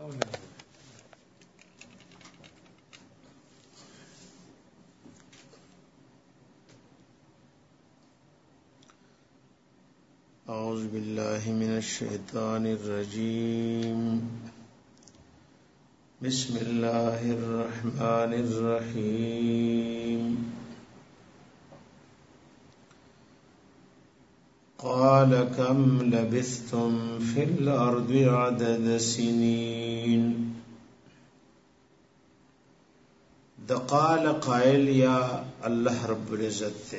أعوذ بالله من الشيطان الرجيم بسم الله الرحمن الرحيم قال كم لبثتم في الأرض عدد سنين قال قائل یا الله رب العزت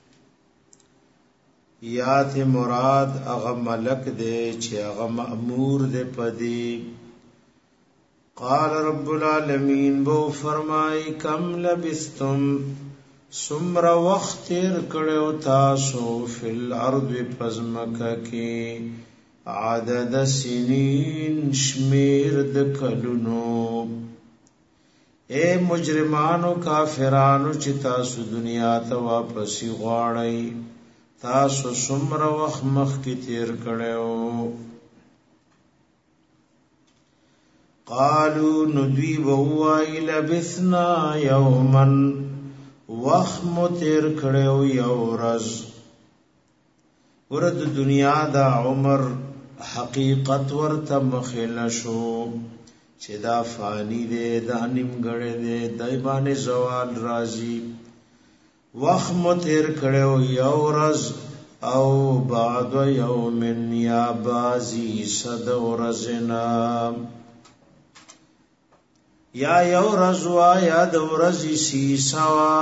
یات مراد اغه ملک دے چې اغه مأمور دے پدی قال رب العالمین بو فرمای کم لبستم سمر وقت تیر کړو تاسو فل ارض پزمکه کې عدد سنین شمیر د کلونو اے مجرمانو کافرانو چې تاسو دنیا ته واپس غواړئ تاسو سمره وخت مخ کی تیر کړو قالو ندوی بوای لبثنا یوما وخت مو تیر کړو یو ورځ ورته دنیا دا عمر حقیقت ورته مخله شو چې دا فانی دی دا نیمګړی دی دای باندې زوال راځي وخت مو تیر کړو یو ورځ او بعد یوم یا بازی صد ورځنا یا یو ورځ وا یا د ورځې سی سوا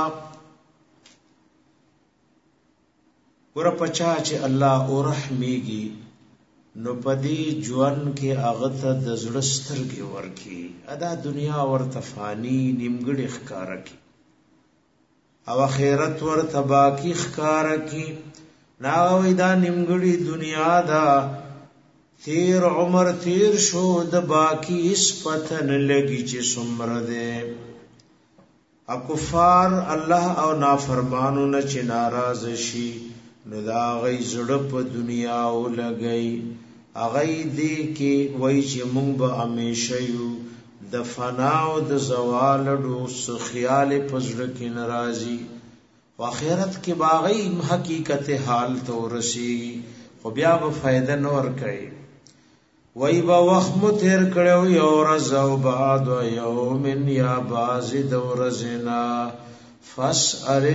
ور پچا چې الله او رحمیږي نو پدی جوان کې اغته د زړه سترګې ورکی ادا دنیا ورته فانی نیمګړی ښکار کی او آخرت ورته باقی ښکار کی ناوی دا نیمګړی دنیا دا تیر عمر تیر شو د باقی اس پتن لګی چې څومره ده اکفار الله او نافرمانو نه چې ناراض شي نو دا غي زړه په دنیا او لګی اغی دی کی وای چې مونږ به همیشه یو د فنا او د زوال ډو خیال پزړه کې ناراضي واخرت کې باغی حقیقت حال تو رسی خو بیا به فائدہ نور کوي وای با وخت مو تیر کړو یو ورځ او بعد یوم یا باز د ورځنا فاسأل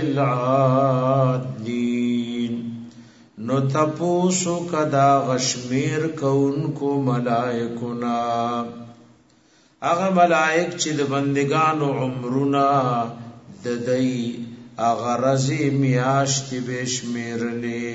العادین نو تپوسو کدا غشمیر کونکو ملائکونا اغه ملائک چې د بندگانو عمرنا د دای اغه رزي میاشت بشمیرلې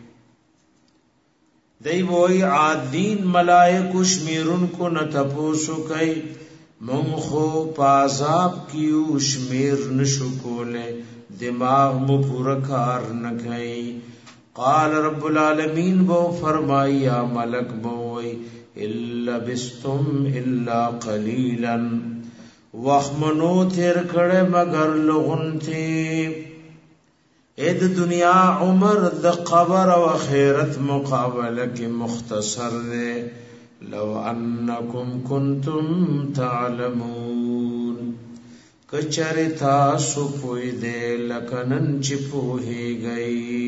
دای وای عادین ملائک شمیرن کو نه تپوسو کوي مون خو پازاب کیو شمیر نشو کوله دماغ مو پورا کار نه کوي قال رب العالمین بو فرمایا ملک بوئی الا بستم الا قلیلا وخمنو تیر کڑے مگر لغنتی اید دنیا عمر د قبر و خیرت مقابلہ کی مختصر دے لو انکم کنتم تعلمون کچری تاسو پوئی دے لکنن چی پوہی گئی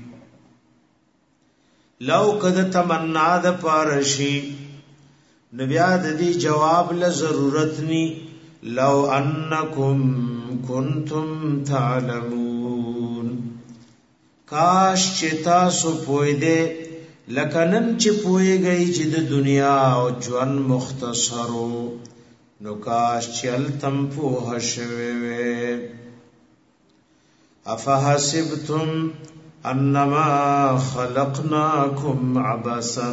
لو کد تمنا د پارشی نبیا د دې جواب له ضرورت ني لو انکم کنتم تعلمون کاش چې تاسو پوی دې لکنن چې پوی گئی چې د دنیا او ژوند مختصرو نو کاش چې التم په هشوي افحسبتم انما خلقناکم عبثا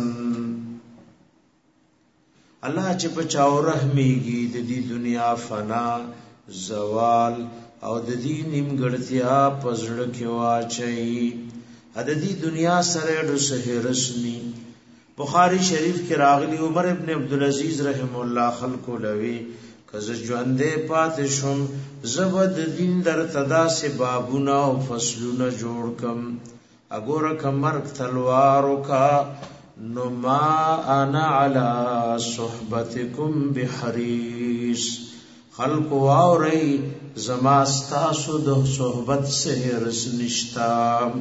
الله چې په چاو رحمېږي د دې دنیا فنا زوال او د دې نیمګړتیا پزړه کې واچي د دې دنیا سره ډو سهرسني بخاری شریف کې راغلی عمر ابن عبدالعزیز رحم الله خلق لوي کز ژوندې پات شم زبد دین در تدا سے بابونه او فصلونه جوړ کم اګور کمر تلوارو کا نو ما انا علی صحبتکم بحریص خلق واوری زما ستاسو د صحبت سے هرس نشتا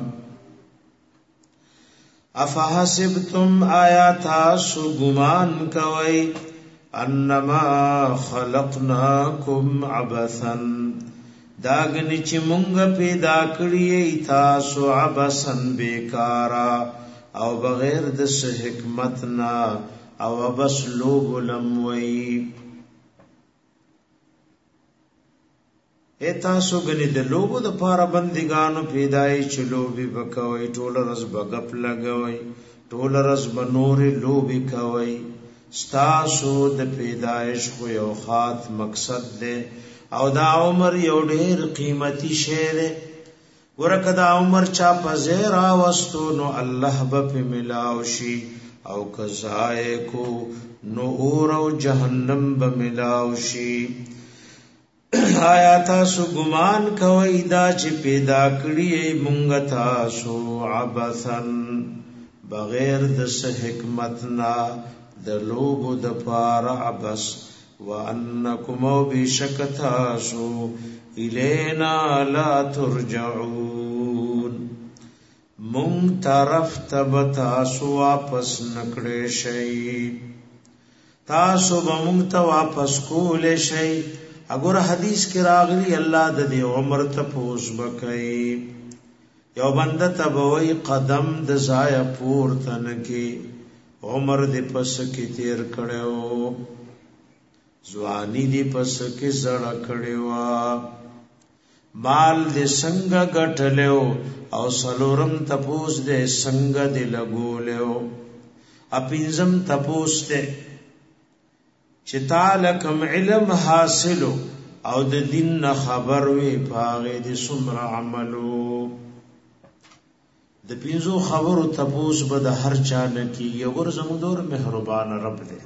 افحسبتم آیاتاسو گمان کوي انما خلقناکم عبثا داغنی چې مونږ پیدا کړی تاسو عبثا بیکارا او بغیر د حکمت نا او بس لوب لموي تاسو غني د لوبو د پاره بندګانو پیدای چې لوبي وکوي ټول رز بغپ لګوي ټول رز بنور لوبي کوي ستاسو د پیدایش خو یو خاص مقصد دی او دا عمر یو ډیر قیمتي شی دی ورکه دا عمر چا پزیرا وستو نو الله به ملاو شي او کزای کو نو اور او جهنم به ملاو شي آیا تاسو ګمان کوي دا چې پیدا کړی مونږ تاسو عبثن بغیر د حکمت نا د لوبو د پار عبث وانکم بشکتاسو الینا لا ترجعون مون طرف تب تاسو واپس نکړې شي تاسو به مون ته واپس کول شي اگر حدیث کې راغلی الله د دې عمر ته پوس بکای یو بنده تبوي قدم د ضایع پورته نکي عمر دې پس کې تیر کړو ځواني دې پس کې زړه کړو مال دې څنګه ګټلو او سلورم تپوس دې څنګه دې لګولیو اپینزم تپوس دې چې تعالی کوم علم حاصلو او د دین نه خبر وي پاغه دې سمره عملو د پینزو خبرو تپوس به د هر چا لکی یو ور زمودور مهربان رب دې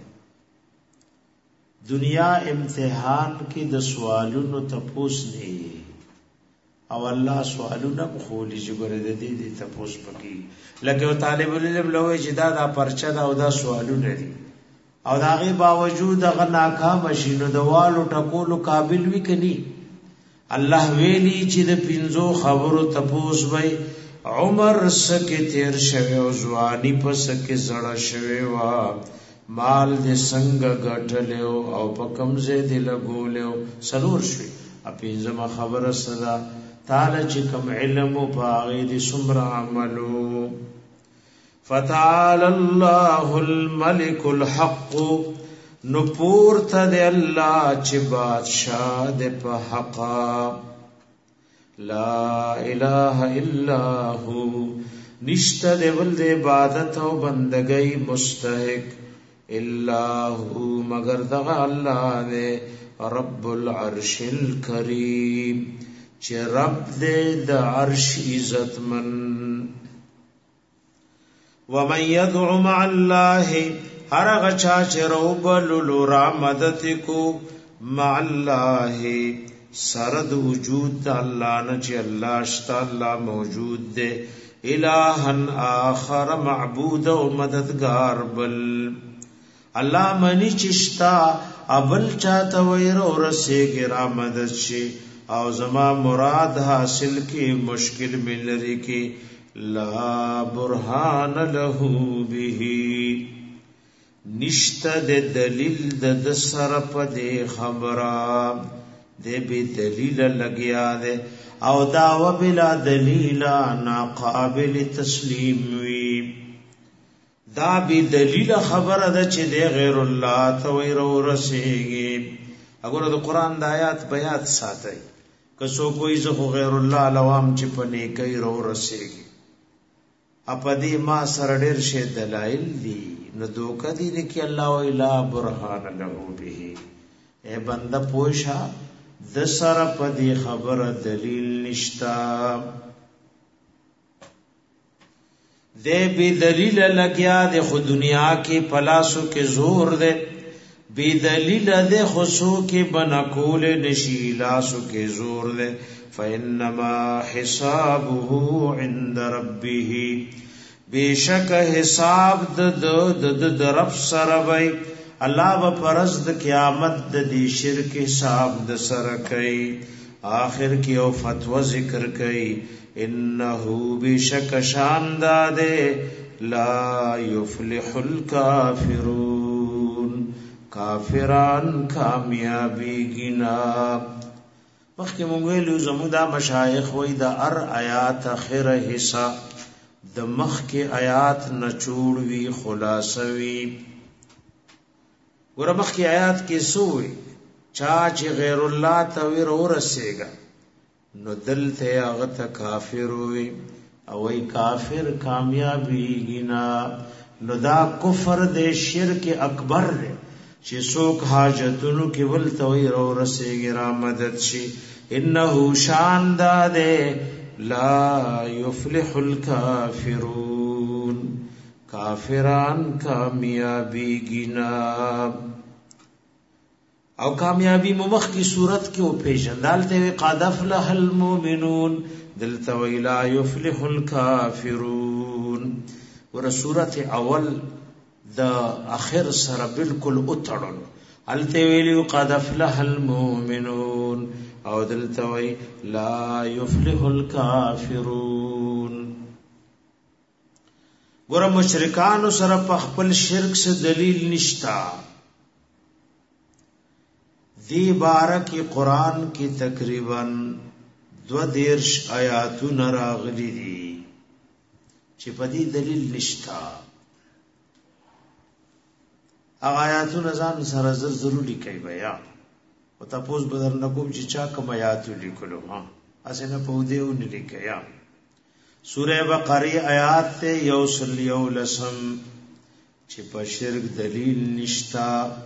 دنیا امتحان کې د سوالونو تپوس نه او الله سوالونه خولي جوړه دې تپوس پکې لکه طالب العلم لوي چې دا پرچا دا او دا سوالونه دي او داغه باوجود هغه ناکام شینو د والو ټکولو قابل وی کني الله ویلی چې د پینزو خبرو تپوس وای عمر سکه تیر شوه او ځواني پس کې زړه شوه وا مال دې څنګه ګټلو او په کمزه دې لګولیو سلور شوي اپینځه خبره صدا تعالی چې کوم علم او باغې دې سمرا عملو فتعال الله الملك الحق نپور ته دې الله چې بادشاہ دې په حق لا اله الا هو نشته دې ول دې عبادت او بندګۍ مستحق الا هو مگر دغه الله دې رب العرش الكريم چې رب دې د عرش عزت من ومن يدعو مع الله هر غچا چې روبل لورا مدد کو مع الله سرد وجود الله نه چې الله شتا الله موجود دې الہن آخر معبود او مددگار بل الله منی چشتا ابل چاته وير اور سے ګرا مدد شي او زما مراد حاصل کی مشکل ملری کی لا برهان له به نشته د دلیل د سر په دې خبره دې به دلیل لګیا ده او دا وبلا دلیل نا قابل تسلیم وی دا به دلیل خبره ده چې د غیر الله تویر ورسیږي اگر د قران د آیات بیات ساتي کسو کوئی زخو غیر الله لوام چې پنه کوي ورسیږي اپدی ما سره ډیر شه دلایل دي نو دوکه دي چې الله و الا برهان له به اے بنده پوښا د سره پدی خبره دلیل نشتا دے بی دلیل لگیا دے خود دنیا کی پلاسو کے زور دے بی دلیل دے خسو کے بنکول نشیلاسو کے زور دے فَإِنَّمَا حِسَابُهُ عِنْدَ رَبِّهِ بیشک حساب د رب سره وي الله به پرز د قیامت د دې شرک حساب د سره کوي آخر کې او فتوا ذکر کوي انه بیشک شان داده لا یفلح الکافرون کافران کامیابی گنا مخکې مونږ ویلو زمودا مشایخ وای دا آیات اخره حصہ د مخکې آیات نچوړ وی خلاصوي ګوره مخکې آیات کې سوې چا چې غیر الله ته ورسېګا نو دلته هغه ته کافر وي او ای کافر کامیابی گنا نو دا کفر د شرک اکبر دی چې څوک حاجتونو کې ولته ورسېږي را مدد شي انه شان ده لا یفلح الکافرون کافران کامیابی گنا او کامیابی ممخ کی صورت کې او پیژندالته قد افلح المؤمنون دلته ویلا یفلح الکافرون ور صورت اول د اخر سره بالکل اتړل الته ویلی قد افلح المؤمنون او دلته وی لا یفلح الکافرون ګور مشرکان سره په خپل شرک سے دلیل نشتا دی بارکی قرآن کی تقریبا 2 آیاتونه راغلي دي چې په دې دلیل نشتا آیاتونه ځان سره ضروري کوي بیا او تاسو به در نکوم چې چا کوم آیات لیکلو ها اسنه په دې ونی لیکیا سوره بقره آیات ته یو لسم چې په شرک دلیل نشتا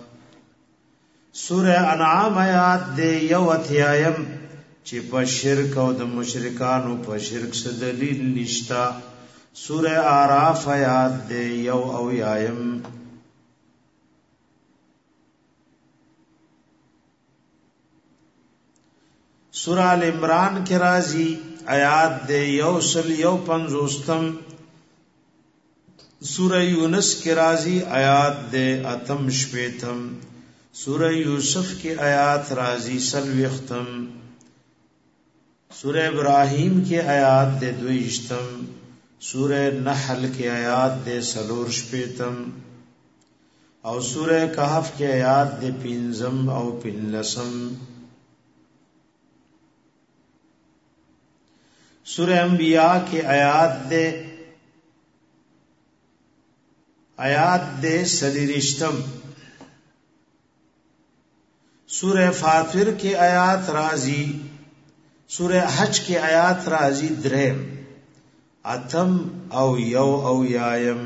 سوره انعام آیات دے یو اتیایم چې په شرک او د مشرکانو په شرک څخه دلیل نشتا سوره اعراف آیات دے یو او یایم سوره ال عمران کې راځي آیات دے یو پنځوستم سوره یونس کې راځي آیات دے اتم شپیتم سورہ یوسف کی آیات رازی سلوختم سورہ ابراہیم کی آیات دے 2 سورہ نحل کی آیات دے 3 او سورہ کہف کی آیات دے 5 او 15 سورہ انبیاء کی آیات دے 30 سورہ فاطر کی آیات رازی سورہ حج کی آیات رازی 3 اتم او یو او یایم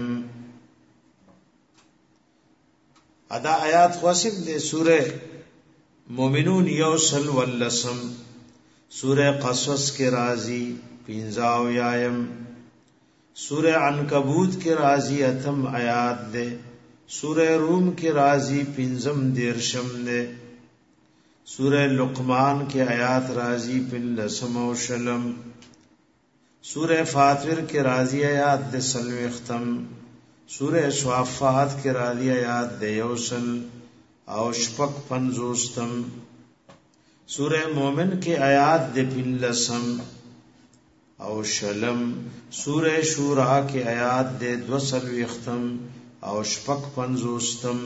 ادا آیات خواسم دے سورہ مومنون یوسل واللسم سورہ قصص کے رازی 15 او یایم سورہ عنکبوت کے رازی اتم آیات دے سورہ روم کے رازی 15 دیرشم دے سورہ لقمان کے آیات رازی 15 و شلم سورہ فاطر کے رازی آیات دے 30 سورہ صافات کے رازی آیات دے 1 او شپک 50 سورہ مومن کے آیات دے 15 او شلم سورہ شورا کے آیات دے 22 او شپک 50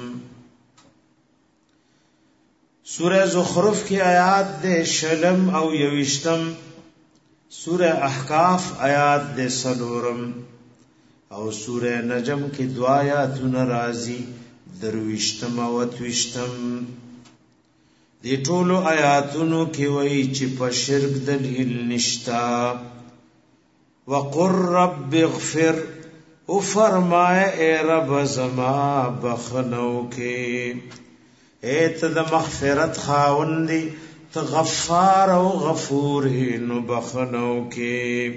سورہ زخرف کی آیات دے شلم او یوشتم سورہ احقاف آیات دے 4 او سورہ نجم کی 2 آیاتونه رازی 23 او 28 دی ټولو آیاتونو کې وایي چې په شرک دلیل نشتا وقر رب اغفر او فرمائے اے رب زما بخنو کې ایت د مغفرت خاوندی ته غفار او غفور نو بخنو کې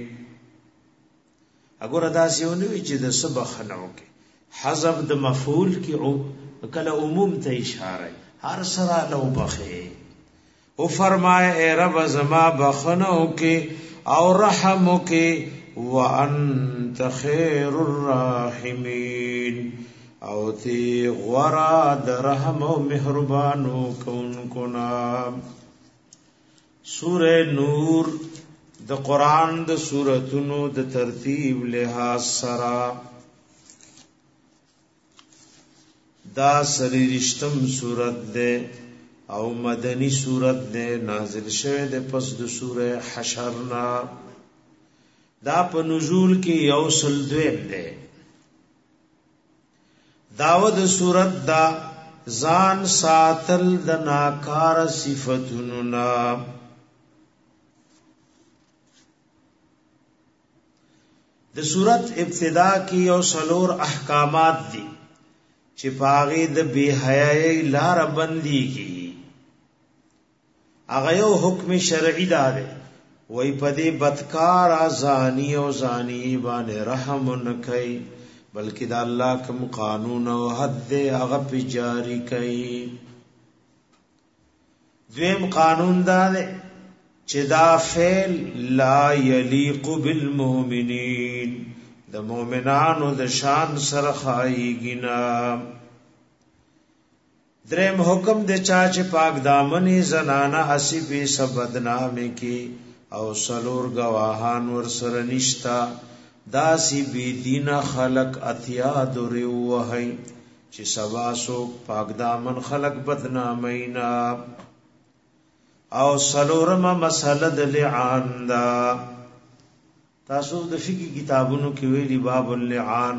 اگر ادا سیونی چې د سبخنو کې حذف د مفعول کې او کله عموم ته اشاره هر سره لو بخي او فرمائے اے رب زما بخنو کې او رحم کې وانت خیر الراحمین او تی غورا د رحم او مهربانو کونکو نام. سورہ نور د قرآن د سورتونو د ترتیب لحاظ سرا دا سریرشتم سورت دے او مدنی سورت دے، نازل شوه دے پس د سورہ حشرنا. دا په نزول کې یو سل دویم دے. داود سورت دا ځان ساتل د ناکار صفاتونو نا. د سورت ابتدا کې یو سلور احکامات دي چې پاغه د بے حیاي لار بندي کی. هغه یو حکم شرعي ده، وای پدې بدکار ازانی او زانی باندې رحم نکي، بلکې د الله کوم قانون او حد هغه په جاری کوي. دویم قانون ده چې دا فعل لا یلیق بالمؤمنین، د مؤمنانو د شان سره خایږي نه. دریم حکم د چا چې پاک دامنې زنانه اسی په سبدنامه کې او سلور گواهان ور سره نشتا، داسی بی دین خلق اتیا دوری وحی چې سبا سو پاک دامن خلق بدنامینا. او سلورم مسئله د لعان دا. تاسو د فقہ کتابونو کې ویلي باب اللعان.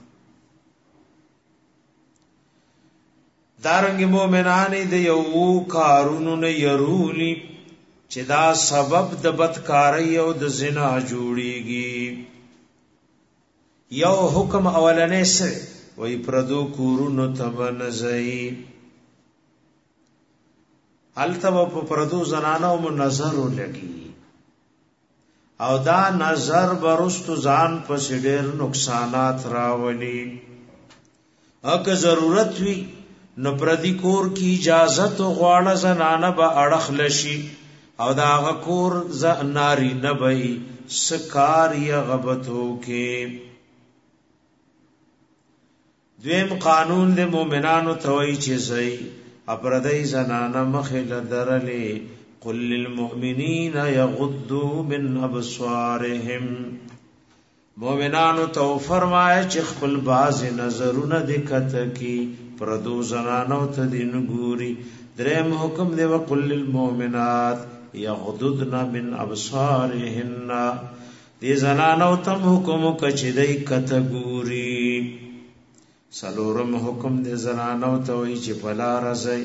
دارنګ مومنان د یو کارونو نه يرولی چې دا سبب د بدکاری او د زنا جوړیږي. یو حکم اولنې سره وای پردو کورونو تبنزئی، حالته په پردو زنانو نظر لګي او دا نظر برست ځان په ډېر نقصانات راولي. اګه ضرورت وي نو پردی کور کی اجازه تو غواړه زنانه به اړخ لشي او دا غکور ز ناری نه وي سکار یا غبطو کې. دویم قانون د مؤمنانو توي چې زئی اپردی زنانه مخل درلې قل للمؤمنین یغضوا من ابصارهم. مؤمنانو تو فرمایا چې خپل باز نظرونه دکت کی پردو زنانو ته دین ګوري. دریم حکم دی وقل للمؤمنات یغضضن من ابصارهن. دې زنانو تم حکم کچې دای کت ګوري. سلورم حکم دې زنانو ته وی چې پلا رځي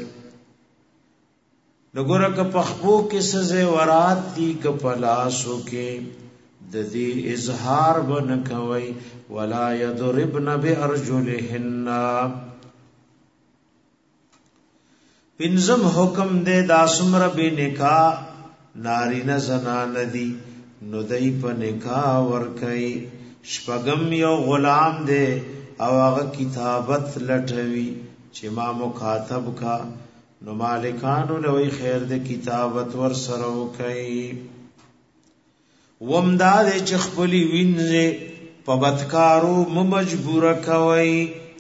نګوره ک پخبو کې سزه ورات دي ک پلاسو کې د دې اظهار بن کوي ولا يضربن بارجلهن. پنځم حکم دې داسمر به نکاح نارینه زنان دي نو دای په نکاح ور کوي. شپږم یو غلام دې او هغه کتابت لټوي چې ما مخاطب کا نو مالکانو لوی خیر د کتابت ور سره وکي. ومداد چې خپلی وینځه په بدکارو مجبور کوي.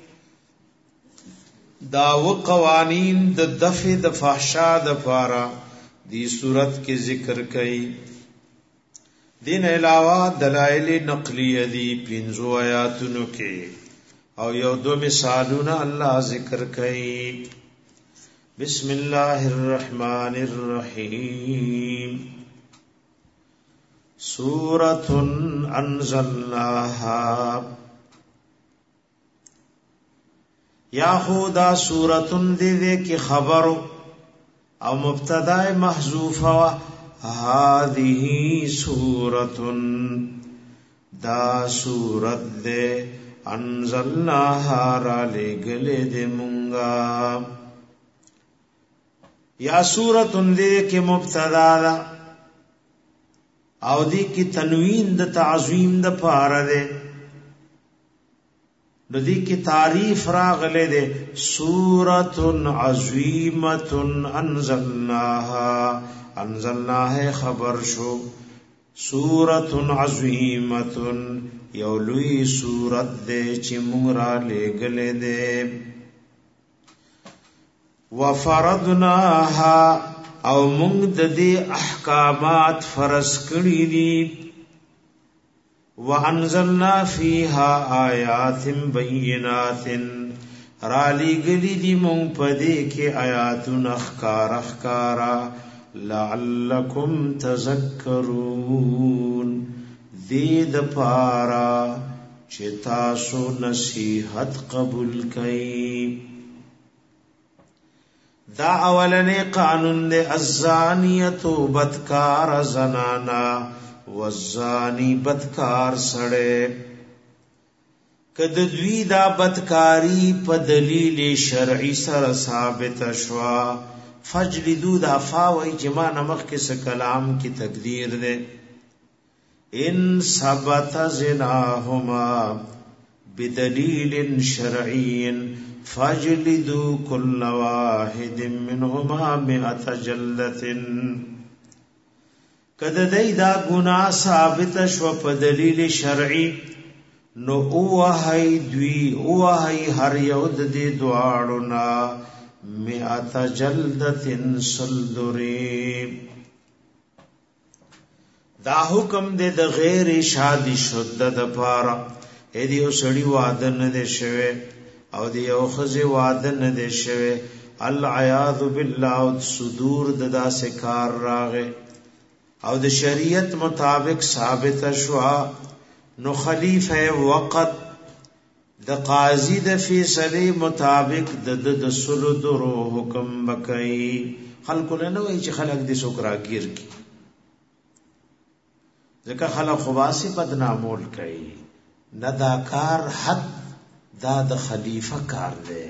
داو قوانین د دفع د فحشا د پارا دی صورت کې ذکر کړي. دین علاوه دلائل نقلیه دی 5 آیاتونو کې او یو دو مثالونه الله ذکر کړي. بسم الله الرحمن الرحیم. سورۃ انزلناها. یا خدا سورۃ دې کې خبر او مبتدا محذوفه هذه سورۃ دا سورۃ دې انزلناها را لګلې دې مونږه. یا سورۃ دې کې مبتدا دا او دې کې تنوین د تعظیم د پاره ده. نو دې کې تعریف راغله ده سورۃ عظیمۃ انزلناها. انزلناها خبر شو سورۃ عظیمۃ یو لوی سورت دے چې موږ را لېږلې دے وفرضناها او موږ د دې احکامات فرض کړی دي وانزلنا فیها آیات بینات را لېږلې دي موږ په دې کې آیاتونه ښکارا لعلکم تذکرون دې د پارا چې تاسو نصیحت قبول کړئ. دا اولنې قانون دې الزانیه بدکار زنانا والزانی بدکار سړی کده دوی دا بدکاری په دلیل شرعي سره ثابت شوا فجلدو دا فاوی جما نمخ کس کلام کی تقدیر دے ان ثبت زناهما بدلیل شرعی فجلدو کل واحد منهما 100 جلدت کده دی دا گناہ ثابت شو په دلیل شرعی نو اوہی دوی اوہی هر یو د دې دواړو نا 100 جلدتن سلدری. دا حکم دے د غیر شادی شده د پارا اې دیو سړی واده نه دي شوه او دیو خزه واده نه دي شوه العیاذ بالله او صدور د داسې کار راغه او د شریعت مطابق ثابت شوا نو خلیفہ وقت د قاضی د فیصله مطابق د سلدرو حکم بکئی. خلق له نو چې خلق دې سوکرا گیر کی ځکه خلق خواصی بدنامول کوي نه دا کار حد دا د خلیفہ کار دی.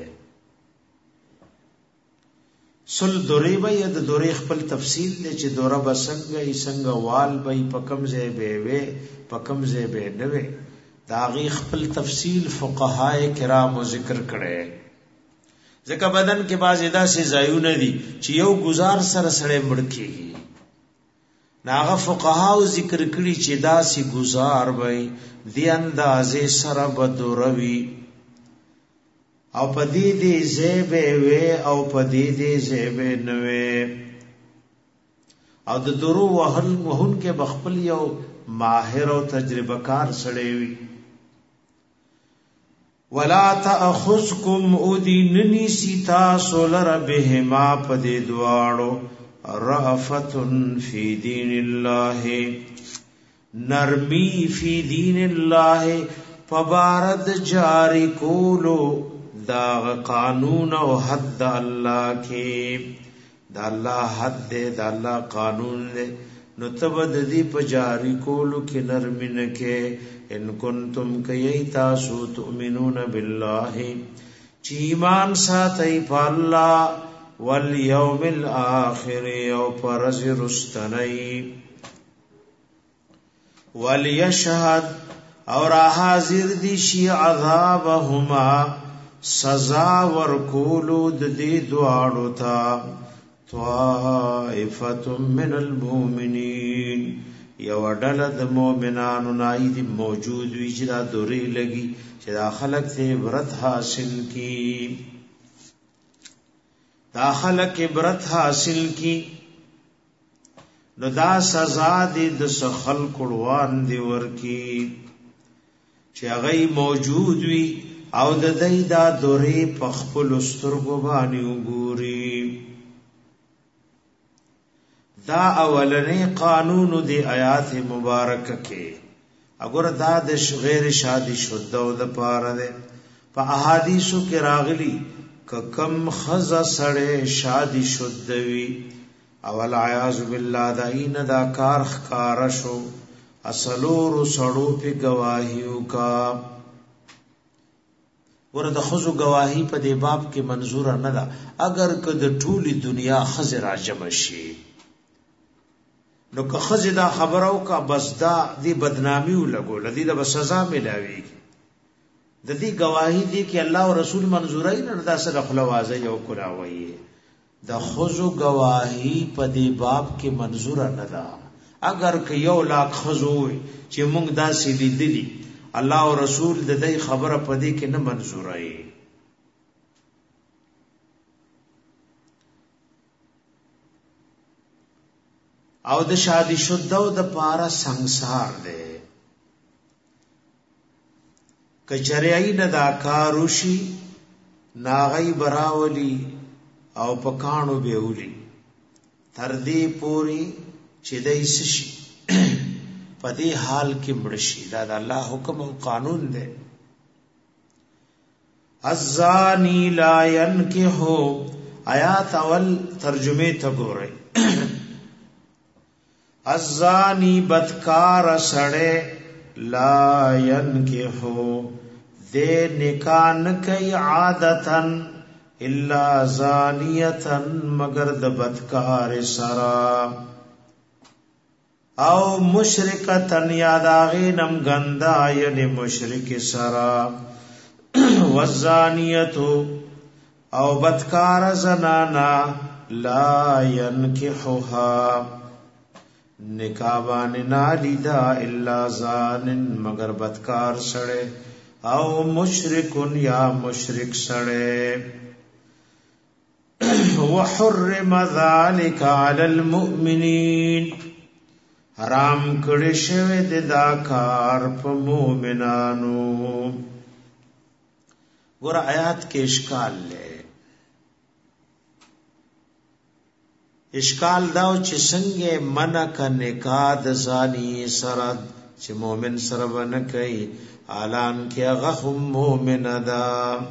سلدری به د دورې خپل تفصیل دی چې دوره بسنګ وال به پکم ځای به وي پکم ځای به نه وي داغی خپل تفصیل فقهاء کرام ذکر کړي. ځکه بدن کې باز ادا سي زایونه دي چې یو گزار سره سره مړ کیږي ناغه فقهاء ذکر کړي چې دا سي گزار وي دی اندازې سره بدوروي او پدې دې زیبه وي او پدې دې زیبه نه وي او د درو وهن کې بخپل یو ماهر او تجربه کار سړی وي. ولا تاخذكم ادیننی سیتا سولر بهما پدې دواړو رأفتن فی دین الله نرمی فی دین الله فبارد جاری کولو دا قانون او حد الله کې دا الله حد دے دا الله قانون دے نو تبد دی په جاری کولو کې نرمی نه کې ان کنتم کای تاسو تؤمنون بالله چی ایمان ساتي په الله والیوم الاخر او پرز رستنی ولیشهد اور حاضر دی شی عذابهما سزا ورکولو د دې دواړو تا طائفه من المؤمنین یو ډله د مؤمنانو ناید موجود وی چې دا دوري لګي چې دا خلق ته عبرت حاصل کی نو دا سزا دې د سخل کړوان دی ورکی چې هغه موجود وي او د دې دا دوري په خپل سترګو باندې وګوري. دا اولنې قانون دی آیات مبارکه کې اگر دا د غیر شادی شده او د پاره ده په احادیثو کې راغلي کم خزا سړې شادی شده وی اول عیاذ بالله داین دا کار خکار شو اصلور سړو په گواهیو کا ورته خزو گواهی په دې باب کې منظور نه ده اگر که د ټولي دنیا خزر راجم شي نو که خزه دا خبرو کا بس دا دی بدنامی لګول دی د سزا ملاوي د دې گواہی دی کې الله او رسول منظورای نه دا سره خلوازه یو کراوي د خزو گواہی په دې باب کې منظور نه ده اگر که 1,00,000 خزوي چې موږ داسې لیدلی الله او رسول د دې خبره پدې کې نه منظوره ای او د شادي شودو د پارا ਸੰسار دی کچریای نه دا کاروشي ناغی براولی او پکانو بیولی تر دې پوری چې دای سشي پدې حال کې مړشي دا د الله حکم او قانون دی الزانی لا ينكحو آیات اول ترجمه ته ګورئ الزانی بدکار سړی لا ينكحو دے نکان کئی عادتن الا زانیتن مگر د بدکار سرا او مشرکتن یاداغینم گندا یعنی مشرک سرا والزانیتو او بدکار زنانا لا ينکحها نکابان نالیدا الا زانن مگر بدکار سڑے او مشرکن یا مشرک سڑے وحرم ذالک علی المؤمنین حرام کړي شوی د دا کار په مؤمنانو ګور آیات کې اشکال لې اشکال داو چې څنګه منع ک نکاح د زانی سره چې مؤمن سره ونه کوي اعلان کې هغه هم مؤمن ده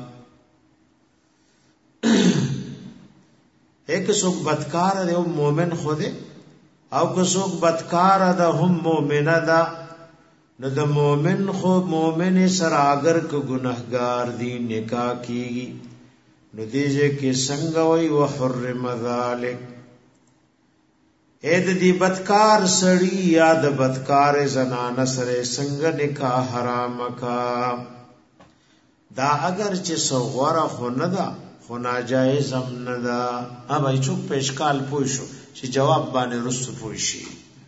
ایک څوک بدکار دی او مؤمن خوده او که څوک بدکار ده هم مؤمن ده نو د مؤمن خو مؤمن سره اگر که ګناهګار دی نکاح کیږي نو دیږي کې څنګه وای وحرم ذالک اې د دې بدکار سړی یا د بدکار زنانه سره څنګه نکاح حرام کا دا اگر چې سوغره خو نه ده خو ناجایز هم نه ده اوبای چوک په اشکال پوه شو چې جواب باندې رسو پوه شي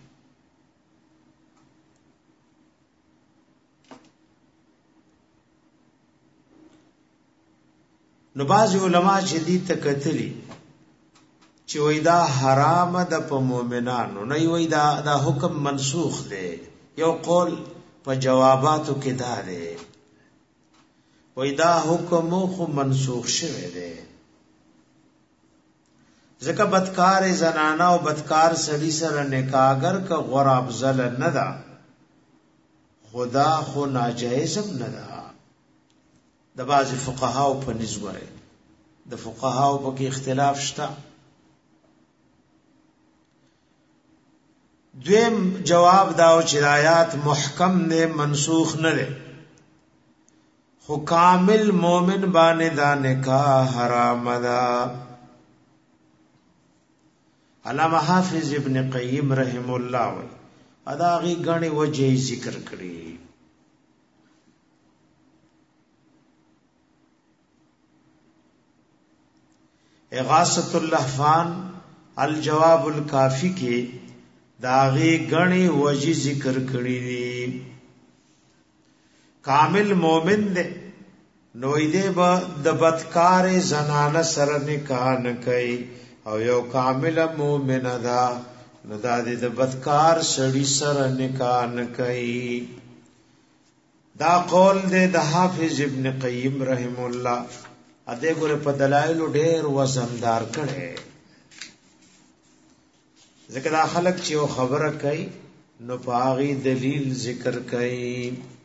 نو بعض علما چې دې تکتلی چې وای دا حرام ده په مؤمنانو نه وای دا حکم منسوخ دی یو قول په جواباتو کې دا دی وای دا حکم خو منسوخ شوی دی ځکه بدکار زنانه او بدکار سړي سره نکاح اگر که غور افضل نه ده خدا خو ناجایز هم نه ده د بعض فقهاو په نسبت د فقهاو په کې اختلاف شته دویم جواب داو چې آیات محکم نه منسوخ نه ده خو کامل مومن باندې دا نکاح حرام ده علامہ حافظ ابن قیم رحم الله وی اداغي غني وجه ذکر کړی اغاثۃ اللهفان الجواب الکافی کې داغي غني وجه ذکر کړی دی کامل مومن دے نوې دې با د بدکار زنانه سره نکاح نه کوي او یو کامل مومن ده نو دا دې د بدکار سړي سره نکاح نه کوي دا قول دې د حافظ ابن قیم رحم الله ا دې ګوره په دلایل ډېر وزندار کړي ځکه دا خلک چې یو خبره کوي نو پاغي دلیل ذکر کوي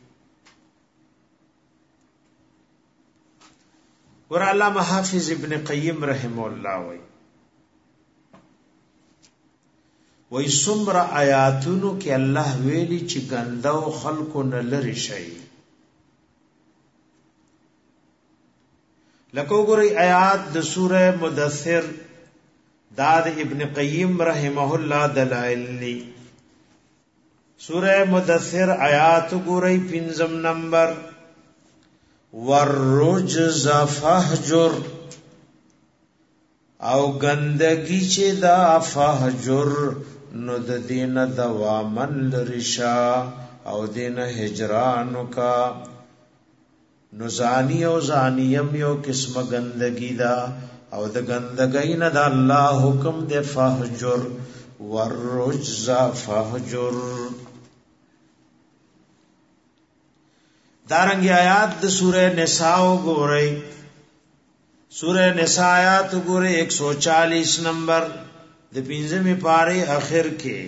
ور علامہ حافظ ابن قیم رحم الله وی سمر آیاتونو کې الله ویلي چې ګنداو خلقو نه لري شي لکه وګورئ آیات د سوره مدثر داد ابن قیم رحمه الله دلائل لی سوره مدثر آیات وګورئ 5 نمبر والرجز فهجر او گندگی چې دا فهجر نو د دین دوامن لرشا او دین هجرانو کا نو زانی او زانیم یو قسم گندگی دا او د گندگی نه د الله حکم د فهجر والرجز فهجر. دارنگی آیات د سورہ نساء گورئی سورہ نساء آیات گورئی 140 نمبر د 15 پارے اخر کے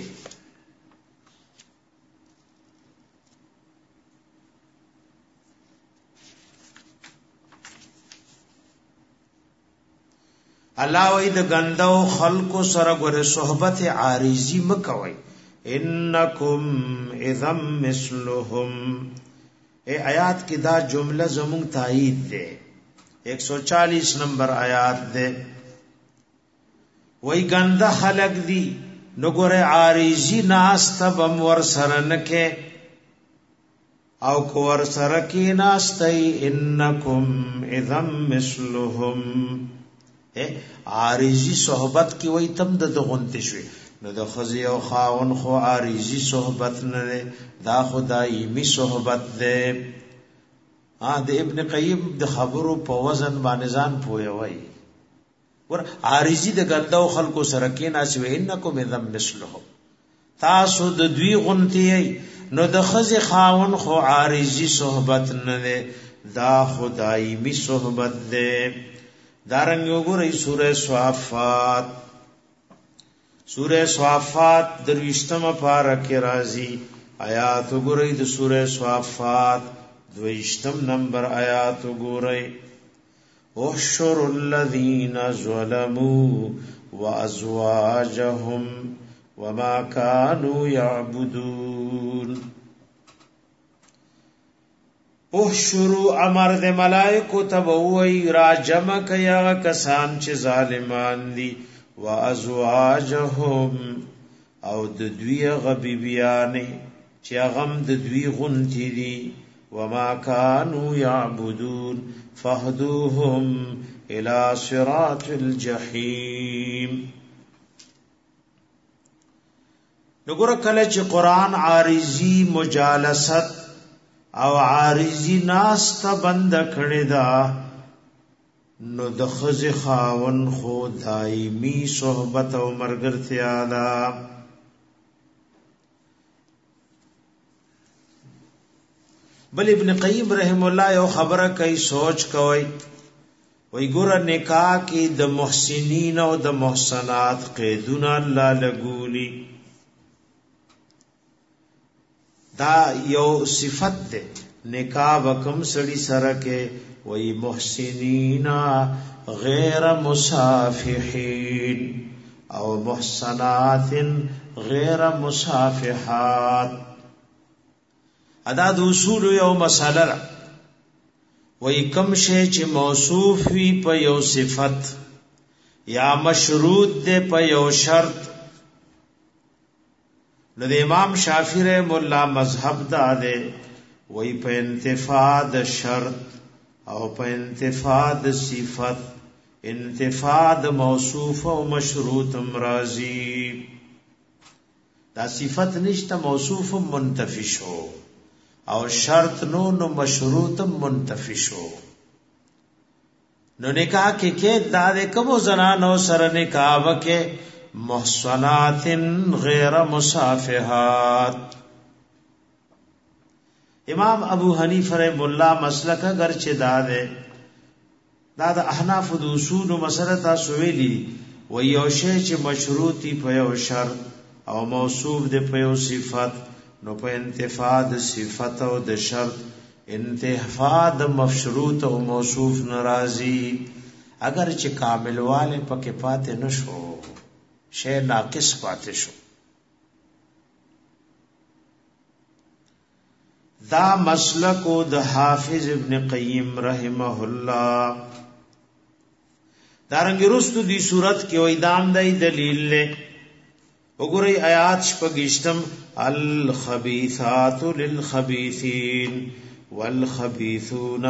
اللہ وی د گندو خلق سره ګره صحبت عارضی مکوي انکم اذا مثلهم. اے آیات کی دا جملہ زمون تائید دے 140 نمبر آیات دے وی گنده خلق دی نگور عارضی ناستا بم ور سرنکے او کور سرکی ناستی انکم اذا مثلهم. عارضی صحبت کی وی تم د غنتی شوی نو د خزی او خاون خو عارضی صحبت نه دا خدایمی صحبت ده. د ابن قیم د خبرو په وزن باندې ځان پوي وای ور عارضی د ګندو خلکو سره کې ناسوي انکم ذم مثلهم تاسو د دوی غنتی نو د خزی خاون خو عارضی صحبت نه دا خدایمی صحبت ده. دارنګ وګورئ سورہ صافات سورہ صافات درویشتم پارک رازی آیات وګورئ د سورہ صافات دویشتم نمبر آیات وګورئ احشر الذین ظلموا وازواجهم وما كانوا يعبدون. احشروا امر د ملائکو تبوی را جمع کیا کسان چې ظالمان دي وازواجهم او د دوی غبیبیانه چې غم د دوی غنتی دي وما كانوا يعبدون فهدوهم الى صراط الجحیم. نګور کله چې قران عارضی مجالست او عارضی ناست بند کړی دا نو د خزی خاون خو دایمی صحبت او مرګرتیا دا. بل ابن قیم رحم الله یو خبره کوي سوچ کوي وی ګور نکاح کې د محسنین او د محسنات قیدونه الله لګولي دا یو صفت ده. نکاح وکم سړی سره کې وی محسنین غیر مصافحین او محسنات غیر مصافحات. ادا د اصول یو مساله وی کم شی چې موصوف وی په یو صفت یا مشروط ده په یو شرط نو د امام شافعی رحم الله مذهب دا ده وی په انتفاع د شرط او په انتفاع د صفت انتفاع د موصوف او مشروط امراضی. دا صفت نشته موصوف منتفی شو او شرط نو مشروط منتفی شو. نو نکاح کې دا د کوم زنانو سره نکاح وکې محصنات غیر مصافحات. امام ابو حنیفه رحم الله مسلک اگر چې دا د احناف د اصول مسله تاسو ویلي و یو شی چې مشروطی په یو شرط او موصوف د په یو صفت نو په انتفاع د صفت او د شرط انتفاع د مشروط او موصوف ناراضی اگر چې کامل والے پکې پاتې نشو شی ناقص پاتې شو. دا مسلک د حافظ ابن قیم رحمه الله. دارنګ رستو دی صورت کې وې دام دای دلیل له وګورئ آیات شپږشتم الخبيثات للخبيثين والخبيثون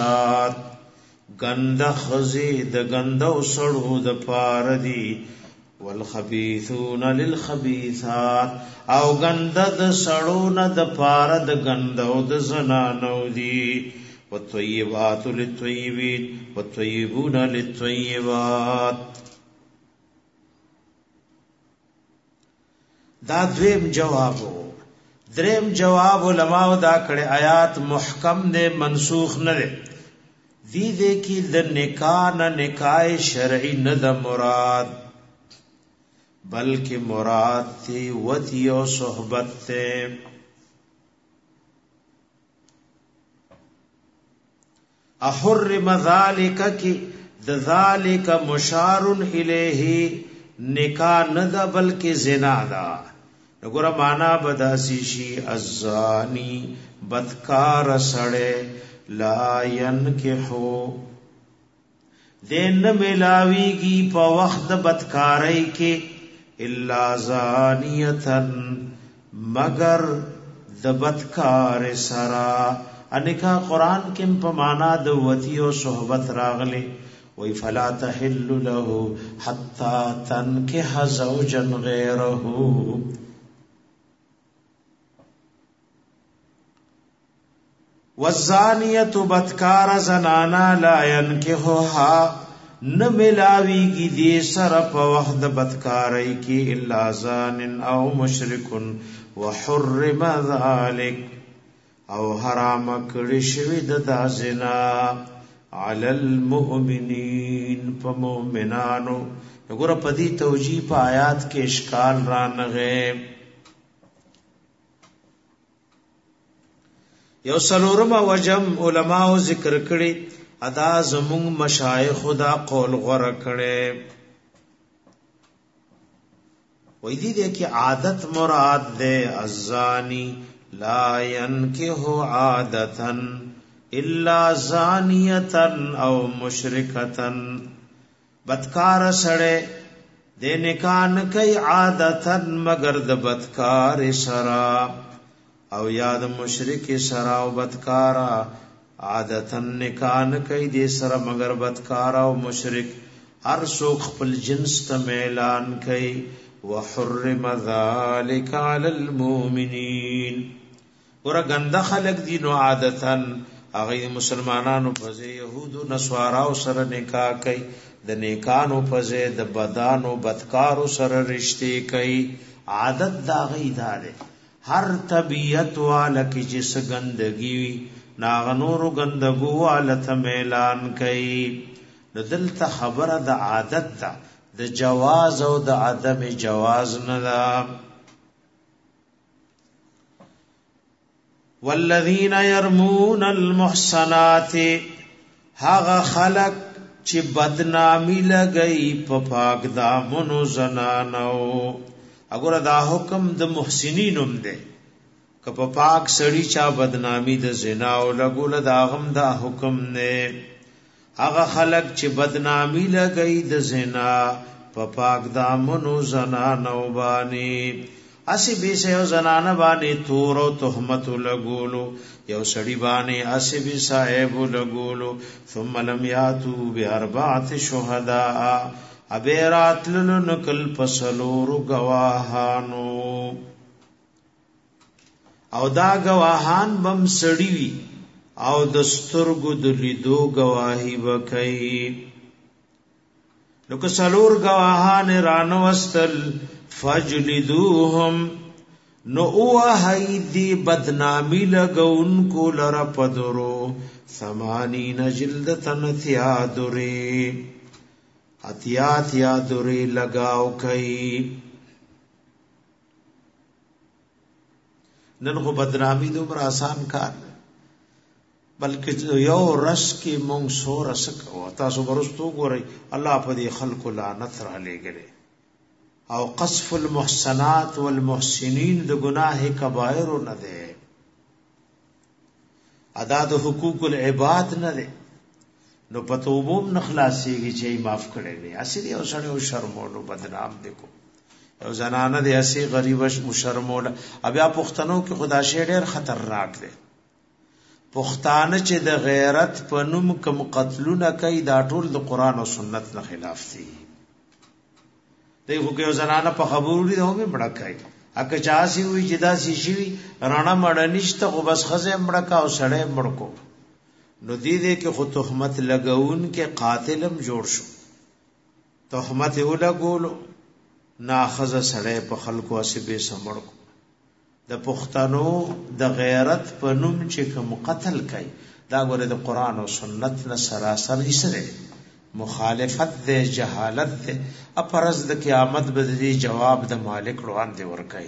للخبيثات. گنده خزی د گنده سړو د پاره دی والخبيثون للخبيثات او غنده د سړو نه د پاره د غندو د زنانو دي والطيبات للطيبين والطيبون للطيبات. دا دویم جوابو. دریم جواب علماء دا کړه آیات محکم دے منسوخ نه دے دی دے کی د نکاح نه نکاح شرعی نه د مراد بلکہ مراد تی وتی او صحبت تے. احرم ذالک کی د ذالک مشار الیہ نکاح نه دا بلکہ زنا دا. نګور معنا بداسی شی الزانی بدکار سړے لا ينکحو دین ملاویگی په وخت بدکاری کې الا زانیتن مگر د بدکار سرا. انکا قرآن کې په معنا د وتی او صحبت راغلی وی فلا تحل له حتا تنکح زوجا غیره. والزانیت بدکار زنانا لا ينکحها نملاویگی دی سر پا وحد بدکاری کی الا زان او مشرک وحرم ذالک او حرام کړی شوی د زنا علی المؤمنین پا مؤمنانو. نګور پدی توجیه پا آیات کې اشکال رانغه. یو سلورم وجم علماء ذکر کړي ادا زمون مشایخ دا قول غره کړي وې دې کې عادت مراد ده الزانی لا ينكح عادتا الا زانیتا او مشرکتا. بدکار سړی د نکاح کوي عادتا مگر د بدکار سرا او یاد مشرک سرا او بدکارا عادتن نکان کئی دے سرا مگر بدکارا او مشرک هر سوک خپل جنس تا میلان کئی وحرم ذالک علی المؤمنین. ورہ گندہ خلق دینو عادتن اغی مسلمانانو پزے یہودو نسواراو سر نکاح کئی د نیکانو پزے د بدانو بدکارو سر رشتے کئی. عادت دا غی دارے ہر طبیعت والا کی جس گندگی ناغنور گندگو والا تمیلان کئی. دلتا خبر دا عادت دا د جواز او د عدم جواز ندا. والذین یرمون المحصنات هاغ خلق چی بدنامی لگئی پا پاک دامنو زنانو. اگر دا حکم د محسنینم دے کپ پاک سڑی چا بدنامی د زنا او لگول دا غم دا حکم نے. اغا خلق چی بدنامی لگئی د زنا پا پاک دامنو زنانو بانی اسی بیسے یو زنان بانی تور و تحمت لگولو یو سڑی بانی اسی بی صاحب لگولو ثم لم یاتو بی اربعت شہداء ابیرات لنکل پسلور گواہانو او دا گواہان بم سڑی وی او دسترگو دلیدو گواہی بکئی. نو کسلور گواہان رانوستل فجلدوهم نو اوہی دی بدنامی لگون کو لر پدرو 80 جلدتن تیادری اتیادری لگاو کئی. نن خو بدنامی دومره آسان کار بلکہ یو رس کی مونږ سو رس کو تاسو برستو ګورئ الله په دې خلق لعنت را لګره او قذف المحصنات والمحسنین د گناہ کبائر نه ده ادا د حقوق العباد نه ده نو پتوبوم نخلاصيږي چې معاف کړي نه اسی یو سړی او شرمولو بدنام دیکھو او زنانه دې اسی غریبش مشرمول بیا پښتنو کې خدا شی ډېر خطرناک ده. پښتانه چې د غیرت په نوم کوم قتلونه کوي دا ټول د قران او سنت نه خلاف دي. دغه کې زنانه په خبرو دي هم مړکای اکه چاسي وي چې دا شي شي رانا مړ نشته خو بس خزه مړکا او سړې مړکو نو دې کې خو تهمت لګون کې قاتلم جوړ شو تهمت یو لګولو ناخذ سړې په خلکو اسبه سمړکو د پښتنو د غیرت په نوم چې کوم قتل کوي دا ګوره د قران او سنت نه سراسر سره مخالفت ده جهالت ده اپرز د قیامت بدلی جواب د مالک روان دی ورکای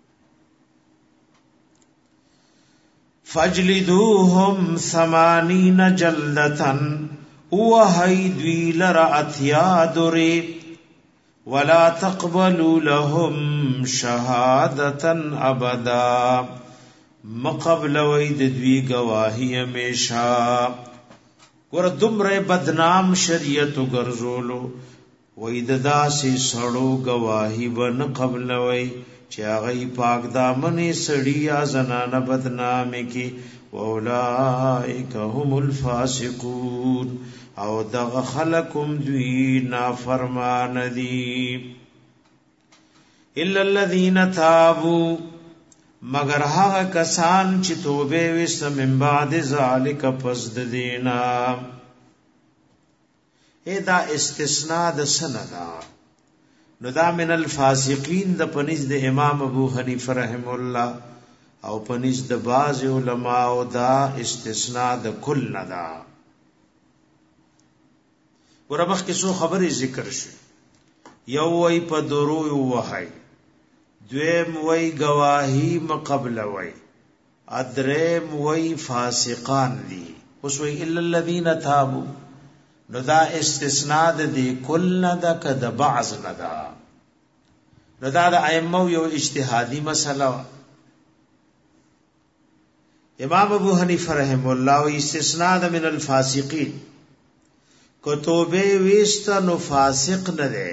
فجلدوهم 80 جلدتن وهيدوی لراتیا دری ولا تقبلوا لهم شهادتا ابدا مقبل وید دوی گواہی ہمیشہ ور دمره بدنام شریعت ګرځولو وید داسې سړو گواہی بن قبل وی چې هغه پاک دامنې سړی یا زنانه بدنامي کی اولائک هم الفاسقون او دغه خلقم دوی نافرمان دي الا الذين تابوا مگر هغه کسان چې توبه وست من بعد ذالک پس د دینا ادا استثناء د سندا نو دا من الفاسقین د پنځ د امام ابو حنیفه رحم الله او پنځ د باز علماء او دا استثناء د کل ندا وربخ کې سو خبرې ذکر شي یو وای په درو وای دویم وی گواہی مقبل وی ادریم وی فاسقان دی اس وی الا الذین تابوا نو دا استثناء دی کل ندا کد بعض ندا نو دا ائمه یو اجتهادی مسئلہ امام ابو حنیفه رحم الله و استثناء من الفاسقین کو توبه ویست نو فاسق نه ده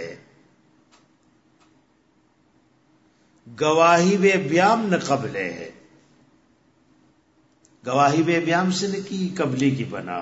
گواہی بے بیام نہ قبلے ہے گواہی بے بیام سے نہ کی قبلی کی بنا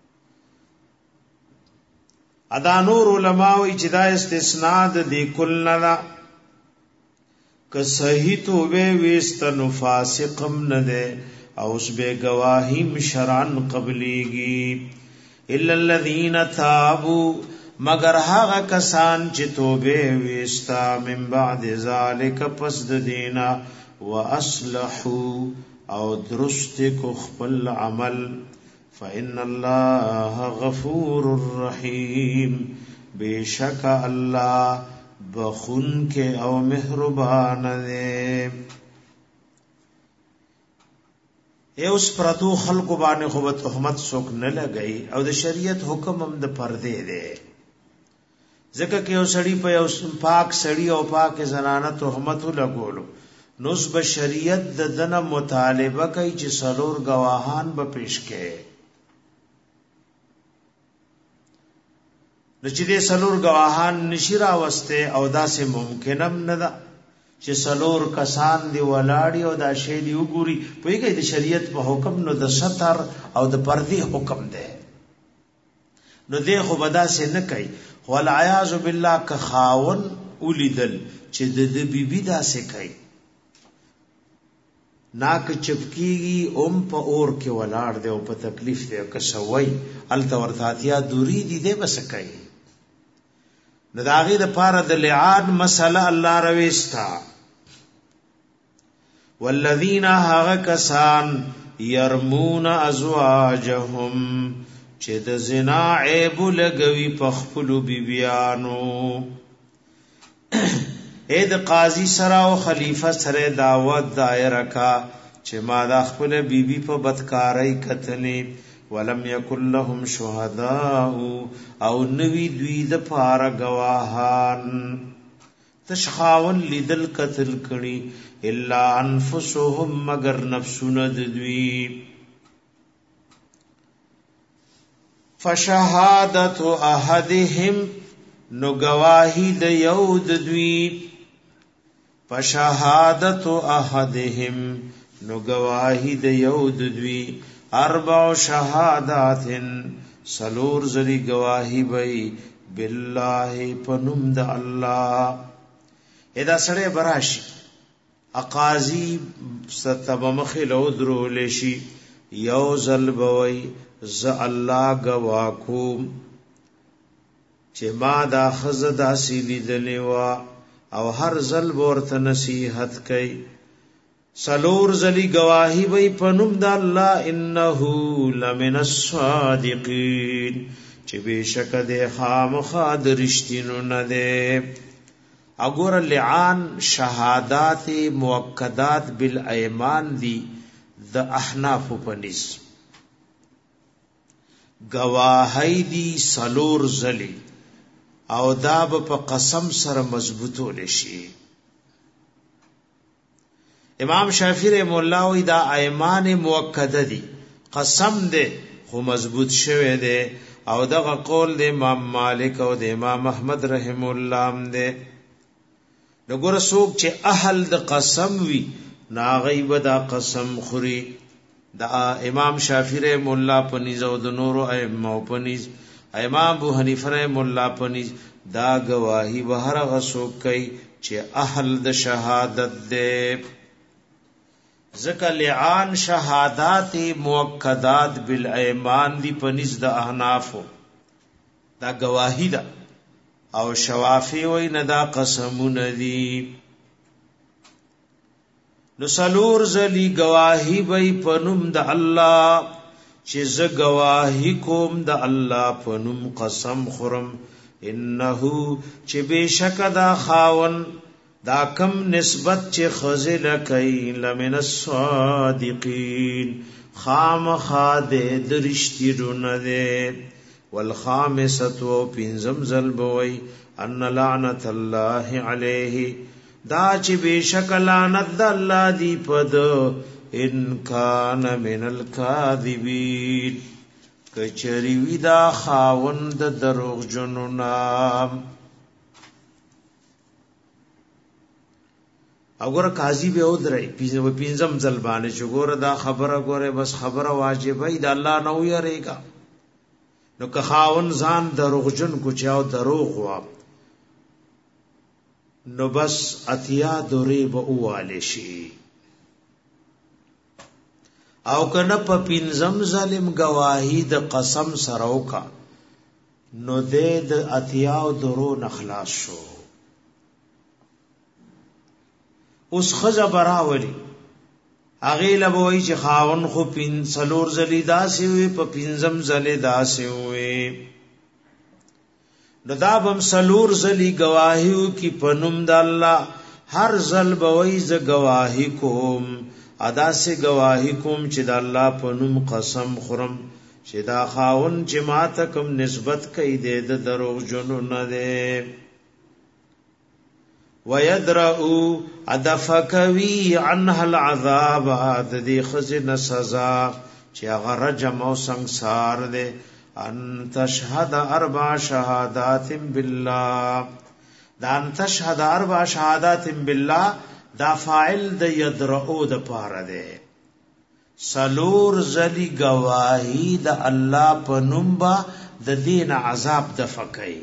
ادا نور علماء اجدا استثناء دی کل نہ کہ صحیح توبه وستن فاسقم نہ دے او اس بے گواہی شرعن قبلیگی الا الذين تابوا مگر هغه کسان چې توبه وستا من بعد ذالک پس د دینا واصلحوا او درست کو خپل عمل فان الله غفور رحیم بیشک الله بخون کے او مہربان دے اے اس پرتو خلق باندې خو تهمت څوک نه لګئی او د شریعت حکم هم د پردې دی ځکه کې یو سړی په یو پاک سړی او پاک زنانه تهمت لګولو نو اس بشریعت د دنه مطالبه کوي چې سلور گواهان به پیش کړي نو چې دې سلور گواهان نشي راوسته او داسې ممکنم نه ده چې سلور کسان دی ولاړی او دا شی دی وګوري په یوه د شریعت په حکم نو د ستر او د پردي حکم ده نو دې خو بدا سي نه کوي والعیاذ بالله که خاون ولیدل چې د بیبي دا سي کوي ناک چپکیږي په اور کې ولاړ دی او په تکلیف دی که سوي التورثاتیا دوری دی دې بس کوي نو دا غي د پاره د لعان مسله الله رويستا والذین هاکسان يرمون ازواجهم چې د زنا عیب لګوي په خپل بیبيانو اې د قاضي سره او خلیفہ سره دعوت دایره کا چې ما د خپل بیبي په بدکارۍ کتلې ولم یکن لهم شهداء او نوی دوی د پاره گواهان تشخاون لیدل قتل کړي الا انفسهم مگر نفسونه دوی فشهادت احدهم نو گواہی د یود دوی فشهادت احدهم نو گواہی د یود دوی اربع شهادات سلور زری گواہی بئی بالله پنوم د الله ادا سړی براشي اقاضی ستب مخلو درول شي یو ځل بوي ز الله گوا کوم چې ما دا خزدا سیلی دلیوا او هر ځل ورته نصیحت کوي سلور زلی گواہی وی پنوم د الله انه لمن الصادقین چې بشک د خامخا د رښتینو نه ده اګور لعان شهادات مؤکدات بالایمان دی د احناف پنیس گواهی دی سلور زلی او دا په قسم سره مضبوطول شي امام شافعی رحم الله وی دا ایمان مؤکده دی قسم ده خو مضبوط شوه ده او دغه قول د امام مالک او د امام احمد رحم الله هم ده نګور څوک چې اهل د قسم وی ناغیب دا قسم خوري دا امام شافعی رحم الله پنیز او د نورو ائمه پنیز امام ابو حنیفه رحم الله پنیز دا گواہی بهر غسو کوي چې اهل د شهادت ده ذکر لعان شهادات مؤکدات بالایمان دی پنیز د احنافو دا گواہی ده او شوافی وی ندا قسمون دی نو سلور زلی گواہی بی پنم د الله چې ز گواہی کوم د الله پنم قسم خورم انه چې بشک دا خاون دا کم نسبت چې خزل کئ لمن الصادقین خام خاده درشتي رونه ده والخامسه پنځم زل بوي ان لعنت الله عليه دا چې بشک لعنت د الله دی پد ان کان من الکاذبین کچری وی دا خاوند دروغ جنو نام اگر قاضی به ودرای پینځم ځل باندې شګور دا خبره ګوره بس خبره واجبې د الله نو یریګا نو که خاون ځان دروغجن کو چاو دروغ وا نو بس اتیا دوری به اواله شي او کنه په پینځم ظالم گواہی د قسم سره وکا نو د اتیا درو نخلاص شو اوس خزه براولي اغه لبوي چې خاون خو پین سلور زلی داسې وي په پینځم زلی داسې وي نو دا بم سلور زلی گواهیو کی پنوم د الله هر زل بوي ز گواہی کوم ادا سے گواہی کوم چې د الله پنوم قسم خورم چې دا خاون چې ماته کوم نسبت کوي د دروغ جنو نه ده ويدرؤ ادفكوي عنها العذاب د دې خزنه سزا چې هغه رجم او سنگسار ده ان تشهد اربع شهادات بالله دا ان تشهد اربع شهادات بالله دا فاعل د يدرؤ د پاره ده سلور زلی گواہی د الله په نوم با د دین عذاب د فکای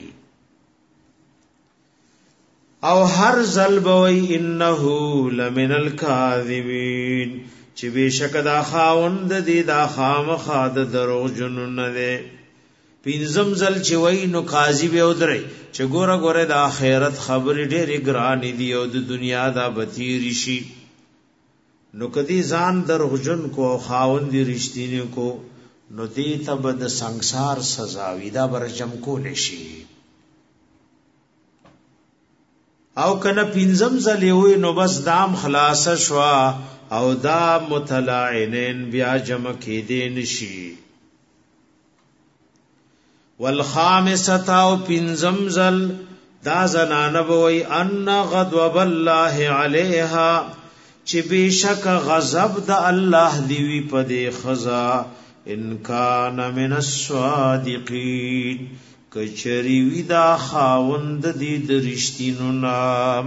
او هر ظلبوی انه لمن الکاذبین چې بشک دا خاوند دی دا خامخا د دروغ جنون نه دی پینځم ځل چې وای نو قاضي به ودرې چې ګوره ګوره د آخرت خبرې ډېرې ګرانې دي او د دنیا دا بتیر شي نو کدی ځان دروغجن کو خاوند دی رښتینی کو نو دې ته به د سنگسار سزا وي دا برجم کول شي او کنه پینځم ځلې وي نو بس دام خلاص شوا او دا متلاعنین بیا جمع کېدې نشي والخامسه او پینځم ځل دا زنانه وي ان غضب الله علیها چې بشک غضب د الله دی وی په دې خزا ان کان من الصادقین کچری وی دا خاوند دی د رښتینو نام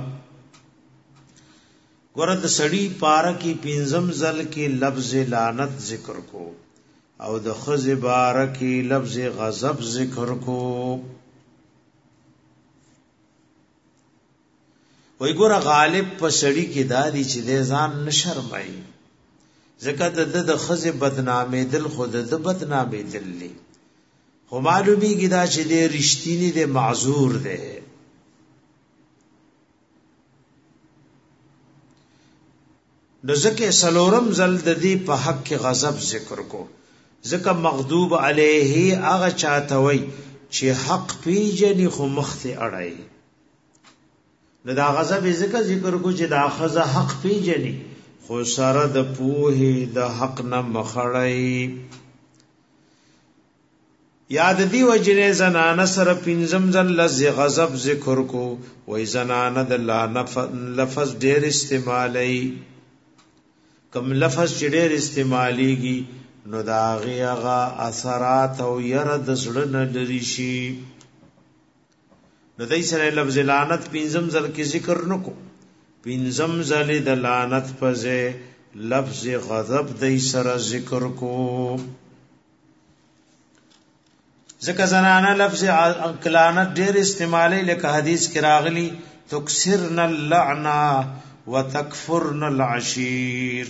ګورد سړی پارا کی پینځم ځل کې لفظ لعنت ذکر کو او د خز بارا کی لفظ غضب ذکر کو وای ګوره غالب په سړی کې دادی چې د ځان نشرمای زکه د خزه بدنامې دل خود د بدنامې دل لی خو معلومی کی دا چې د رښتینی د معذور ده نو ځکه سلورم زل د دې په حق کې غضب ذکر کو ځکه مغضوب علیه هغه چاته وای چې حق پیژني خو مخته اړای نو دا غضب ذکر کو چې دا خزه حق پیژني خو سره د پوهې د حق نه مخړی یاد دی وجنه زنانه سره پنځم ځل غضب ذکر کو وای زنانه د لفظ ډیر استعمالي کم لفظ چې ډیر استعماليږي نو دا هغه اثرات او ير د زړه نه لري شي نو دای سره لفظ لعنت پنځم ځل کې ذکر نکو پنځم ځل د لعنت په ځای لفظ غضب دای سره ذکر کو ځکه زنانه لفظ لعنت ډیر استعمالي لکه حدیث کې راغلی تکسرن اللعنه وتکفرن العشیر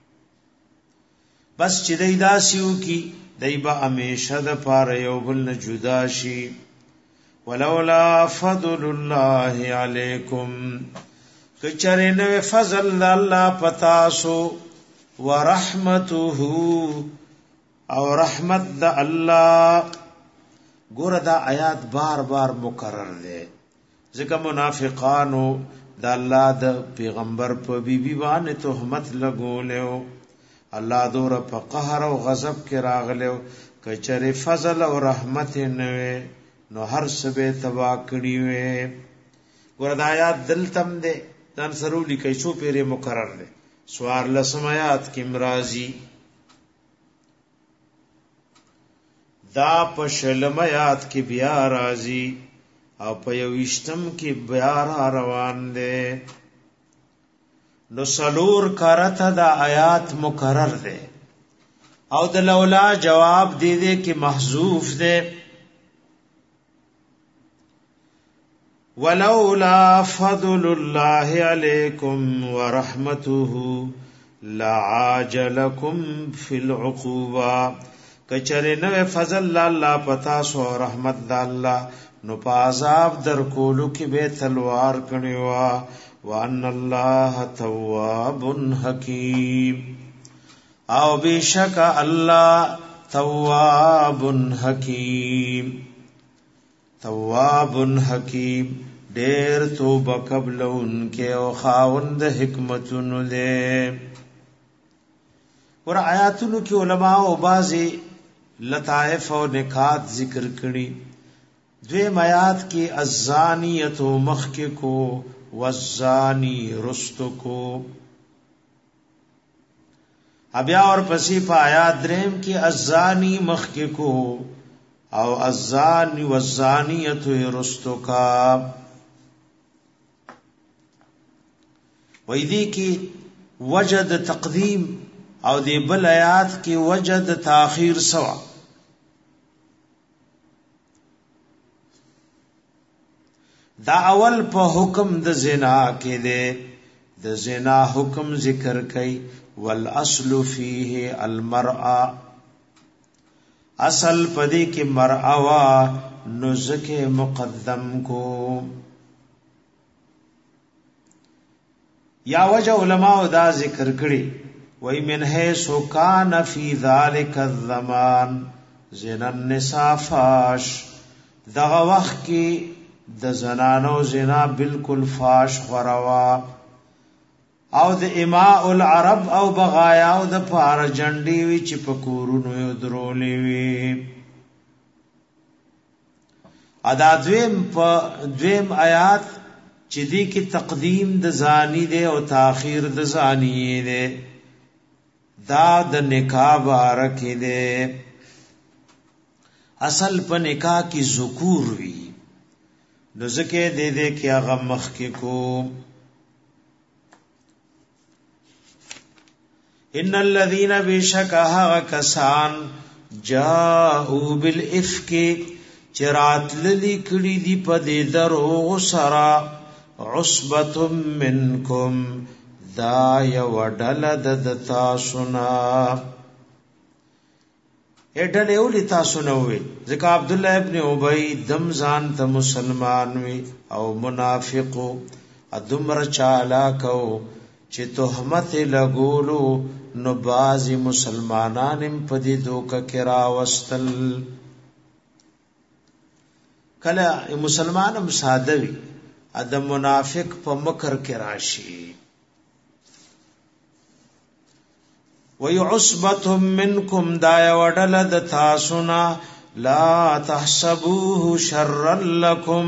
بس چې دای داسیو کی دای به همیشه د پاره یو بل نه جدا شي ولولا فضل الله علیکم کچره نو فضل الله پتاسو ورحمته او رحمت د الله ګور دا آیات بار بار مکرر ده ځکه منافقانو د الله د پیغمبر په بیبي باندې تهمت لګولیو الله دور په قهر او غضب کې راغلیو کچره فضل او رحمت نه نو هر سبه تبا کړی وي ګور دا آیات دلتم ده ځان سرولي کوي څو پیره مکرر ده سوار لسمات کې مرাজি دا په شلمات کې بیا راځي او په یوشتم کې بیا روان دي نو سلور کرته دا آیات مکرر ده او د لولا جواب دی دے کہ محذوف دے ولولا فضل الله علیکم ورحمته لعاجلکم فی العقوبہ کچره نو فضل الله پتا سو رحمت د الله نو پازاب در کولو کې به تلوار کړیوا وان الله تواب حکیم او بیشک الله تواب حکیم تواب حکیم ډیر توبه قبل انکه او خاوند حکمتونو له ور آیاتونو کې علما او بازي لطائف او نکات ذکر کړي دوی آیات کې الزانیت مخک کو والزانی رست کو ابیا اور پسی په آیات دریم کې الزانی مخک کو او الزانی والزانیت رست کا ویدی کی وجد تقدیم او دی بل آیات کی وجد تاخیر سوا دا اول په حکم د زنا کې ده د زنا حکم ذکر کړي والاصل فيه المرأه اصل پدې کې مرأه وا نزکه مقدم کو یا وجه علماء دا ذکر کړي وای منه سو کان فی ذلک الزمان زنا النساء فاش دغه وخت کې د زنانو زنا بالکل فاش خوروا او د اماء العرب او بغایا او د پار جنډي وی چې پکورونو درولې وی ادا دویم آیات چې دی کې تقدیم د زانی دی او تاخير د زانی دی دا د نکاح بارکه دی اصل په نکاح کې ذکور وی نو زکه دے دے کیا غم مخ کې کو ان الذين بشکها کسان جاءوا بالافك چرات للی کړي دی په دې درو سرا عصبة منکم دا یو ډله د تاسو نه اډل یو ل تاسو نه وي ځکه عبد الله ابن ابي دم ځان ته مسلمان وي او منافق ادمر چالاکو چې تهمت لګولو نو بازي مسلمانان په دې دوکه کرا وستل کله مسلمانم ساده وي ادم منافق په مکر کې راشي وَيُعُصْبَةٌ مِّنْكُمْ دَايَ وَدَلَدَ تَاسُنَا لَا تَحْسَبُوهُ شَرًّا لَكُمْ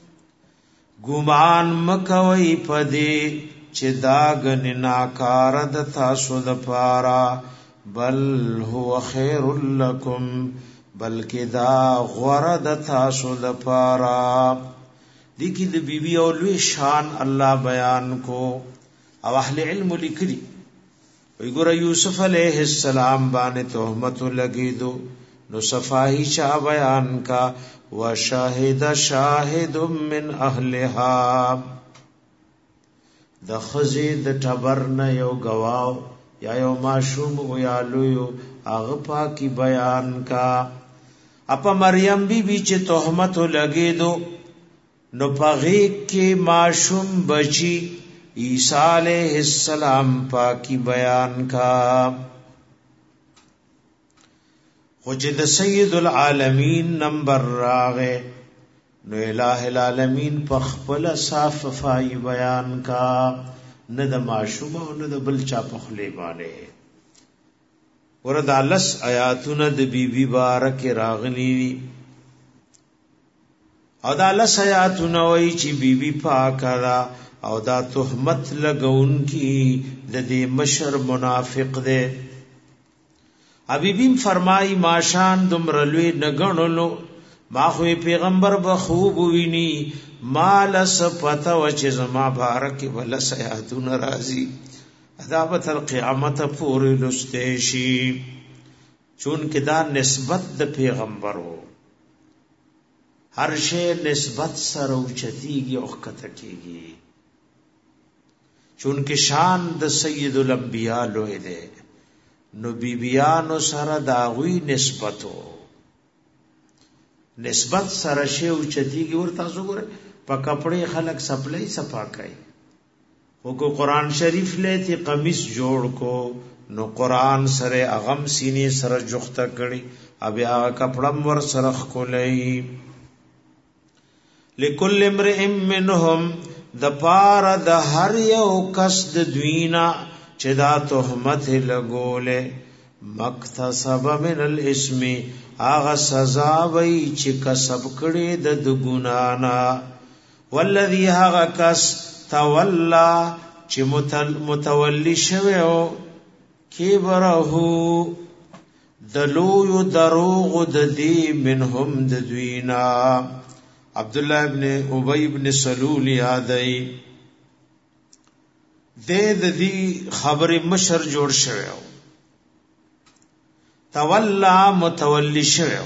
گمان مکوئی پدی چې داغن ناکار د تاسو د پارا بل هو خیر لکم بلکې دا غوړه د تاسو د پارا دي کې د بیبي او لوی شان الله بیان کو او اهل علم لیکلي وی ګور یوسف علیہ السلام باندې تهمت لګیدو نو صفائی چا بیان کا وشاهد شاهد من اهلها د خزی د ټبرن یو گواو یا یو ماشوم او یا لویو هغه پاکي بیان کا اپا مریم بی بی چې تهمت لګیدو نو پغی کې ماشوم بچی عیسی علیہ السلام پاکی بیان کا خجد سید العالمین نمبر راغے نو الہ العالمین پخپل صاف صفائی بیان کا ند معشوم او ند بلچا پخلی بانے ورد علس آیاتون د بی بی بارک راغلی او دا علس آیاتون وی چی بی بی پاکا دا او دا تهمت لګون کی د دې مشر منافق دے حبیبیم فرمای ماشان دمرلوی نګنلو ما خو پیغمبر بخوب ویني مال سپتا و چې زما بارک ول سیاتون رازی عذابت القیامت پوری لستشی چون کې دا نسبت د پیغمبر وو هر شی نسبت سره اوچتیږي او کتکیږي چونکه شان د سید الانبیاء لوی دی نو بیبیانو سره داوی نسبتو نسبت سره شی او چتیږي ور تاسو ګره په کپڑے خلق سپلای صفا کوي وګو قران شریف لته قمیص جوړ کو نو قران سره اغم سینې سره جوخته کړي بیا کپڑم ور سره خولای لکل امرئ منهم د پار د هر یو کس د دوینا چې دا تهمت لګولې مکتسب من الاسم اغه سزا وی چې کسب کړي د ګنانا والذي هغه کس تولا چې متولی شوی او کبره دلو یو دروغ د دی منهم د دوینا عبداللہ ابن ابی ابن سلول یادئی د دې خبر مشر جوړ شوی تولا متولی شوی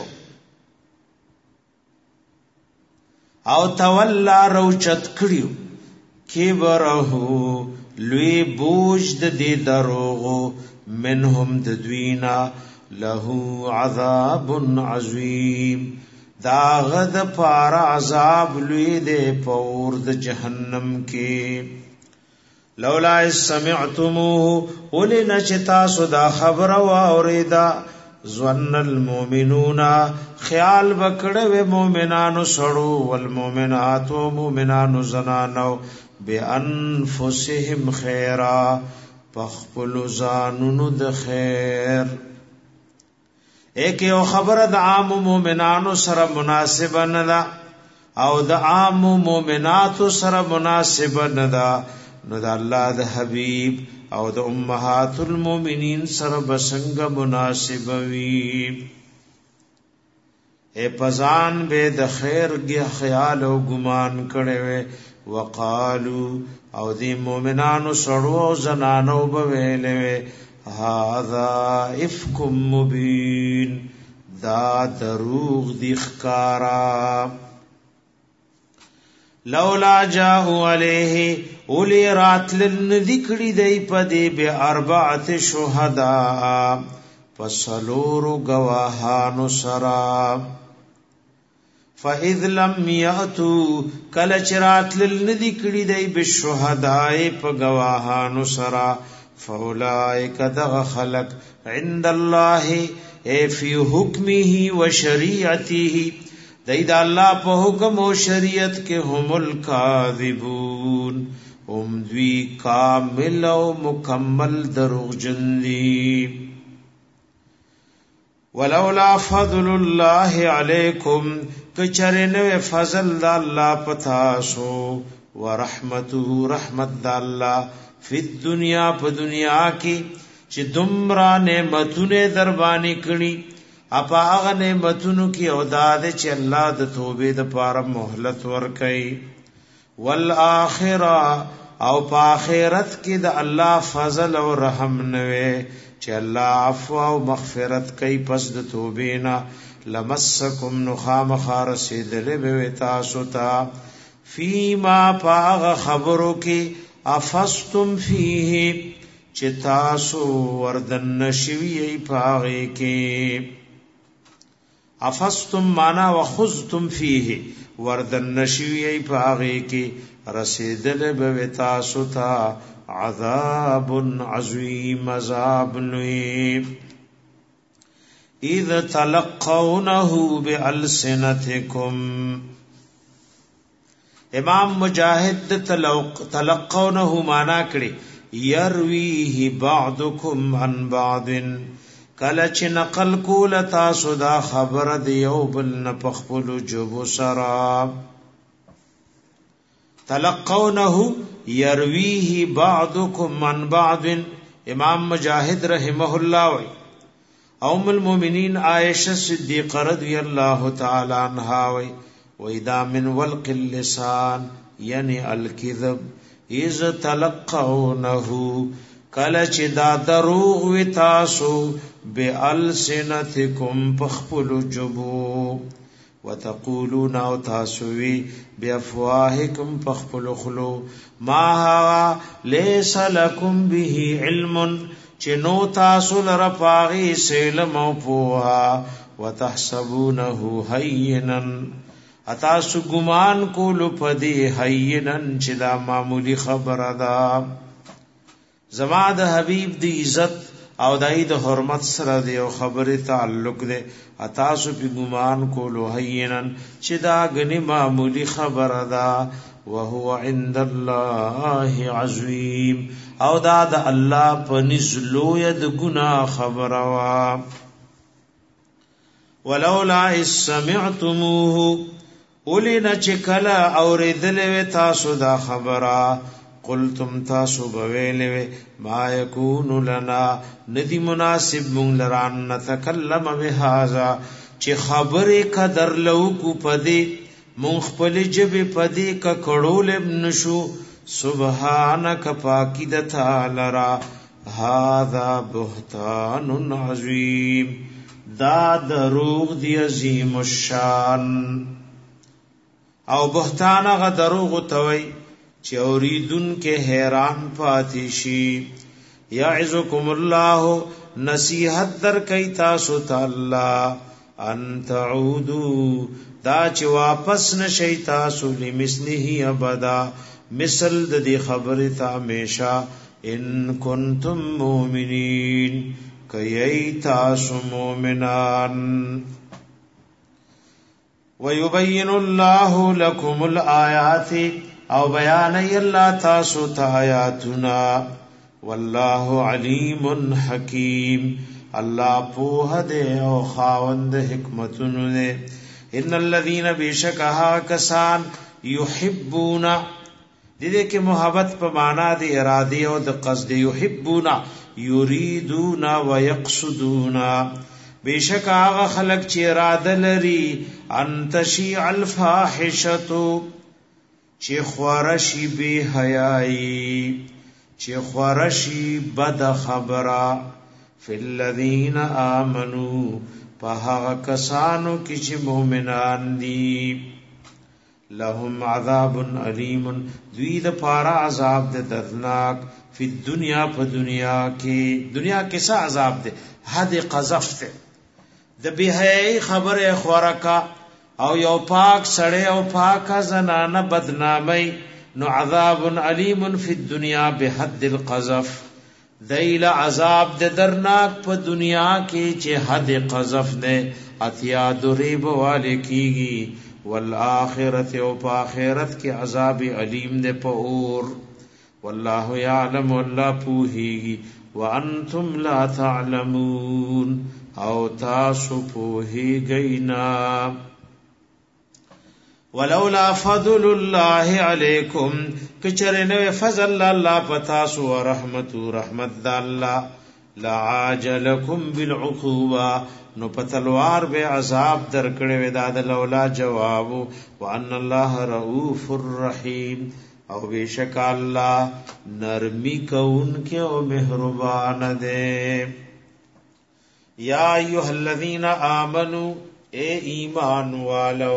او تولا روچت کړیو کبره لوی بوج د دې دروغو منهم د دوینا له عذاب عظیم دا غد پار عذاب لوی دے پور د جہنم کے لولا سمعتموه ولنا چتا سودا خبر و اوریدا ظن المؤمنون خیال بکړه و مؤمنانو سړو والمؤمنات و مؤمنانو زنانو بانفسهم خیرا پخپل زانونو د خیر ایک یو خبر د عام مومنانو سره مناسب نه ده او د عام مومنات سره مناسب نه ده نو د الله د حبیب او د امهات المؤمنین سره بسنګ مناسب وي اے پزان به د خیر کې خیال او ګمان کړي وي وقالو او د مؤمنانو سره او زنانو به ویلې هذا افک مبین دا دروغ دی خکارا لولا جاءوا عليه اولی راتلن ذکری دی پدی بی اربعت شهداء فسلور گواهان سرا فاذ لم یاتوا کل چراتلن ذکری دی بالشهداء پگواهان سرا فاولئک دغ خلق عند الله فی حکمه و شریعته دید اللہ په حکم و شریعت کے هم الکاذبون هم دوی کامل و مکمل دروغ جندی ولولا فضل اللہ علیکم کچرنو فضل دا اللہ پتاسو ورحمته رحمت دا اللہ فی الدنیا پا دنیا کی چی دمرا نعمتون دربانی کڑی اپا آغا نعمتونو کی اوداد چی اللہ دا توبے دا پارا محلت ورکی والآخرہ او پا آخرت کی دا اللہ فضل و رحم نوے چی اللہ عفو و مغفرت کی پس دا توبینا لمسکم نخام خارسی دلبوی تاسو تا فیما پا آغا خبرو کی افستم فیه چی تاسو وردن نشوی پاغی کی افستم مانا وخذتم فیه وردن نشوی پاغی کی رسیدل بویتاسو تا عذاب عظیم عذاب نوی اذ تلقونه بألسنتکم امام مجاہد تلقونه مانا کری یرویه بعضکم عن بعض کلچ نقل کول تاسو دا خبر دیو بل نپخپل جبو سرا تلقونه یرویه بعضکم عن بعض امام مجاہد رحمہ اللہ وی ام المومنین عائشہ صدیقہ رضی اللہ تعالی عنہا وی وَإِذَا مِنْ وَلْقِ اللِّسَانِ یعنی الْكِذَب اِذْ تَلَقَّوْنَهُ کلچ دا دروغ وی تاسو بِأَلْسِنَتِكُمْ پخپل جبو وَتَقُولُونَ او تاسوی بِأَفْوَاهِكُمْ پخپل خلو ما هَوَا لَيْسَ لَكُمْ بِهِ عِلْمٌ چنو تاسو لرپاغی سیلم او پوها وَتَحْسَبُونَهُ حَيِّنًا اتاسو گمان کولو پدی حینن چی دا معمولی خبر دا زما د حبیب دی عزت او دای د حرمت سره دی او خبر تعلق دی اتاسو پی گمان کولو حینن چی دا گنی معمولی خبر دا وهو عند الله عظیم او دا د الله پنځلو ید گنا خبر وا ولولا سمعتموه اولینا چکلا اوریدلوی تاسو دا خبرا قلتم تاسو بویلوی ما یکونو لنا ندی مناسب مونگ لران نتکلم بحازا چی خبر قدر لوکو پدی مونگ خپل جب پدی کا کڑول ابنشو سبحانک پاکی دتا لرا هذا بہتان عظیم دا دروغ دی عظیم الشان او بہتان غا دروغ توی چی اوریدن کے حیران پاتی شی یعظکم اللہ نصیحت در کئی تاسو تا اللہ ان تعودو دا چی واپس نشی تاسو لمثلہی ابدا مثل دی خبر تا ہمیشہ ان کنتم مومنین کئی تاسو مومنان وَيُبَيِّنُ اللَّهُ لَكُمُ الْآيَاتِ او بیانی اللہ تاسو تا آیاتنا واللہ علیم حکیم اللہ پوہ دے او خاوند حکمتن دے ان الذین بیشکہا کسان یحبونا دیدے کہ محبت پا مانا دی ارادی او دی قصد یحبونا یریدونا ویقصدونا بیشک آغا خلق چی اراده لري ان تشیع الفاحشتو چی خورشی بی حیائی چی خورشی بد خبرا فی الذین آمنو پا حق کسانو کی چی مومنان دی لهم عذاب علیم دوی د پارا عذاب د دردناک فی الدنیا په دنیا کې څه عذاب ده حد قذف ده د بهای خبره خورکا او یو پاک سړی او پاک زنانه بدنامي نو عذاب علیم فی الدنیا بحد القذف دیل عذاب د درناک په دنیا کې چې حد قذف ده اتیا دریب والے کیږي والآخرت او په آخرت کې عذاب علیم ده په اور والله یعلم والله پوهیږي وانتم لا تعلمون او تاسو پوهیږئ نه ولولا فضل الله علیکم کچرنه فضل الله پتا سو رحمت الله لعاجلکم بالعقوبه نو پتلوار به عذاب درکړې ودا د لولا جواب وان الله رؤوف الرحیم او بیشک الله نرمی کون کې او مهربان ده یا ایها الذین آمنو اے ایمان والو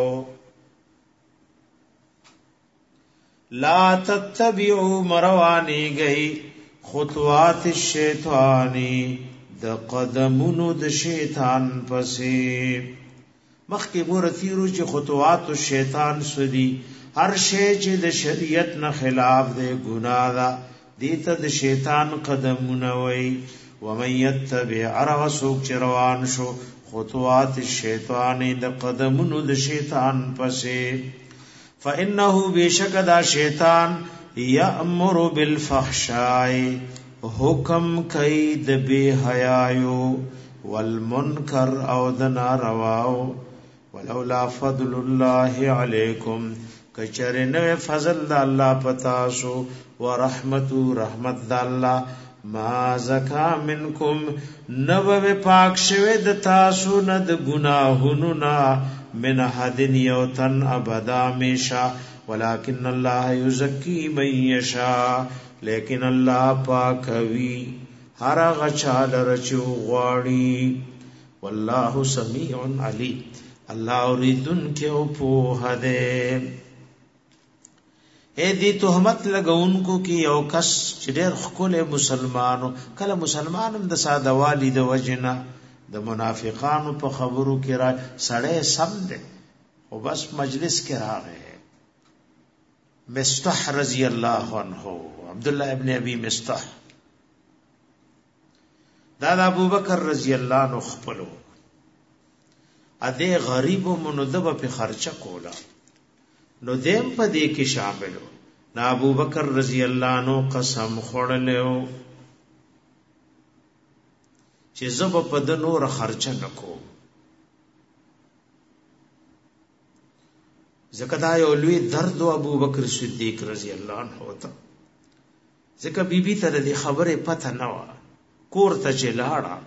لا تتبعوا مروانی گئی خطوات الشیطانی د قدمونو د شیطان پسې مخکې ګورتیرو چې خطوات الشیطان سدي هر شی چې د شریعت نه خلاف دی ګناه ده دیته د شیطان قدمونه وي ومن يتبع رسوک چروان شو خطوات الشیطان د قدمونو د شیطان پسې فانه بشک دا شیطان یامر بالفحشاء حکم کید بے حیايو والمنکر او د نارواو ولولا فضل الله علیکم کچرنه فضل د الله پتاسو ورحمت د الله ما زکا منکم نو پاک شوه د تاسو نه د گناهونو نه من حدن یوتن ابدا میشا ولکن الله یزکی من یشا لیکن الله پاکوي هر غچا لرچو غواړي والله سمیع علیم الله اوریدن کې او په هده اے دی تهمت لګونکو کې یو کس چې ډېر خپل مسلمانو کله مسلمانم د ساده والی د وجنه د منافقانو په خبرو کې را سړې سم ده او بس مجلس کې راغی مستح رضی الله عنه عبد الله ابن ابي مستح دا ابو بکر رضی الله عنه خپلو اده غریب منذب په خرچه کولا نو دیم په دې کې شاملو نا ابو بکر رضی الله عنه قسم خورلو چې زب په د نور خرچه نکو زکدا یو لوی درد ابو بکر صدیق رضی الله عنه وته زکه بیبي ته د خبره پته نه و کور ته چلاړه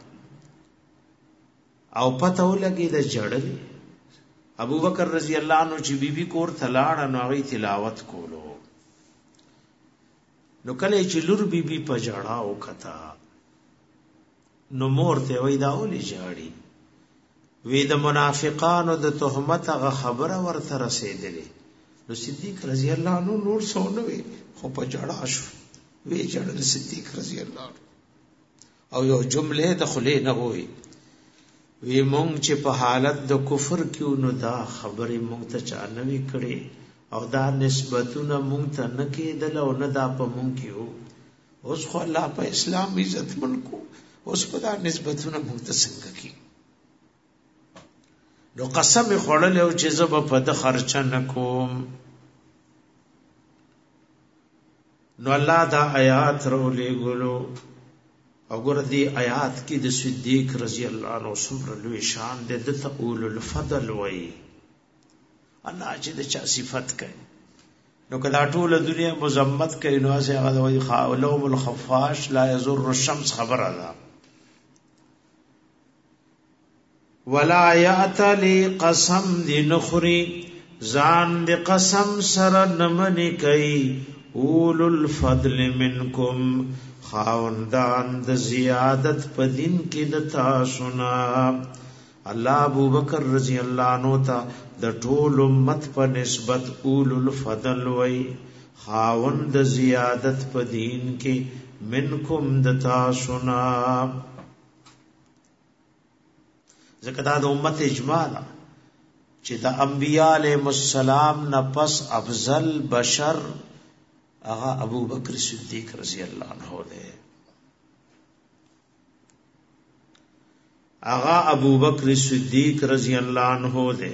او پته ولګي د جړل ابو بکر رضی الله عنه چې بیبي کور ته لاړه نو هغه تلاوت کولو نو کله چې لور بیبي په جړا او کتا نو مور ته وای دا ولې جاړي وی د منافقانو د تهمت غ خبره ورته رسیدلې نو صدیق رضی الله عنه نور سونه وی خو په جړا شو وی جړل صدیق رضی الله عنه او یو جمله د خلی نه وی وی مونږ چې په حالت د کفر کې نو دا خبره مونږ ته چا نه وی کړي او دا نسبتونه مونږ ته نه کېدل او نه دا په مونږ کې وو اوس خو الله په اسلام عزت من کو اوس په دا نسبتونه مونږ ته څنګه کی نو قسم خوړل او چې زب په د خرچه نکوم نو الله دا آیات رولې ګلو او ګور دې آیات کې د صدیق رضی الله عنه سمر لوی شان د تقول الفضل وای الله چې د چا صفت کوي نو کله ټول دنیا مزمت کوي نو هغه هغه وای خاولهم الخفاش لا يضر الشمس خبر ادا ولا یاتلی قسم دی نخری ځان دی قسم سره نمنې کوي اول الفضل منکم خاوندان د زیادت په دین کې د تاسو نه الله ابو بکر رضی الله عنه ته د ټول امت په نسبت اول الفضل وای خاوند زیادت په دین کې منکم دتا سنا ځکه دا د امت اجماع ده چې د انبیاء علیهم السلام نه پس افضل بشر هغه ابو بکر صدیق رضی الله عنه دی آغا ابو بکر صدیق رضی اللہ عنہ دے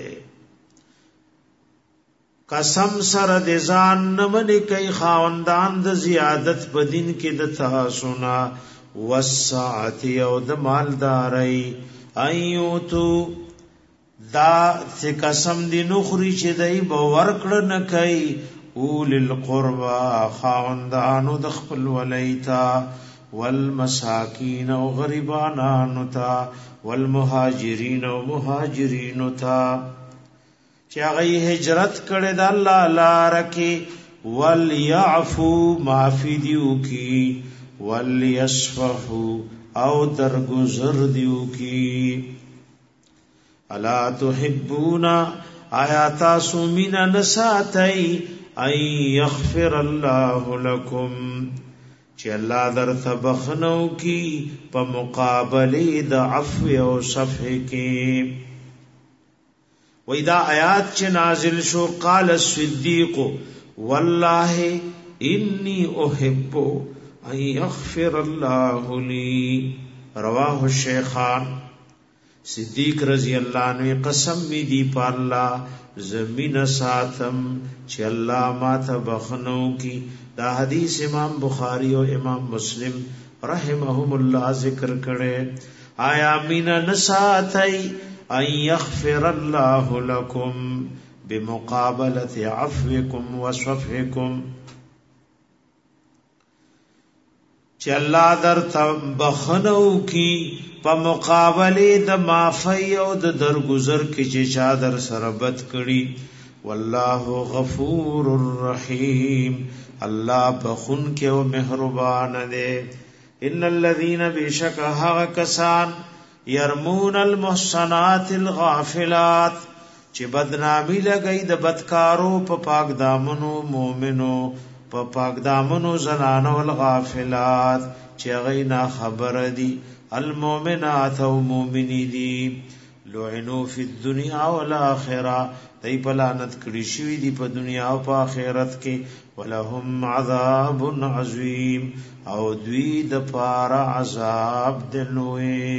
قسم سر د ځان نمنې کوي خاوندان د زیادت په دین کې د تاسونا وسعت او د مالداري ايوتو دا څه قسم دي نخري چې دای به ورکړه نه کوي اول القربا خاوندانو د خپل ولیتا والمساکین او غریبانانو تا والمهاجرین او مهاجرینو تا چې هغه هجرت کړي د الله لپاره کې وليعفو معفي دیو کی وليصفحوا او درگذر دیو کی الا تحبون آیات سومینا نساتی ای یغفر الله لكم چې الله درته بخنو کی په مقابله د عفو او صفح کې وإذا آیات چې نازل شو قال الصدیق والله انی احب ان یغفر الله لی رواه الشیخان صدیق رضی اللہ عنہ قسم می دی په الله زمین ساتم چې الله ما ته بخنو کی دا حدیث امام بخاری او امام مسلم رحمهم الله ذکر کړي آیا مینا نساتی ان یغفر الله لكم بمقابله عفوکم وصفحکم چې الله در بخنو کی په مقابله د معافی او د درگذر کې چې چا در سره بد کړي والله غفور الرحیم الله بخون کې او مهربان دی ان الذين بشکها کسان يرمون المحصنات الغافلات چې بدنامي لګي د بدکارو په پاک دامنو مؤمنو په پاک دامنو زنانو الغافلات چې غینا خبر دي المؤمنات او مؤمنی دي لعنوا فی الدنيا والآخرة دای په لعنت کړي شوی دي په دنیا او په آخرت کې ولهم عذاب عظیم او دوی د پاره عذاب دلوي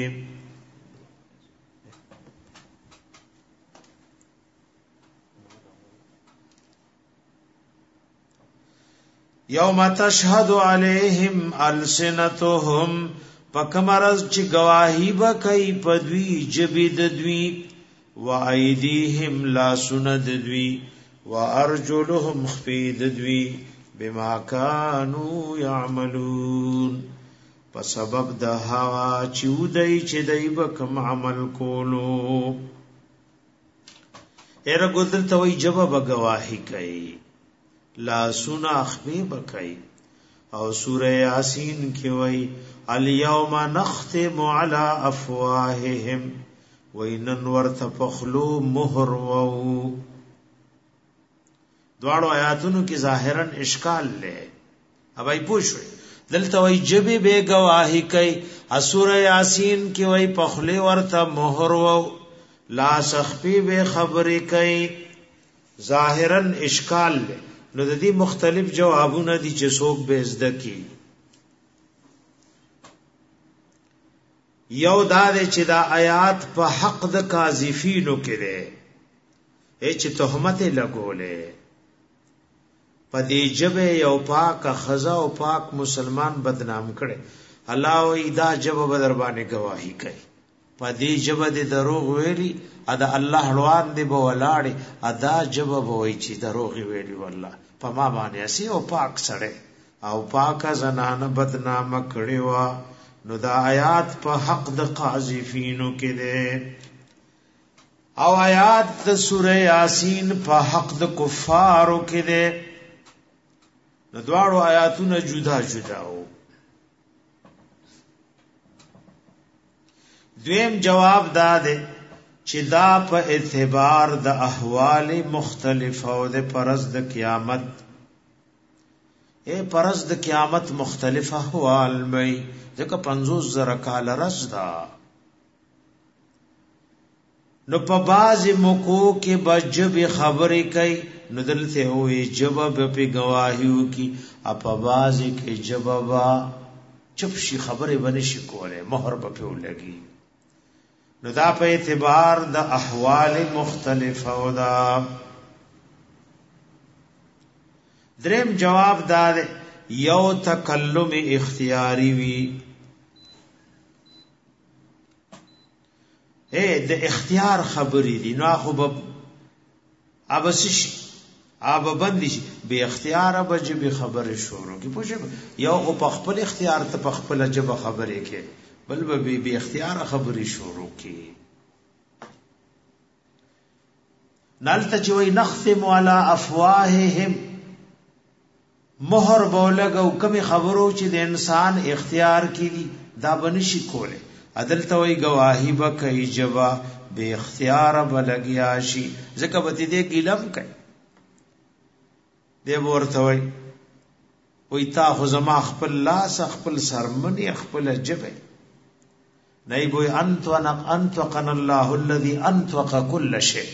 یوم تشهد علیہم السنتهم پکمرز چې گواہی وکي پدوی جبید دوی و ایدیهم لا سند دوی و ارجلهم خفید دوی بما كانوا يعملون په سبب د هوا چودای چې دای بکم عمل کولو اره ګذر ته وی جواب گواہی کوي لا سنا اخبی بکئی او سورہ یاسین کی وئی الیوم نختم علی افواہہم وینن ورت پخلو مہر وو دواړو آیاتونو کی ظاهرا اشکال لے اب ای پوښوي دلته وئی جبی بے گواہی کئی سورہ یاسین کی وئی پخلی ورت مہر وو لا سخبی بے خبری کئی ظاهرا اشکال لے نو د دې مختلف جوابونه دي چې څوک به زده کی یو دا چې دا آیات په حق د کاذفینو کې ده چې تهمت لګولې په دې جبه یو پاک خزا او پاک مسلمان بدنام کړي الله او دا جبه بدر باندې گواہی کوي په دې جبه د دروغ ویلي ادا الله روان دی به ولاړ ادا جبه وای چې دروغ ویلي والله په ما باندې اسی او پاک سره او پاک زنانه بدنام کړي وا نو دا آیات په حق د قاذفینو کې ده او آیات د سوره یاسین په حق د کفارو کې ده نو دواړو آیاتونه جدا جدا وو دویم جواب دا ده چې دا په اعتبار د احوال مختلف او د پرز د قیامت پرز د قیامت مختلف احوال مې ځکه 50,000 کال رز دا نو په بعض موکو کې بجب خبرې کوي نو دلته وې جواب په گواهیو کې په بعض کې جواب چپ شي خبرې ونه شي کوله مہر په ولګي نو دا په اعتبار د احوال مختلف او دا دریم جواب دا یو تکلم اختیاری وی د اختیار خبرې دي نو خو به ابسش اب بندي به اختیار به جب خبره شروع کی پوښه یو او په خپل اختیار ته په خپل جب خبره کې بل به اختیار خبره شروع کی نالته چې وای نختم علی افواههم مہر بولګو کمی خبرو چې د انسان اختیار کی دي دا بنشي کوله عدل توي گواہی به کوي جوا به اختیار به لګیا شي ځکه به دې ګلم کوي دی ورته وي تا خو زما خپل لاس خپل سرمنی خپل جبه نه وي انطقنا الله الذي انطق كل شيء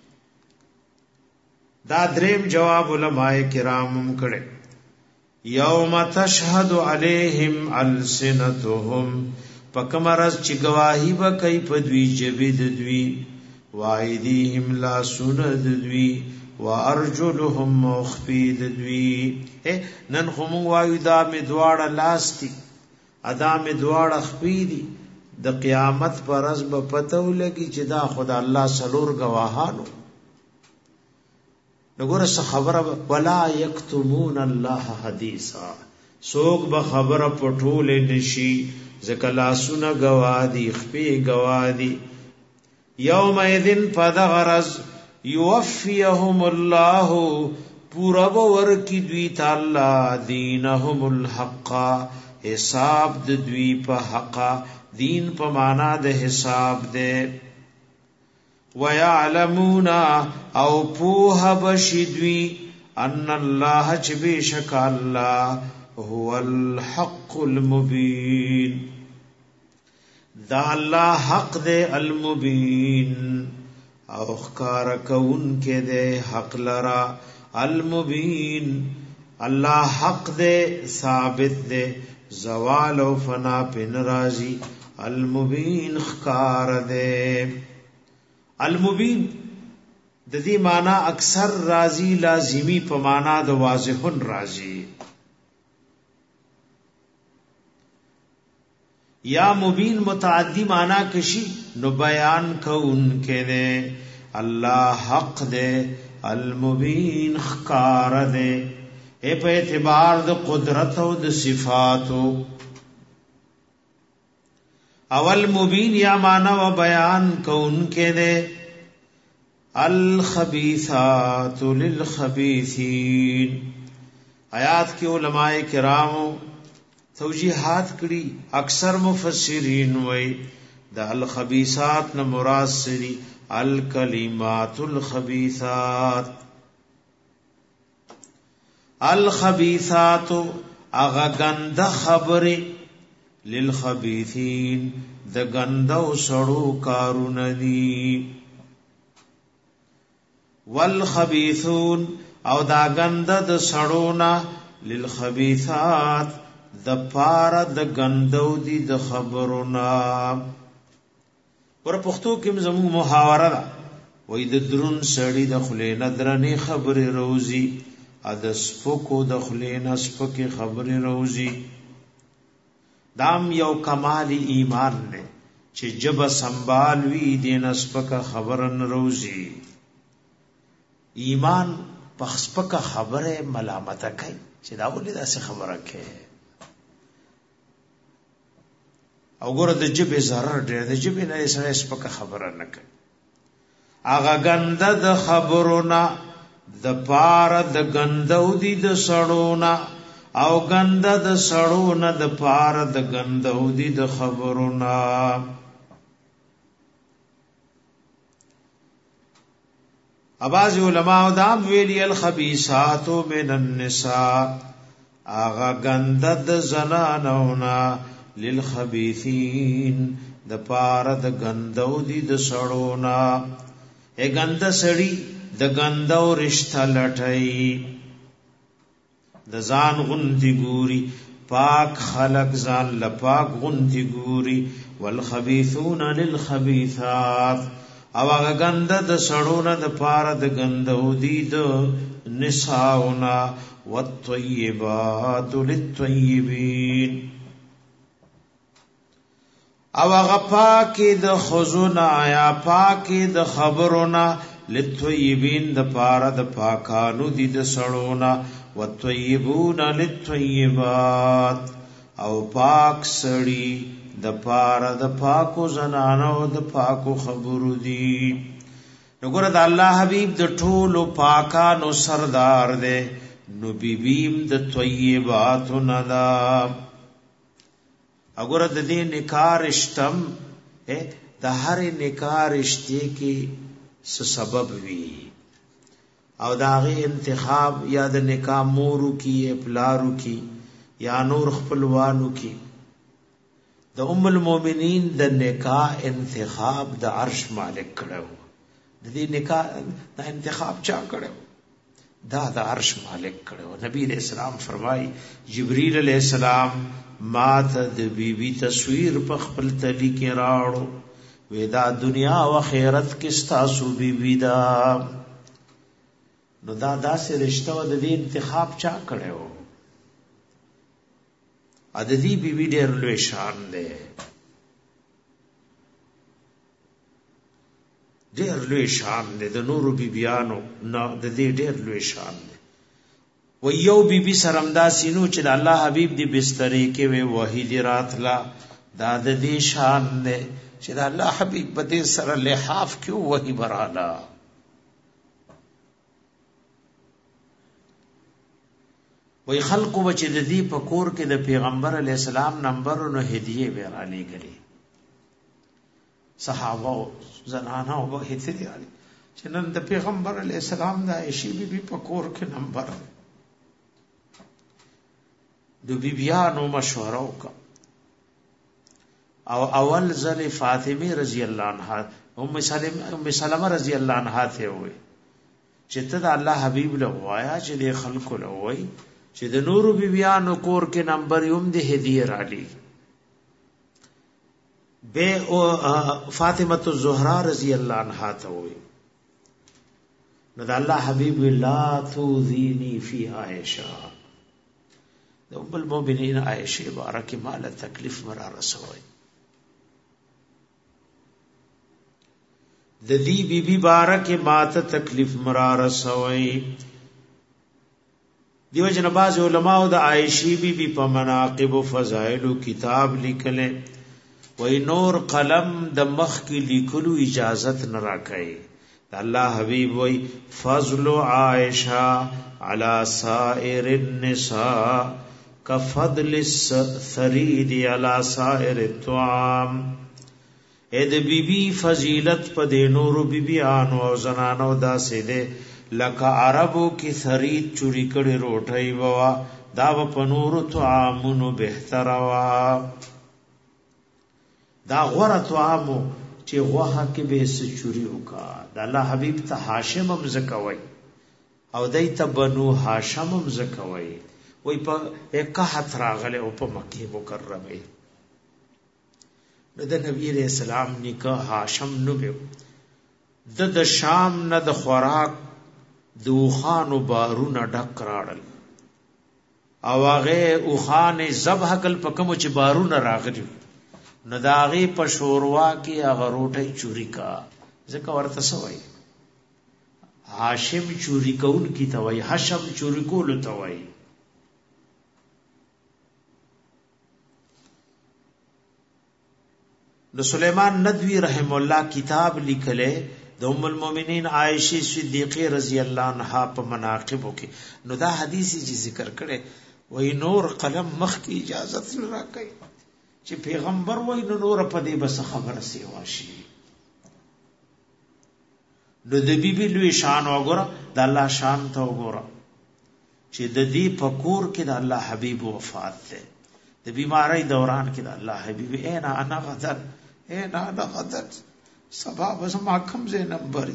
دا دریم جواب علماء کرام کړي یوم تشهد علیہم السنتهم پکمرز چې گواہی به کوي په دوی جبې د دوی وایدیهم لا سند دوی وارجلهم مخفید دوی نن خو مونږ وایو دا می دواړه لاستي ادا می دواړه خپېدي د قیامت پر ورځ به پته ولګي چې دا خدای الله سلور گواهانو نګوره څه خبره ولا یکتمون الله حدیثا سوق به خبره پټول نشي ځکه لاسونه گوادي خپې گوادي یوم اذن فدغرز یوفیهم الله پورا ور کی دوی تعالی دینهم الحق حساب د دوی په حق دین په معنا د حساب ده ويعلمون او پوها بشدوی ان الله چبیشک الله هو الحق المبین دا الله حق دے المبین او خکار کون کے دے حق لرا المبین الله حق دے ثابت دے زوال و فنا پن رازی المبین خکار دے المبین د دې معنا اکثر راضی لازمی په معنا د واضحن راضی یا مبین متعدی معنا کشی نو بیان کون کې دے الله حق دے المبین خکار دے په اعتبار د قدرت او د صفاتو اول مبین یا معنا و بیان کون کې دے الخبیثات للخبیثین آیات کې علماء کرامو توجیحات کړي اکثر مفسرین وای د الخبیثات نه مراد سری الکلمات الخبیثات الخبیثات اغه غنده خبره للخبیثین د غندو سړو کارونه دي والخبیثون او دا غنده د سړونا للخبیثات د پاره د غندو دي د خبرونه ور پښتو کې زمو محاوره ده وې د درون سړی د خلینه درنې خبره روزي ا د سپکو د خلینه سپکه خبره روزي دام یو کمال ایمان نه چې جب سنبال وی دین سپکه خبرن روزي ایمان پخسپکه خبره ملامت کوي چې دا ولې داسې خبره کوي او ګوره د جبه zarar ډېر د جبه نه سره سپکه خبره نه کوي اغه غنده د خبرونه د پاره د غندو دي د سړونه او غنده د سړونه د پاره د غندو دي د خبرونه اباظ علماء دام ویلی الخبیثات من النساء آغا گندد زنانونا للخبیثین د پاره د گندو دی د سړونا اے گند سړی د گندو رشتہ لټای د ځان غندي ګوري پاک خلق ځان لپاک غندي ګوري والخبيثون للخبيثات او هغه گند د سړونه د پاره د گندو دی د نساؤنا والطيبات للطيبين او هغه پاکي د خزونه یا پاکي د خبرونه للطيبين د پاره د پاکانو دي د سړونه والطيبون للطيبات او پاک سړي د پاره د پاکو زنانو د پاکو خبرو دي وګوره د الله حبيب د ټولو پاکانو سردار دی نو بیبیم د طیبات ندا وګوره د دې نکاح رشتم د هر نکاح رشته کې څه سبب وي او دا غي انتخاب یا د نکاح مورو کی پلارو کی یا نور خپلوانو کی د المؤمنین د نکاح انتخاب د عرش مالک کړو د دې نکاح د انتخاب چا کړو دا د عرش مالک کړو نبی علیہ السلام فرمای جبرئیل علیہ السلام مات د بیبي تصویر په خپل تلی کې راړو ودا دنیا او آخرت کې ستاسو بیبي دا نو دا داسې رشتہ د دې انتخاب چا کړو عددی بیبی ډېر لوی شان دی ډېر لوی شان دی د نورو بیبیانو نه د دې ډېر لوی شان دی و یو بیبی سرمدا سینو چې د الله حبیب دی بسترې کې وی وحی دی راتلا دا د دې شان دی چې د الله حبیب په دې سره لحاف کې وحی برالا وی خلق بچ د دې په کور کې د پیغمبر علی السلام نمبر نو هدیه به را لګلې صحابه زنانه او به هدیه علی چې نن د پیغمبر علی السلام د عائشہ بیبي په کور کې نمبر د بیبیانو مشوره وکړه او اول ځل فاطمه رضی الله عنها ام سلمہ رضی الله عنها ته وې چې ته د الله حبیب له وایا چې د خلکو له وای چې د نورو بیبیانو کور کې نمبر یم د هدیه را لې به او فاطمه الزهرا رضی الله عنها ته وې نو د الله حبیب لا تؤذيني فی عائشہ د ام المؤمنین عائشہ بارک مال تکلیف مرا رسوي د دې بیبي بارک ماته تکلیف مرا رسوي دیو جن باز علماء د عائشہ بیبي په مناقب او فضائل کتاب لیکله وای نور قلم د مخ کې لیکلو اجازت نه راکړي الله حبیب وای فضل عائشہ علی سائر النساء کفضل الثرید علی سائر الطعام اې د بیبي فضیلت په د نورو بیبيانو او زنانو داسې ده لکه عربو کې ثرید چوری کړي روټي ووا دا په نورو طعامونو بهتر وا دا غوړه طعامو چې غوخه کې به څه چوری وکا د الله حبيب ته هاشم هم زکوي او دایته بنو هاشم هم زکوي وای په اکه راغله او په مکه مکرمه د نبی رسول الله نکاح هاشم نو به د شام نه د خوراک دوخانو بارونه ډک راړل او هغه او خان ذبح کل پکم چې بارونه راغلي نو داغي په شوروا کې هغه روټي چوری کا ځکه ورته سوای هاشم چوری کول کی توای هاشم چوری کول توای نو سلیمان ندوی رحم الله کتاب لیکله د ام المؤمنین عائشہ صدیقہ رضی الله عنها په مناقب کې نو دا حدیث چې ذکر کړي وای نور قلم مخ کی اجازت نه راکړي چې پیغمبر وای نو نور په دې بس خبر سی واشي نو د بیبي لوی شان وګوره، د الله شان ته وګوره چې د دې پکور کې د الله حبيب وفات ده، د بیماری دوران کې د الله حبيب اینا انا غدر سبا بس ما کم زه نمبرې.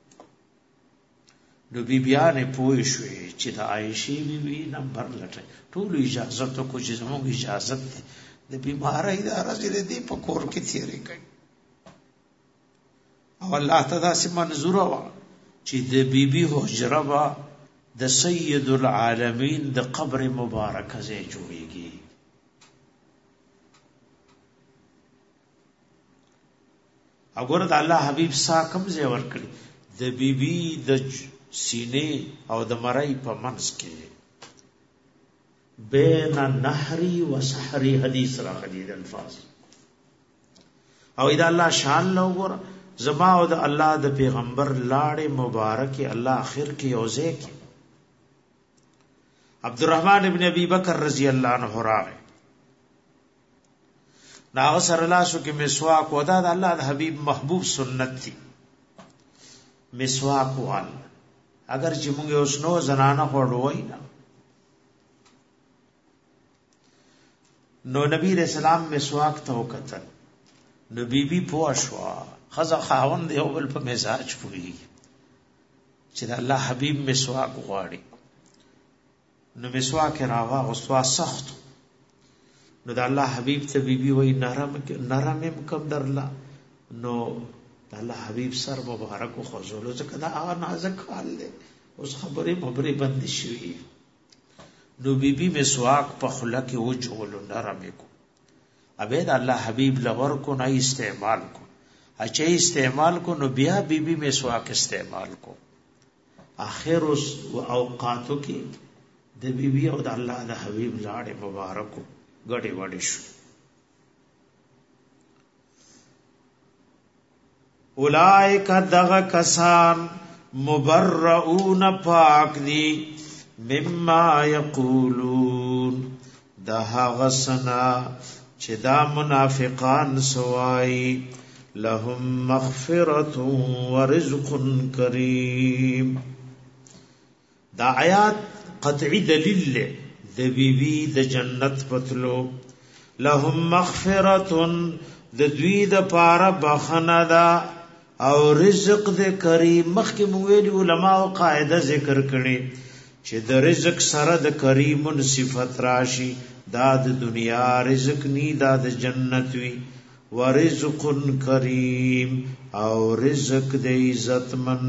نو بیبیان پوه شوې چې د عائشې بیبي نمبر لټه، ټول اجازه ته کو چې زموږ اجازه ده د بیماری د راځي دې پکور کې تیری کوي. او الله تعالی سي منظور وا چې د بیبي حجره وا د سید العالمین د قبر مبارک ځای جوړیږي. وګوره د الله حبیب ساکم ځای ورکړي د بیبي د سینې او د مړی په منځ کې بین نهری و سحری حدیث راغلي د الفاظ. او اذا الله شان له وګوره زما او د الله د پیغمبر لاړې مبارک الله اخر کې اوځي کې عبدالرحمن ابن ابي بکر رضی الله عنه راغی، ناغ سر لاسو کې مسواک ودا د الله د حبیب محبوب سنت تھی مسواک وال. اگر چې موږ اوس نو زنانه وړوي نه، نو نبی رسول الله مسواک ته وکتل، نو بیبي پوښوا خزه خاوند یو بل په مزاج پوری چې الله حبیب مسواک غواړي. نو مسواک راوا غسوا سخت، نو د الله حبیب ته بیبي وای نرم کم درلا، نو د الله حبیب سر مبارک خو زولو ځکه دا هغه نازک حال دی، اوس خبرې بند شي. نو بیبي مسواک په خله کې وجول نرم کو، ابه د الله حبیب لور کو نه استعمال کو، اچھا استعمال کو نو بیا بیبي مسواک استعمال کو. اخر اوس اوقاتو کې د بیبي او د الله د حبیب لاړې مبارکو غړې وړې شو. اولائک دغ کسان مبرؤون پاک دی مما یقولون دها غسنا چې دا منافقان سوای لهم مغفرة ورزق کریم. دا آیات قطعی دلیل د بیبی د جنت پتلو، لهم مغفرة د دوی د پاره بخنه دا او رزق د کریم. مخکې مو ویلي علماء قاعده ذکر کړي چې د رزق سره د کریم صفت راشي، دا د دنیا رزق نی دا د جنت وی. ورزق کریم او رزق د عزت من.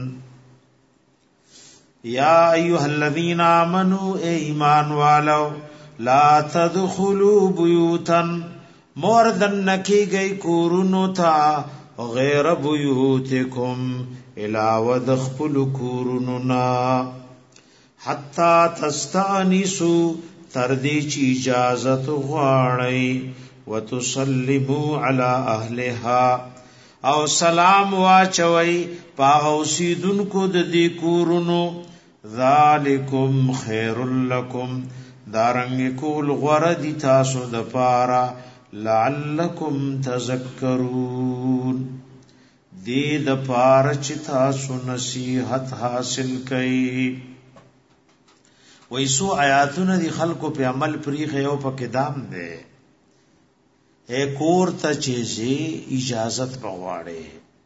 یا ایها الذین آمنوا اے ایمان والو لا تدخلوا بیوتا موردن نکی گئی کورونو تا غیر بیوتکم علاوه دخل کوروننا حتی تستانسوا تردی چی اجازت غواړی وتسلموا علی اهلها او سلام واچوي پاغوسیدونکو د دې کورونو. ذالکم خیر لکم دارنګ کول غردی تاسو د پارا لعلکم تذکرون دې د پارا چې تاسو نصیحت حاصل کړئ. وایسو آیاتونه دی خلکو په عمل پریخه یو په کدام ده اے کور ته چیزی اجازت بغواړي.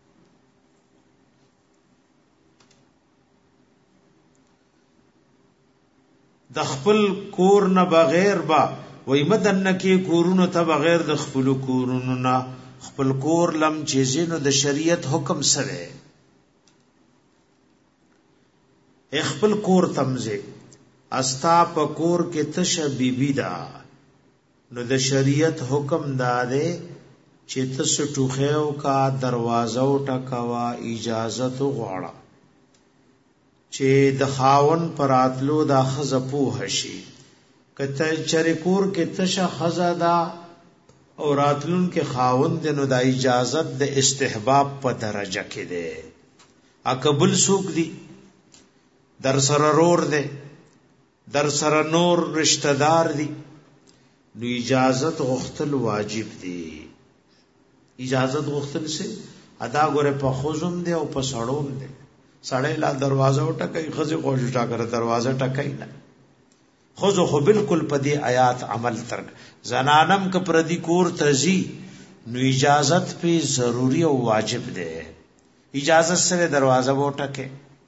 د خپل کور نه بغیر با وای مدن کې کورونو ته بغیر د خپل کورونو نه خپل کور لم چیزینو د شریعت حکم سره خپل کور تمزه استا په کور کې تش بیبی دا نو د شریعت حکم داده چې تس ټوخیو کا دروازه ټکوا اجازه تو غواړه چې د خاون پراتلو دا خزپو هشي کته چرکور کې تش خزادا او راتلون کې خاون دنو د اجازت د استحباب په درجه کې ده. اقبل سوق دی در سره رور ده در سره نور رشتہ دار دی نو اجازت غختل واجب دی. اجازت غختل سے ادا ګوره په خوزم دی او په سړوم دی سړی لا دروازه وټکای خزي خوښ ټاکره دروازه ټکای نه خزو خو بالکل په دې آیات عمل تر زنانم ک پردي کور تزي نو اجازت په ضروری او واجب ده اجازت سره دروازه وټکه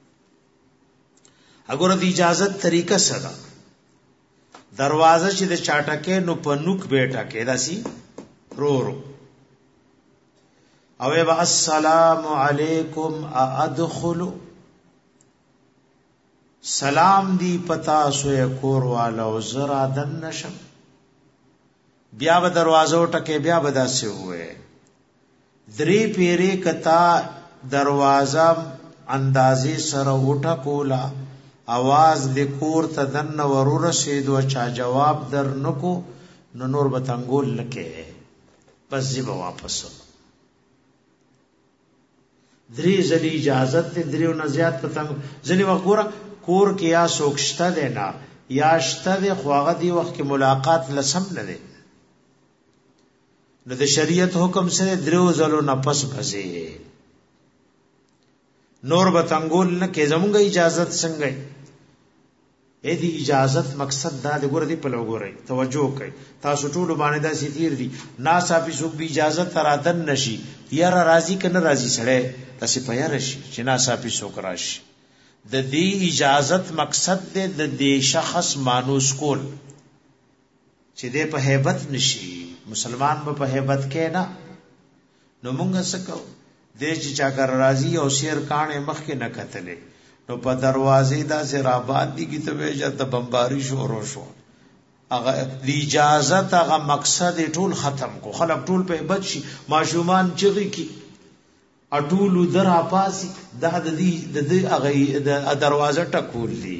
اگر د اجازت طریقه سره دروازه چې د چاټکه نو په نوک بیٹا کې داسي رو او با السلام علیکم ادخل سلام دی پتا سوې کور والا او زرا دن نشم بیا به دروازه ټکه بیا به داسې وې درې پیری کتا دروازه اندازې سره وټه کولا आवाज د کور ته دن ورور رسیدو چا جواب در نکو نو نور بتنګول لکه بس زی به واپس درې ځلې اجازه ته دریو نه زیات پتنګ ځلې وګوره کور کې یا سوکشته ده نه یا شته ده خواغه دی وخت کې ملاقات لسم نه ده نو د شریعت حکم سره دریو ځلو نه پس بځي نور بتنګول نه کې زمونږ اجازه څنګه اې دی اجازت مقصد دا د ګور دی په لوګورای توجه کوي تاسو ټول باندې دا سیتیر دي ناصافي سو به اجازه ترادن نشي یاره راضی کنه راضی سره تاسو پیا رشي چې ناصافي سو کراشي د دې اجازت مقصد د دې شخص مانوس کول چې دې په hebat نشي مسلمان په hebat کې نه نو مونږ سکو دې چې چا کر راضی او شیر کانه مخ کې نه کتلې نو په دروازې دا زراباد دي کی ته وجه ته بمباری شروع شو هغه د اجازت هغه مقصد ټول ختم کو خلک ټول په hebat شي ماشومان چغي کی اټول در اپاسي دا د دې هغه د دروازه ټکول دي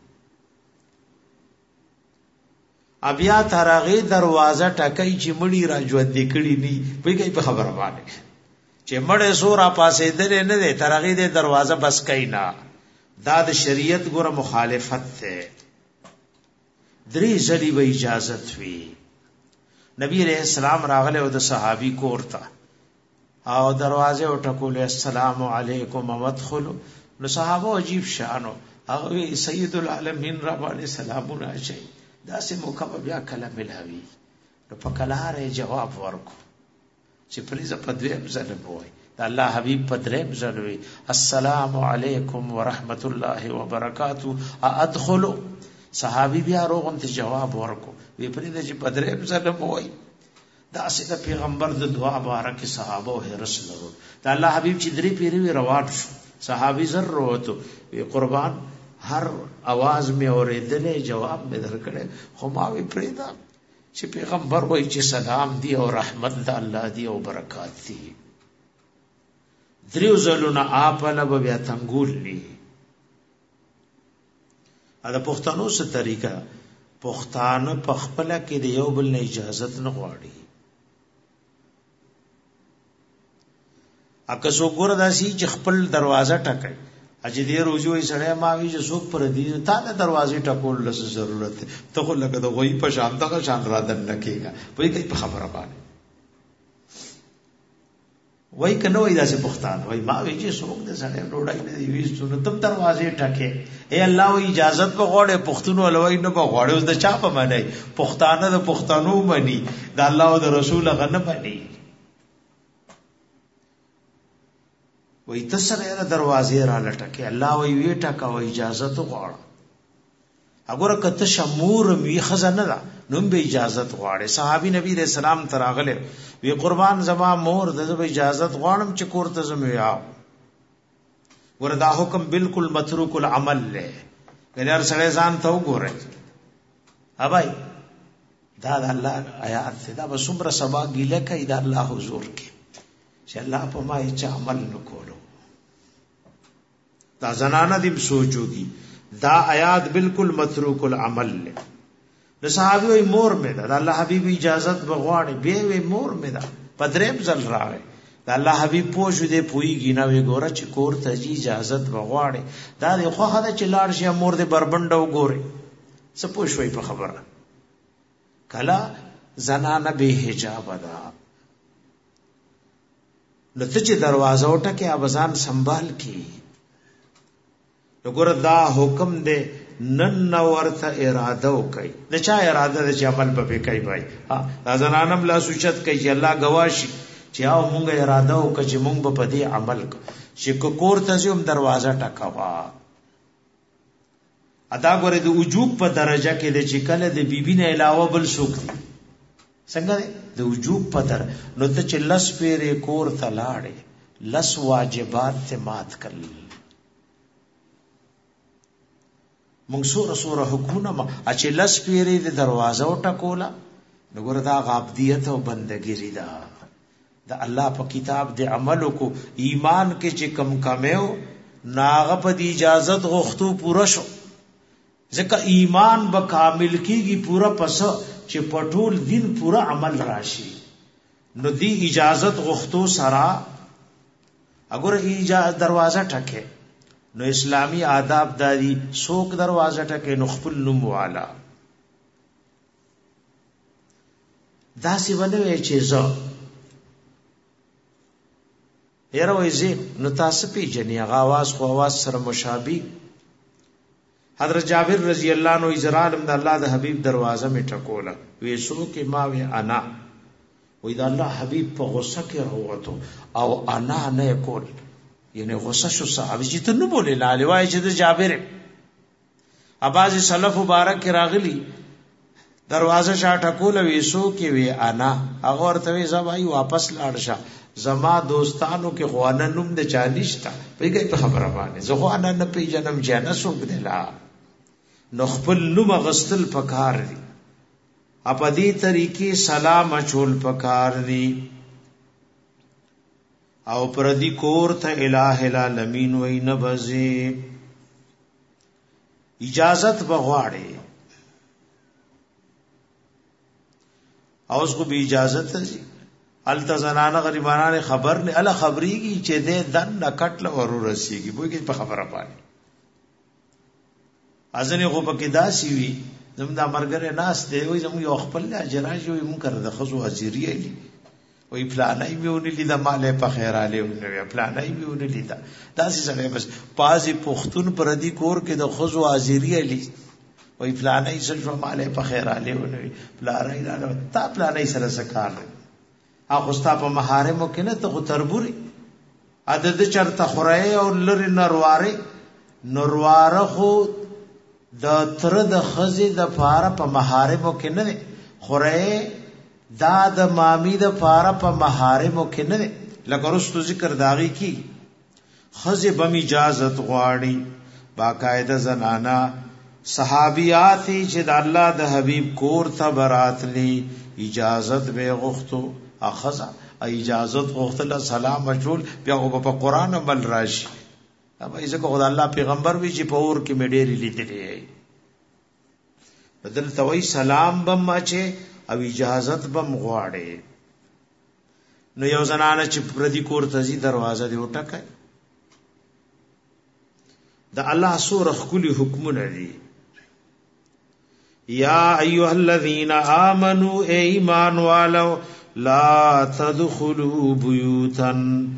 بیا ترغه دروازه ټکای چې مړی راځو د کړي ني په خبره باندې چې مړې سور اپاسې درې نه ده ترغه د دروازه بس کینا دا د شریعت ګوره مخالفت ده درې ځلې به اجازت وی نبی علیہ السلام راغله او د صحابي کوړه او دروازه او ټکول السلام علیکم وادخلوا نو صحابه عجیب شانو هغه سید العالمین را باندې سلامونه اچي دا سه موقع بیا کله ملوي نو په کلاره جواب ورکو چې پلیز په دویم ځل وای دا الله حبیب په دریم ځل وی السلام علیکم ورحمت الله وبرکاتہ ادخلوا صحابي بیا روغم ته جواب ورکو وی پلیز چې په دریم ځل وای دا سه پیغمبر د دعا بارک صحابه او رسول الله دا الله حبیب چې درې پیری روان شو صحابي زر وته وی قربان هر आवाज می اوریدلې جواب می درکړې خو ما وی پریدا چې پیغمبر وایي چې سلام دی او رحمت د الله دی او برکات دی دریو زلونه اپله بیا تنګول لی دا پښتنو سره طریقہ پښتانه په خپل کې د یو بل نه اجازه نه غواړي اګه سو ګور داسي چې خپل دروازه ټکای اجي دې روزوي سړی ما وی چې څوک پر دې تا د دروازې ټکول لس ضرورت ته خو لګه د وای په شان دغه شان را دن نکېګا وای کوي په خبره باندې وای کنه وای داسې پښتان وای ما وی چې څوک د سړی ډوډۍ نه دی ویستو نو تم دروازې ټکې اے الله وی اجازه په غوړې پښتون ولوي نه په غوړې اوس د چا په معنی پښتانه د پښتنو مني د الله او د رسول غنه مني وای تسره دروازې را لټکه الله وی وی ټکا و اجازه تو غواړه اگر کته شمور وی خزانه ده نو به اجازه غواړي صحابي نبی رسول الله تراغله وی قربان زما مور د اجازه غواړم چې کور ته زم یا وردا حکم بالکل متروک العمل له ګنار سره ځان ته وګوره ابای دا د الله آیات دا به صبر سبا ګیله کوي دا الله حضور کې چې الله په ما هیڅ عمل نکولو دا زنانه دې سوچوږي دا آیات بالکل متروک العمل له د صحابي وي مور مې دا الله حبيب اجازه بغواړي به وي مور مې دا پدریم ځل راغی دا الله حبيب پوښ دې پويږي نه وي ګوره چې کور ته اجازه بغواړي دا خو هدا چې لاړ شي مور دې بربنده وګوري څه پوښوي په خبره کلا زنانه به حجاب ده نو ته چې دروازه وټکې ابزان سنبال کی. وګوره دا حکم دی نن ورته اراده وکي. د چا اراده د چې عمل به کوي بھائی. ها ځانانم لا سوچت کوي چې الله گواشي چې او مونږ اراده وکړو چې مونږ به په دې عمل کو. چې کور ته زم دروازه ټکوا. ادا غره د وجوب په درجه کې د چې کله د بیبي نه علاوه بل څوک دي څنګه د وجوب په در نو ته چې لس پیره کور ته لاړې لس واجبات ته مات کړل. مونږ سوره حکمونه ما چې لس پیره د دروازه وټکولا نو ګره دا غابدیت او بندګی دا د الله په کتاب د عملو کو ایمان کې چې کم کمو ناغه په اجازت غوښتو پورا شو. ځکه ایمان به کامل کیږي پورا پس چې پټول دین پورا عمل راشي. نو دی اجازت غوښتو سرا اگر دروازه ټکه نو اسلامی آداب داری سوک دروازه ټکه نو خپل نوم والا داسې ونه چې زه یره وایي نو تاسو پیژنې هغه आवाज خو आवाज سره مشابه. حضرت جابر رضی اللہ عنہ ازرالم د الله د حبیب دروازه می ټکوله وېسو کې ما وی انا وې د الله حبیب په غصه کې راوته او انا نه کول یعنی غصه شو صحابه چې ته نو بولې لاله وای چې د جابر اباظ سلف مبارک راغلی دروازه شا ټکوله وېسو کې وی انا هغه ورته وی زبای واپس لاړ شه زما دوستانو کې خوانه نوم د چانيشتا پیګي په خبره باندې زه خوانه نه پیژنم جنه سوق دلا نو خپل نوم غستل پکار دي اپ دې طریقې سلام اچول پکار دي او پر دې کور ته الٰه العالمین وای نه بزي اجازت بغواړي او اس کو به اجازت دي التزنانه غریبانه خبر نه الا خبريږي چې دې دن نکټل ورو رسیږي بوې کې په خبره پانی ازنه غو پکې داسي وي زموږ د مرګره ناس دی وي زموږ یو خپل اجراج وي مونږ کړه د خزو حاضرې دي وي پلانای میونی لیدا مالې په خیراله ونوي پلانای میونی لیدا داسي سره بس پازي پختون پر دي کور کې د خزو حاضرې لې وي پلانای سره مالې په خیراله ونوي پلانای نه تا پلانای سره سکار اخو ستا په محارمو کې نه ته تربوري عدد چرته خورای او لری نرواره خو د تر د خزي د فاره په محارمو کې نه خورای دا د مامی د فاره په محارمو کې نه لکه رستو ذکر داغي کی خزي بم اجازت غواړي باقاعده زنانا صحابيات چې د الله د حبيب کور ته براتلی اجازت به غوښتو اخذ اجازت غوښتل سلام مشول بیا په قران عمل راشي ابا ایزه کو خدای الله پیغمبر وی چې په اور کې مډېری لیدلې بدل توي سلام بم اچي او اجازت بم غواړي نو یو زنانه چې پردي کور ته زی دروازه دی وټکای د الله سوره خولي حکمونه دي یا ایها الذین آمنو ایمان والو لا تدخلوا بیوتا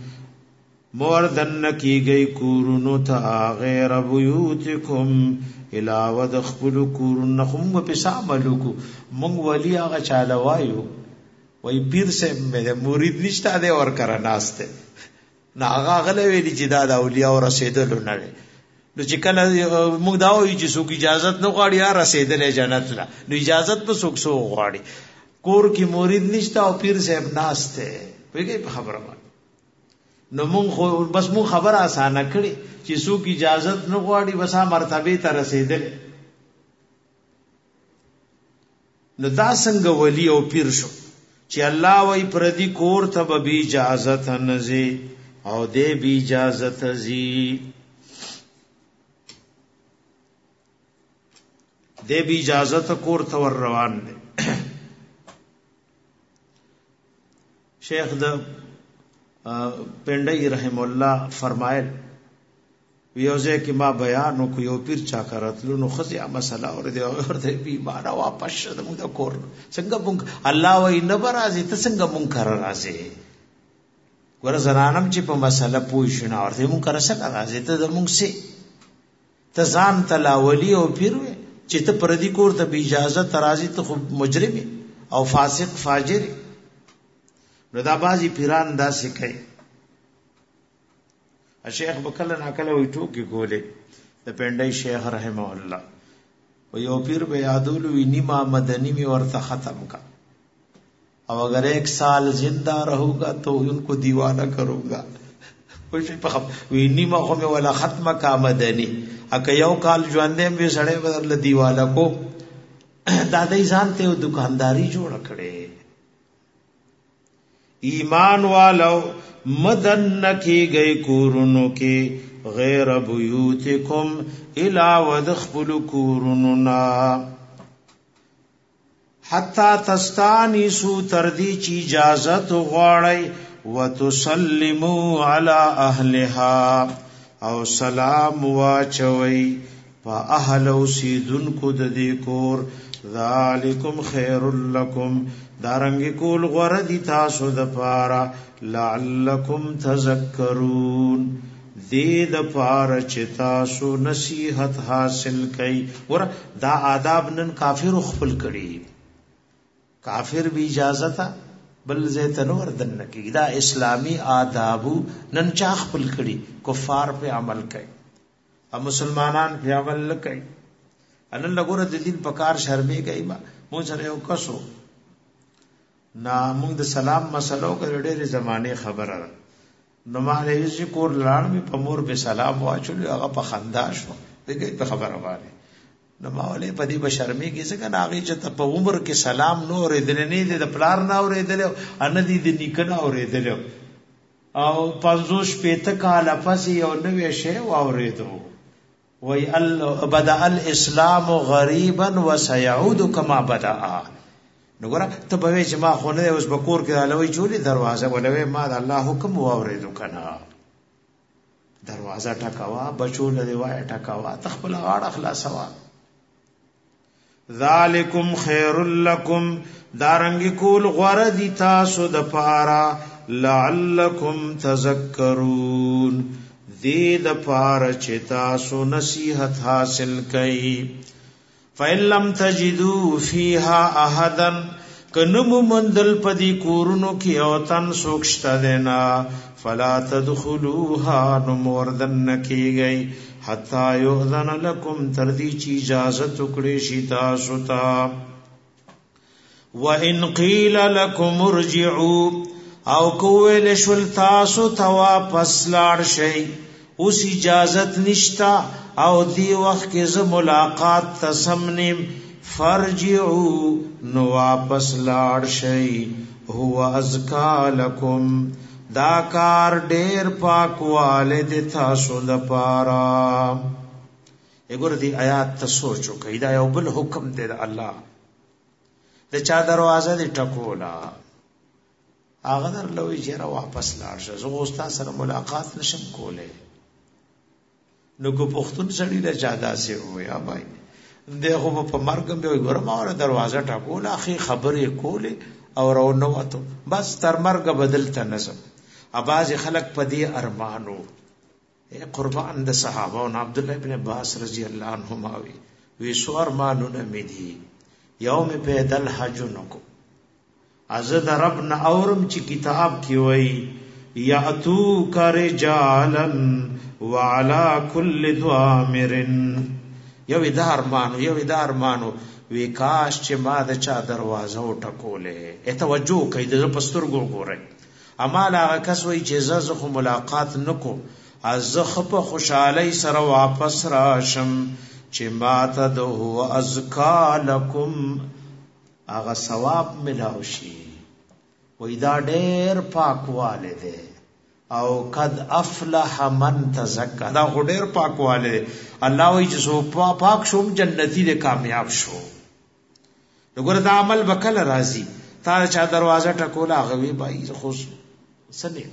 موردن کی گئی کورونو تا غیر بیوتکم علاوه دخل کورون نخم پساملو کو مونږ ولی هغه چاله وایو وای پیر سے مې مرید نشته دی اور کرا ناشته نا هغه غلې ویلی چې دا د اولیاء او رسیدلو نه نو چې کله موږ دا وایو چې څوک اجازه نه غواړي یا رسیدلې جنت لا نو اجازه په څوک سو غواړي کور کی مرید نشته او پیر صاحب ناشته ویګي په خبره باندې نو مونږ بس مو خبره اسانه کړي چې څوک اجازه نه غواړي وسه مرتبه ته رسیدل نو دا څنګه ولی او پیر شو چې الله وای پردي کور ته به اجازه نزي او دې به اجازه زی دې به اجازه کور ته ور روان دي شیخ د پندای رحم الله فرمایل ویوزه کې ما بیان کو یو پیر چا کرتلو نو خزیا مسله اور دی ورته بي بارا واپس شد موږ کور څنګه مونږ الله وای نه برازي ته څنګه مونږ کار راځي ګور زنانم چې په مسله پوه شنه ورته مونږ کرسل راځي ته د مونږ سي ته ځان تلاولی او پیر وې چې ته پردي کور ته بی اجازه ترازی ته خو مجرم او فاسق فاجر نو دا بازي پیران داسې کوي شیخ بکله ناکله وی ټوکی کوله د پندای شیخ رحمه الله و یو پیر به یادول وی نیما مدنی می ورته ختم کا او اگر 1 साल जिंदा रहूंगा तो उनको दीवाना करूंगा وی نیما خو می ولا ختم کا مدنی اکه یو کال ژوندې به سړې بدل دیواله کو دا دای ځان ته دکانداری جوړ کړي ایمان والو مدن نکی گئی کورونو کې غیر بیوتکم الا ودخل کوروننا حتا تستانسو تردی چی اجازت غواړی وتسلموا علی اهلها او سلام واچوي په اهل اوسیدونکو د دې کور ذالکم خیر لکم دارنګ کول غردی تاسو د پاره لعلکم تذکرون دې د پاره چې تاسو نصیحت حاصل کړئ ور دا آداب نن کافر خپل کړي کافر بھی اجازت بل زیتنور دن کی دا اسلامی آدابو نن چا خپل کړي کفار په عمل کوي او مسلمانان په عمل نه کوي ان لګور د دین پکار شرمې کوي ما مون سره یو کسو نا موږ د سلام مسلو کې ډېر زمانه خبره نو ما له یې کور لاړ می په مور به سلام واچول هغه په خندا شو دغه په خبره واره نو ما ولې په دې بشرمې کې څنګه ناغي چې په عمر کې سلام نو ورېدل نه د پلار نه ورېدل ان دې د نیکنه ورېدل او 50 پېته کال پس یو نوې شی واورېدو وی بدا الاسلام غریبا وسيعود كما بدا نو ګره ته به چې ما خو نه اوس بکور کې الوی چولی دروازه ولوي ما د الله حکم واورېدو کنه دروازه ټکاوا بچو له وای ټکاوا تخپل غاړه خلاصوا ذالکم خیر لکم دارنګ کول غردی تاسو د پارا لعلکم تذکرون دې د پاره چې تاسو نصیحت حاصل کړئ فإن لم تجدوا فيها أحدا کنم مندل پدی کورونو کې او تن سوکشتا دینا فلا تدخلوها نموردن نکیږي حتا یؤذن لكم تردی چی اجازت وکړي شي تاسو ته وان قیل لكم ارجعوا او کوول شول تاسو ته واپس لاړ شئ اوس اجازت نشتا او دی وخت کې ز ملاقات تسمنیم فرجعوا نو واپس لاړ شئ هو ازکا لکم دا کار ډیر پاکواله د تاسو د پاره وګوره دی آیات ته سوچو کای دا یو بل حکم دی د الله د چا دروازه دی ټکولا هغه در لوي چې واپس لاړ شه زه استاد سره ملاقات نشم کوله نو کو پختون سړی له جاده سي ویا بھائی دغه په مرګم به ګورم اور دروازه ټکول اخی خبرې کوله او ورو وته بس تر مرګ بدلته نسب اباز خلق پدې ارمانو قربان د صحابه او عبد الله ابن عباس رضی الله عنهما وی سو ارمانو نه مدي یوم پیدل حج نکو ازد رب نه اورم چې کتاب کې وای یاتو کرجالن وعلى كل ضامر یو ادار مانو وی کاش چې ما د چا دروازه وټکولې توجه کوي د پسترګو ګورئ امال هغه کس وی چې زه خو ملاقات نکو از خپ خوشالۍ سره واپس راشم چې ما ته د هو ازکا لکم هغه ثواب ملاوي شي وی دا ډېر پاکواله ده او قد افلح من تزکا دا غډیر پاکواله الله وی چې سو پاک شوم جنتی دې کامیاب شو وګوره دا عمل وکړه راضي تا چا دروازه ټکولا غوي بای خو سنه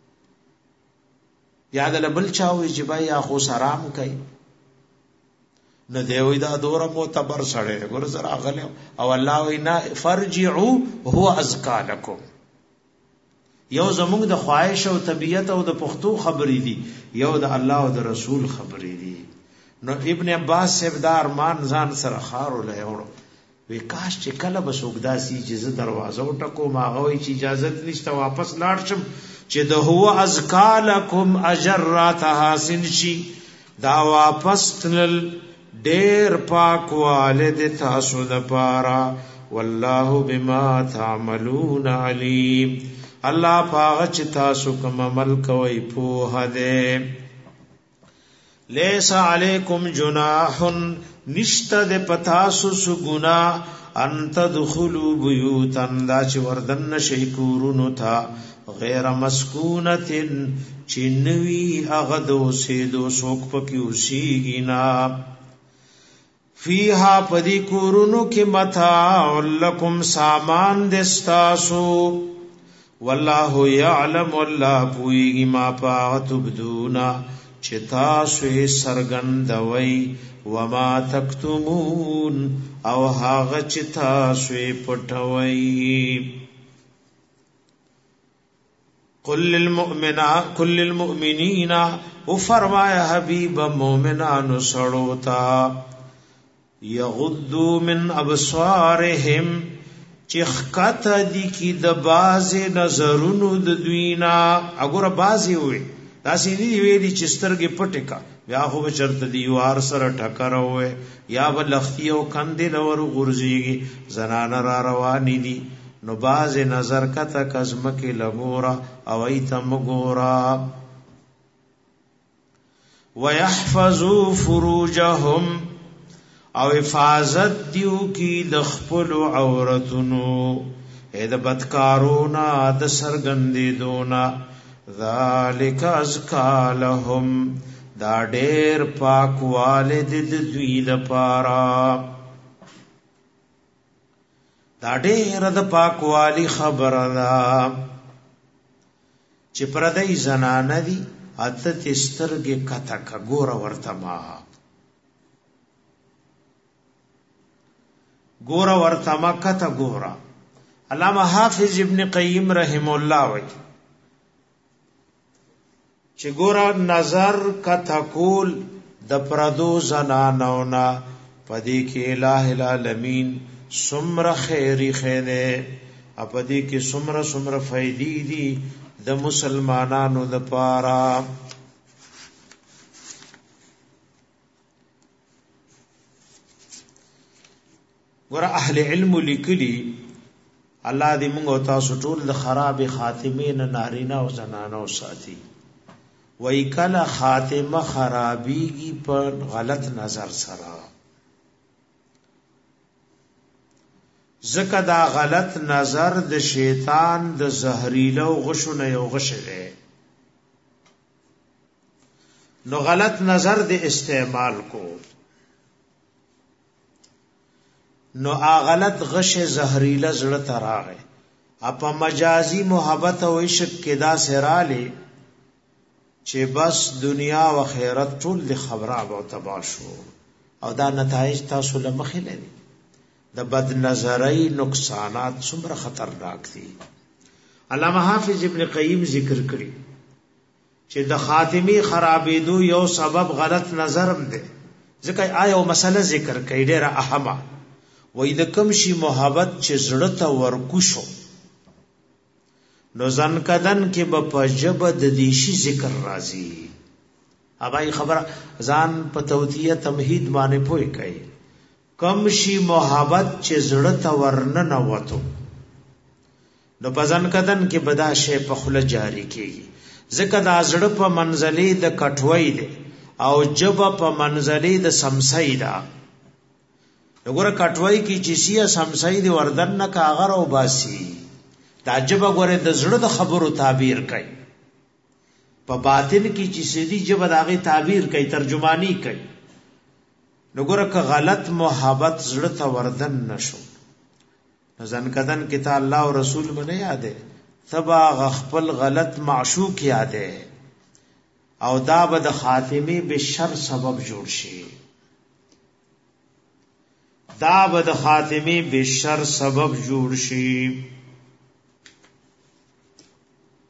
یاد لبل چاوي چې بای خو سلام کوي نو دیوی دا دور معتبر سره وګوره زرا غل او الله وی نا فرجعوا هو ازکا لكم یو زمونږ د خواهش او طبیعت او د پښتو خبرې دي، یو د الله او د رسول خبرې دي. نو ابن عباس صاحب دا ارمان ځان سره خارو لهوړو، وی کاش چې کله به څوک داسې چې زه دروازه وټکوم هغه وایي چې اجازت نشته واپس لاړ شم، چې د هو ازکا لکم اجر راته حاصل شي. دا واپس تلل ډېر پاک والد تاسو دپاره. والله بما تعملون علیم، الله پاغه چې تاسو کوم عمل کوي پوهه ده. لیس علیکم جناح، نشته د پتاسو سو گنا، ان تدخلوا بیوتا، دا چې وردن شي کورونو تا، غیر مسکونت، چنوی اغدو سیدو سوک پکی اوسیگی نا، فیہا پدی کورونو کی متاع لکم سامان دستاسو، واللہ یعلم، واللہ پوئیگی ما پاغ تبدونا چتاسو سرگندوی، وما تکتمون او هاغ چتاسو پٹوی. قل للمؤمنین، او فرمایا حبیب مومنانو سڑوتا، یغضوا من ابصارهم، چخکت دی کی د باز نظرونو د دوینا. اگر بازی ہوئی داسی نہیں ویلی چسترگی پٹکا، یا خو بچرت دیوار سر ٹکر ہوئے، یا بلختی او کندی لور غرزیگی، زنان را روانی دی، نو باز نظر کتا کزمکی لگورا او ایتم گورا. وَيَحْفَظُوا فُرُوجَهُمْ، او حفاظت دیو کی دخپل عورتنو، اید بدکارونا د سرگندی دونا. ذالک ازکا لهم، دا ډیر پاک والد د دوی لپاره، دا ډیر د پاکوالی خبره ده. چې پردی زنانه دی اته تسترګې کته کا ګوره ورته ما ګوره ورته ما کته ګوره. علامه حافظ ابن قیم رحم الله وی چې ګوره نظر کته کول د پردو زنانونا پدې کې الٰه العالمین سمر خیری خیره، اپدی کې سمر فائدې دي د مسلمانانو د پاره. ګور اهل علم لیکلي الله دې موږ او تاسو ټول د خراب خاتمه نه نارینه او زنانه او ساتي. وای کله خاتمه خرابيږي په غلط نظر سره، زکه دا غلط نظر د شیطان د زهريلو غشو نه یو غش دی. نو غلط نظر د استعمال کو، نو غلط غش زهريله زړه تراغه، اپا مجازي محبت او عشق کې دا سراله چې بس دنیا او آخرت ټول د خبره او تباہ شو، او دا نتایج تاسو لمخې لري. د بد نظری نقصانات څومره خطرناک دي. علامه حافظ ابن قیم ذکر کړی چې د خاتمی خرابېدو یو سبب غلط نظرم دی. ځکه آیا مسله ذکر کړي ډېره اهمه، وای د کوم شي محبت چې زړه ته ورکوشو نو ځن کدن کې به په جبه د دې شي ذکر راځي. اوبای خبره ځان په توتیه تمهید باندې پوي کوي. کم شي محبت چې زړه ته ورننه وته نو په ځن کدن کې بدا شی په خله جاری کیږي. ځکه دا زړه په منزلې د کټوي دی او جبه په منزلې د سمسای ده. وګوره کټوي کې چې سیه سمسای دی وردن نه کاغر او باسي، دا جبه ګوره د زړه د خبرو تعبیر کوي. په باطن کې چې سیدی جبه داغه تعبیر کوي، ترجمانی کوي. نګوره که غلط محبت زړه ته وردن نشو ځن کدن کې ته الله او رسول باندې یادې تبا غخپل غلط معشوق یادې، او دا به د خاتمه به شر سبب جوړ شي. دا به د خاتمه به شر سبب جوړ شي.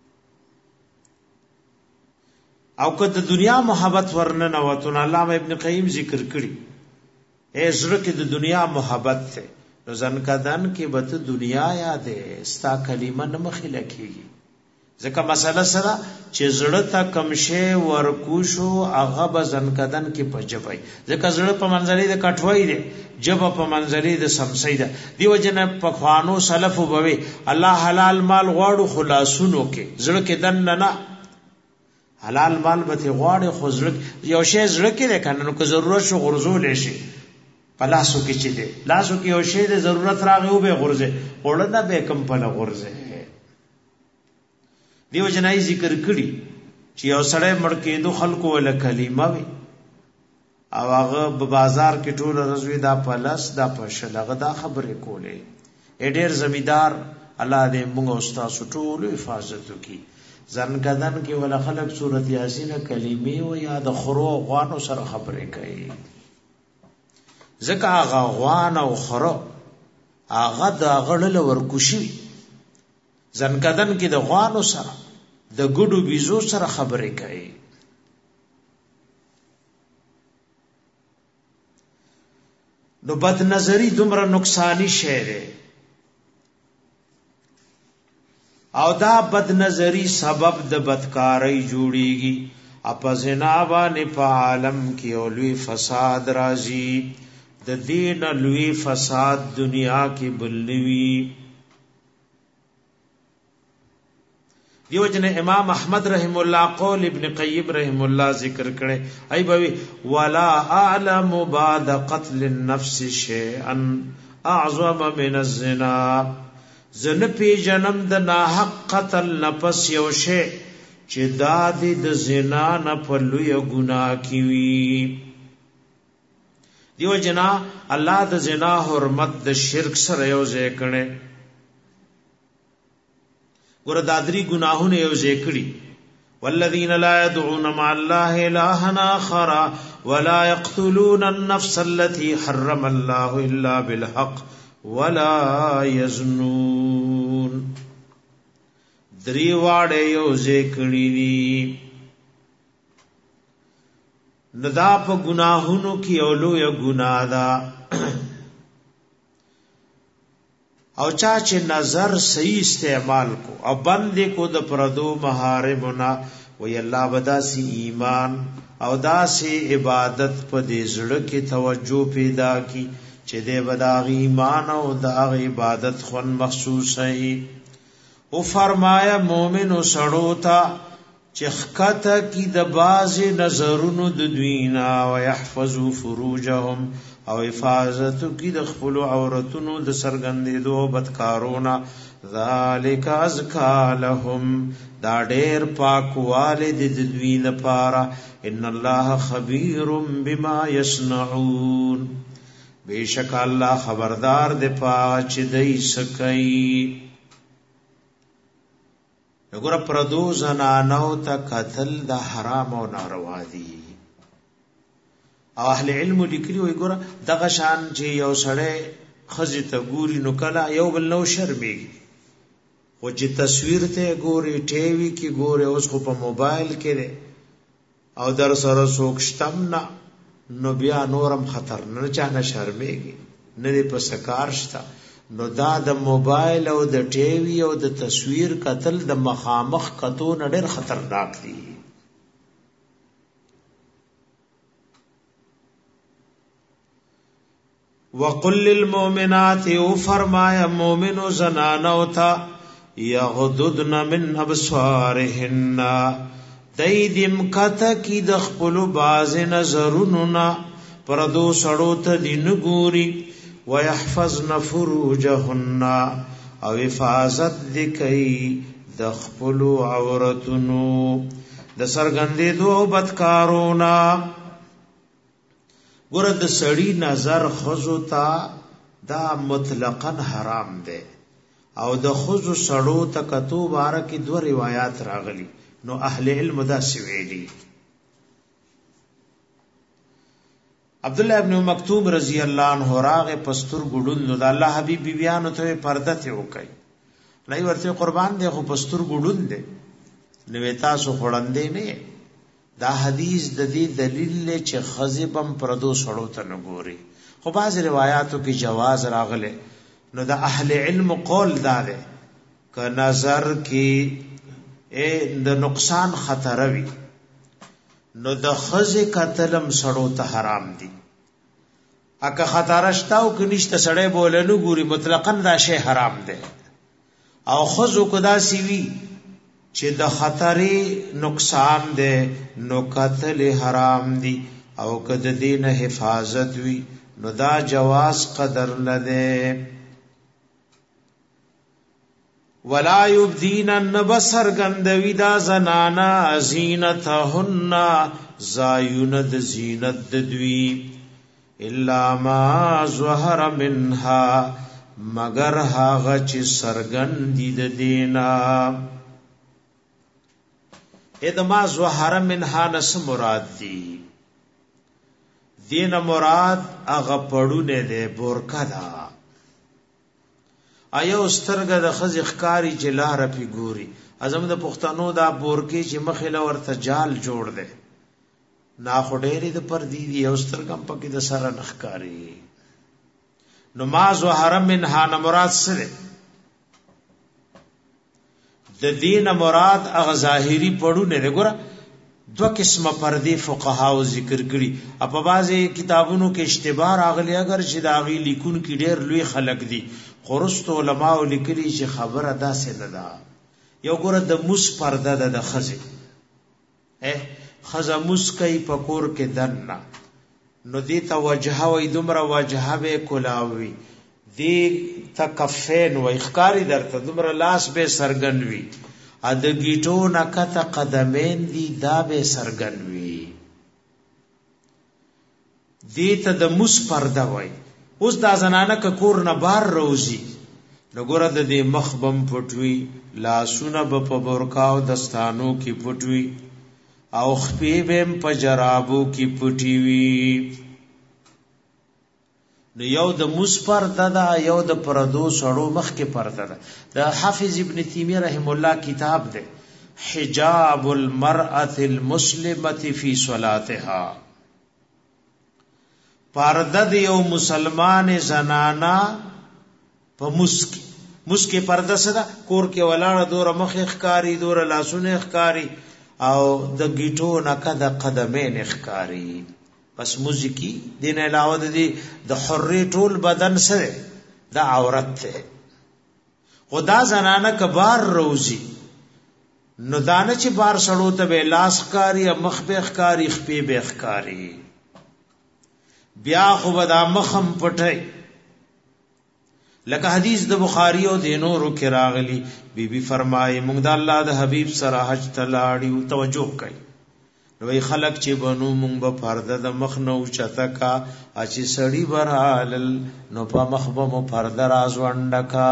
او که د دنیا محبت ورنه نوتون علامه ابن قیم ذکر کړي اے زړه کې د دنیا محبت ته نو ځنکدن کې به ته دنیا یادې ستا کلمه نه مخې لکېږي ځکه مسله سره چې زړه ته کم شی ورکوشو هغه به ځنکدن کې پجبای ځکه زړه په منځلې د کټوي دی جب په منځلې د سمسي ده دیو جن په خوانو سلف وبوي الله حلال مال غواړو خلاصونو کې زړه کې دن نه حلال مال به غواړي خو زړه یو شی زړه کې ده کنه نو که ضرورت شو غرزول شي پلاسو کې چي دي لاسو کې یو شی د ضرورت راغی او به غرزه وړه نه به کم په غرزه دیو جنای ذکر کړي چې یو سړی مړ کېدو خلکو ول کلمه وي او هغه په بازار کې ټول رضوی دا پلس دا پښلغه دا خبرې کولې ډېر زمیدار الله دې موږ او تاسو ټول حفاظت وکړي ځنګدن کې ول خلک سورۃ یاسین کلمې او یا د خرو غوانو سره خبرې کوي ځکه هغه غوان او خرو هغه د غړل ورکوشي ځنګدن کې د غوانو سره د ګډو بيزو سره خبرې کوي نو بد نظری دومره نقصانی شی دی او دا بد نظری سبب د بدکاری جوړیږي اپزنا باندې په عالم کې اولوی فساد راځي د دین لوی فساد دنیا کې بلوي دیو جن امام احمد رحم الله قول ابن قیم رحم الله ذکر کړي ای بوي ولا اعلم بعد قتل النفس شيئا اعظم من الزنا زن پی جنم د ناحق قتل نفس یو شی چې داد د زنا نه په لوی ګناه کیوي دیو جنا الله د زنا حرمت د شرک سره یو ځای کړي ګور دادری گناهونه یو ذکرې والذین لا يدعون مع الله الها اخر ولا يقتلون النفس التي حرم الله الا بالحق ولا يزنون دری واړې یو ذکرې ندا په گناهونو کې اولو یو ګناه ده او چا چې نظر صحیح استعمال کو او بندې کو د پردو محارمنا وی الله بداسي ایمان او داسي عبادت په دې زړه کې توجه پیدا کی چې دې بداغ ایمان او داغ عبادت خون مخصوص ہے او فرمایا مومن سړو تا چې خکته کی د باز نظرونو د دوینا او يحفظوا فروجهم او حفاظت کی د خپل عورتونو د سرګندېدو بدکارونه ذالک ازکا لهم دا ډېر پاکواله د دوی لپاره ان الله خبير بما يصنعون بیشک الله خبردار دی پاک چې دای سکي وګوره پردو زنانو ته قتل د حرام او ناروا دي او اهل علم لیکلي وي ګوره دغه شان چې یو سړی خزي ته ګوري نو کله یو بل نو شرمېږي او چې تصویر ته ګوري ټي وي کې ګوري اوس خو په موبایل کې ده او در سره سوکشتم نه نو بیا نورم خطر نه چانه شرمېږي نه دې په سکار شتا نو دا د موبایل او د ټي وي او د تصویر قتل د مخامخ قطو نه ډېر خطرناک دي وقل للمؤمنات او فرمایا مومنو زنانو تا یغضضن من ابصارهن دایدم کته کی د خپل باز نظرونو نا پردو سړو ته دین ګوري ويحفظن فروجهن او حفاظت دکې د خپل عورتونو د سرګندېدو بدکارونه ګور د سړی نظر خزو تا دا مطلقاً حرام ده او د خزو سړو ته کتو باره کې دو روایت راغلي نو اهل علم دا سویلی عبد الله ابن مکتوم رضی الله عنه راغه پستر ګډون نو د الله حبیب بیانو ته پرده ته وکي لای ورته قربان دی خو پستر ګډون دی نو تاسو خړندې نه دا حدیث د دې دلیل له چې خزبم پردو سړو ته نه ګوري خو بعض روایتو کې جواز راغله نو د اهل علم قول دا ده ک نظر کې د نقصان خطر وي نو د خزه قتلم سړو ته حرام دي اګه خطر شتاو کې نشته سړی بولنو ګوري مطلقاً دا شی حرام ده او خزو کدا سی وی چې د خطرې نقصان ده نو قتل حرام دي او کده دین حفاظت وی نو دا جواز قدر لده ولا یبدین النبصر گندوی دا زنانا زینتهن زایند زینت دوی الا ما ظهر منها مگر هاغه چې سرګندې د دینا ادما ظهر منها نس مراد دی دین مراد هغه پړونه ده بورکا دا آیا سترګه د خز اخکاری چې لار پی ګوري اعظم د پښتنو دا بورکی چې مخله ورته جال جوړ ده نا خډېری د پر دی دی او سترګم پکې د سره نخکاری نو ما ظهر منها مراد سره د دین مراد اغه ظاهری پړونه ده ګوره دو قسمه پردی فقهاو ذکر کړي په بعضی کتابونو کې اشتباه راغلی اگر چې داغي لیکون کې ډېر لوی خلق دي خرست علماء لیکلي چې خبره داسې نه ده یو ګوره د مس پرده ده د خزه خزه مس کوي پکور کې دنه نو دې ته وجهه وې دومره وجهه به کولاوي دې تکفین و اخکاری درته دومره لاس به سرګن وي ا د گیټو نکته قدمین دی دا به سرګن وي دې ته د مس پرده وای اوس دا زنانه ک کور نه بار روزي نګوره د دې مخبم پټوي لاسونه په برکاو دستانو کې پټوي او خپې بهم په جرابو کې پټي وي نو یو د مس پرده ده یو د پردو سړو مخ کې پرده ده د حافظ ابن تیمیه رحم الله کتاب ده حجاب المرأة المسلمة فی صلاتها پرده د یو مسلمان زنانا په مسکی پرده سره کور کې ولاړه دور مخ اخکاری دور لاسونه اخکاری او د گیټو نکه د قدمین اخکاری پس موزیکی دین علاوه د حری ټول بدن سره د عورت ته خدا زنانه کبار روزي نو دانه چې بار سړو ته به لاس کاری مخ به اخکاری خپې به اخکاری بیا خو ودا مخم پټي لکه حدیث د بخاری او د نورو کې راغلی بیبي فرمایي موږ د الله د حبیب سره حج تلاړي او توجه کوي نو خلق چې بنو مونږ به پرده د مخ نو چته کا چې سړی برال نو په مخ به مو پرده راز وندکا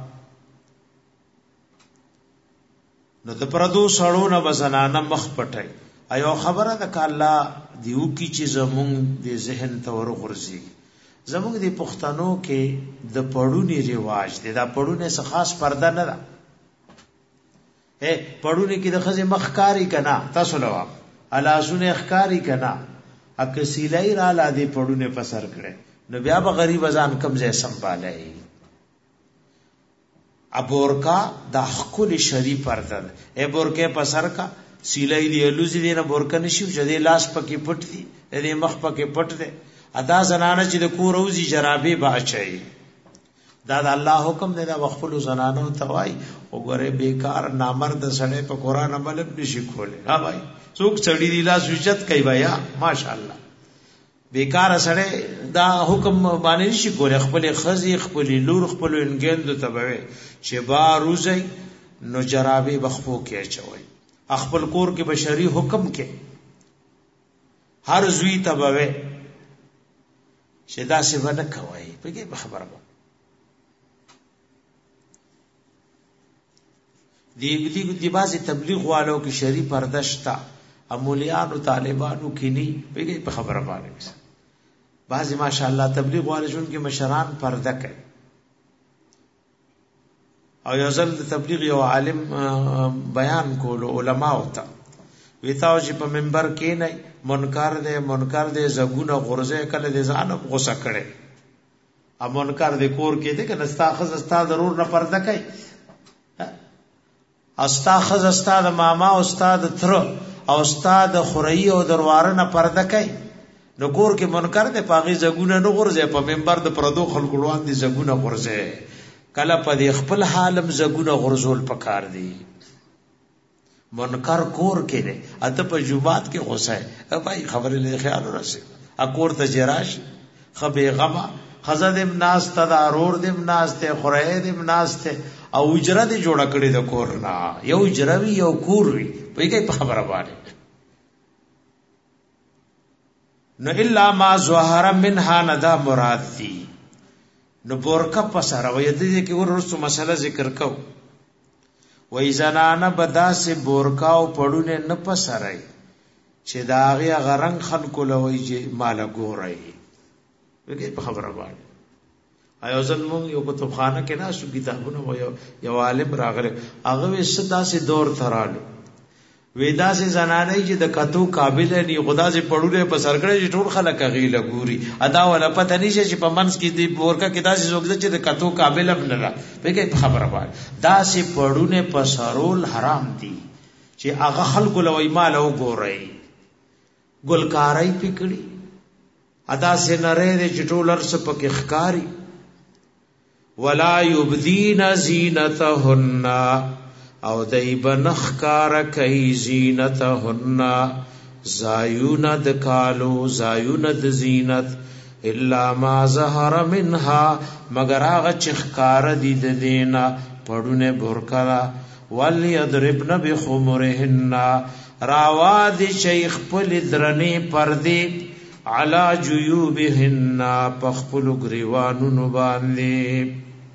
نو د پردو سړو نه وزنانه مخ پټي ایو خبره ده ک الله دیو کی چې زمونږ د ذهن تور غرزي زمونږ د پښتنو کې د پړونی رواج دی دا پړونه څه خاص پرده نه ده پړونه کې د خزه مخکاری کنا تاسو لوا الازونه اخکاری کنا اکسیلای را لا دی پړونه پسر کړي نو بیا به غریب ځان کم ځای سنبالای ابورکا د خپل شری پرده ای بورکه پسر کا سیلای دی الوزی دی نه بورکه نشو چې دی لاس پکې پټ دی دی مخ پکې پټ دی ادا زنانه چې د کور اوزی جرابې باچي دا د الله حکم دی دا خپل زنانو توای وګوره بیکار نامرد سړی په قران عمل نشي کوله ها بھائی څوک چړی دی لاس وجت کوي بیا ماشاءالله بیکار سړی دا حکم باندې نشي کوله خپل خزي خپل لور خپل انګند تبوي چې با روزي نو جرابې بخپو کې چوي خپل کور کې بشری حکم کې هر زوی تبوي شدا سی ونه کوي په خبره دی بازی تبلیغ والو کی شری پردشتا امولیانو طالبانو کی نی بگئی پہ خبر بانے بازی ماشاءاللہ تبلیغ والے جن کی مشران پردہ کئی او یو ځل تبلیغ یو عالم بیان کولو علماء ہوتا ویتاو چې په منبر کې نه منکر دې زګونه غرزه کله دې ځان غوسه کړي ا منکر دې کور کې دې کنه استاخذ استا ضرور نه پرده کوي استاخذ استاد ماما استاد تر او استاد خورئی او درواره نه پرده کوي نو کور کې منکر دې پاغي زګونه نه غرزه په منبر د پردو خلکو روان دي زګونه غرزه کله په دې خپل حالم زګونه غرزول پکار دي منکر کور کې نه اته په جمعات کې غوسه ہے بھائی خبرې له خیال ورسې اکور ته جراش خبي غما خزدم ناس ته دارور دم ناس ته خورای دم ناس ته او اجره دې جوړ کړی د کور نه یو اجروي یو کور وي په کې خبره باندې نو الا ما ظهر منها ندا مراد دي نو بورکا پسره وې دې کې ورسو مسله ذکر کو وې زنانه بدا سے بورکا او پړونه نه پسره چې داغه غرنګ خلکو لوي چې مال ګورای وګي په خبره باندې ایو ځنمو یو کتابخانه کې نه شو کتابونه یو عالم راغله هغه وې صدا سي دور ترالو وېدا سي زنانه چې د کتو قابل نه خدا سي پړونه په سرګړې چې ټول خلک غیله ګوري ادا ولا پته نشي چې په منس کې دی ورکا کې داسې زوګ چې د کتو قابل هم نه را وګي په خبره باندې داسې پړونه په سرول حرام دي چې هغه خلکو لوي مال او ګوري ګلکارای پکړي ادا سے نره چټولر سپک اخکاری ولا یبدین زینتهن او دایب نخکار کای زینتهن زایون د کالو زایون د زینت الا ما ظهر منها مگر هغه چخکار دي د دینا پړونه بورکلا وليضربن بخمرهن راواد شیخ پل درنی پردی علا جیوبهن پخپل گریوانو باندې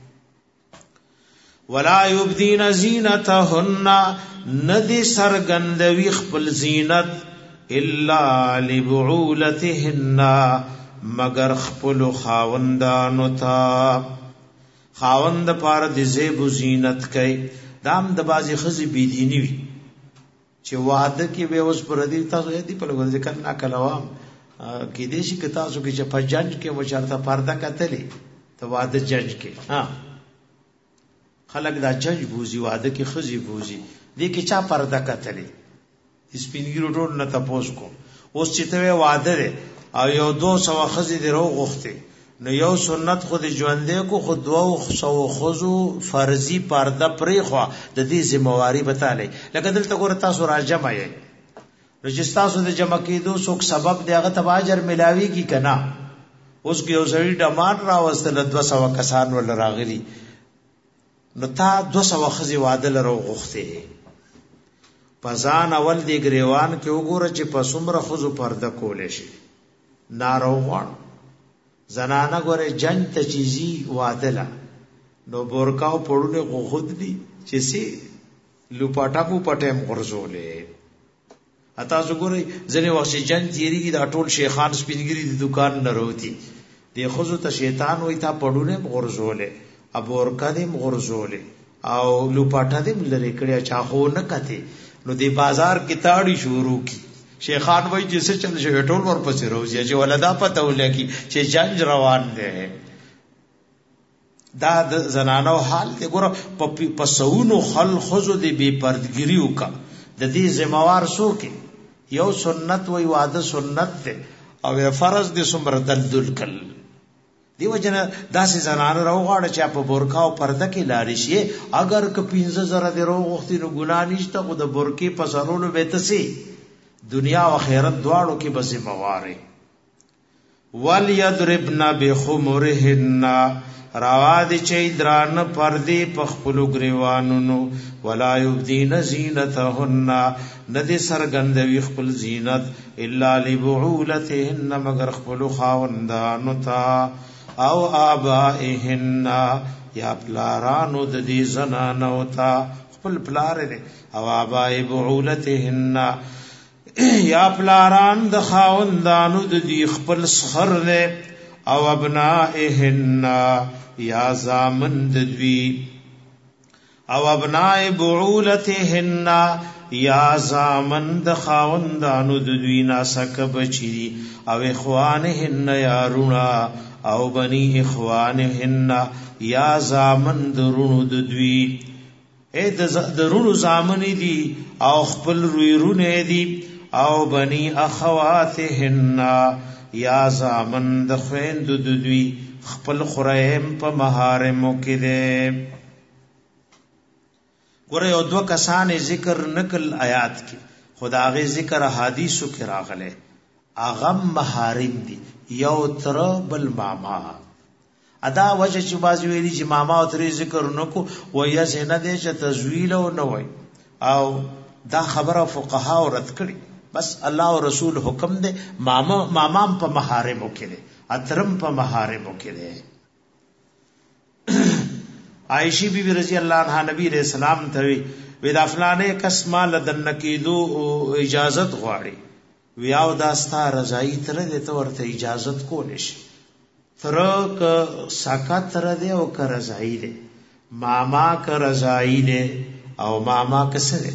ولا یبدین زینتهن ندی سرگندوی خپل زینت الا لبعولتهن مگر خپل خاوندانو تا خاوند پار د زیب زینت کئ دام د بازی خزی بيدینی وی چې وعده کې به اوس پر دې تاسو دې په لور ذکر نه کلوام کې دې شي که تاسو کې چې په جنج کې مشارته پرده کتلې ته وعده جنج کې ها خلک دا جنج بوزي وعده کې خزي بوزي دې کې چا پرده کتلې سپینګیرو ټول نه تاسو کو اوس چې ته وعده او یو 200 خزي دې رو غوخته نو یو سنت خود ژوندې کو خود 200 خزو فرضي پرده پرې خو د دې ذمہواری بتاله لکه دلته ګور تاسو راجمه یې نو چې تاسو د جمع کېدو څوک سبب دی هغه تباجر ملاوي کی کنا اوس کې یو ځړی ډمان راوستل 200 کسان ول راغلي نو تا 200 خزي وعده لرو غوخته پزان اول دی ګریوان کې وګوره چې په څومره خزو پرده کولې شي ناروغان زنانه ګوره جنگ ته چیزی وادله نو بورکاو پړونه غو خود دي چې سي لوپاټا په پټم غرزولې اته زګوري ځنه وخت جنگ تیریږي دا ټول شیخان سپینګری د دکان نه وروتي دی خوځو ته شیطان وای تا پړونه غرزولې ابورکا دې غرزولې او لوپاټا دې لری کړیا چا خو نه کته نو دی بازار کې تاړي شروع کی شیخان وای چې څه چل شي ټول ور پسې روزي چې ولدا پته ولګي چې جنگ روان دی دا د زنانو حال دی ګور په سونو خل خزو دی بے پردګری وکا د دې ذمہوار سو کې یو سنت وای واده سنت دی او فرض دی سمر دلدل کل دیو جن داسې زنانو راوغاړه چې په بورکا او پرده کې لاري شي اگر ک 15000 دی روغتی نو ګنا نشته خو د بورکی په سرونو بیتسي دنیا و خیرت دواړو کې بس مواره وليضربن بخمرهن راواد چي دران پردي پخپلو گریوانونو ولا يبدين زينتهن ندي سرګندوي خپل زینت الا لبعولتهن مگر خپل خاوندانو تا او آبائهن یا پلارانو د دې زنانو تا خپل پلار دي او آباء بعولتهن یا پلاران د خاوندانو د دی خپل سخر نه او ابنائهن یا زامن د دوی او ابناء بعولتهن یا زامن د خاوندانو د دوی ناسک بچی او اخوانهن یارونا او بنی اخوانهن یا زامن درونو د دوی د رونو زامن دي او خپل رویرونه دي او بنی اخواتهن یا زامن د خويند د دوی خپل خریم په محارمو کې ده. ګوره یو دو کسان ذکر نکل آیات کې خداغه ذکر احادیثو کې راغله اغم محارم دي یو تر بل ماما ادا وجه چې باز ویلي چې ماما او ترې ذکر نکو ویا زنه دې چې تزویل او نه وای او دا خبره فقها او رد کړي بس الله او رسول حکم دے مامام په محارمو کې دے اترم په محارمو کې دے. عائشہ بی بی رضی اللہ عنہا نبی علیہ السلام ته وی دا فلانه کس مال دنکیدو اجازت غواړي ویاو داستا رضای تر دې ته ورته اجازت کول شي تر ک ساکا تر دې او ک رضای دې ماما ک رضای دې او ماما کسره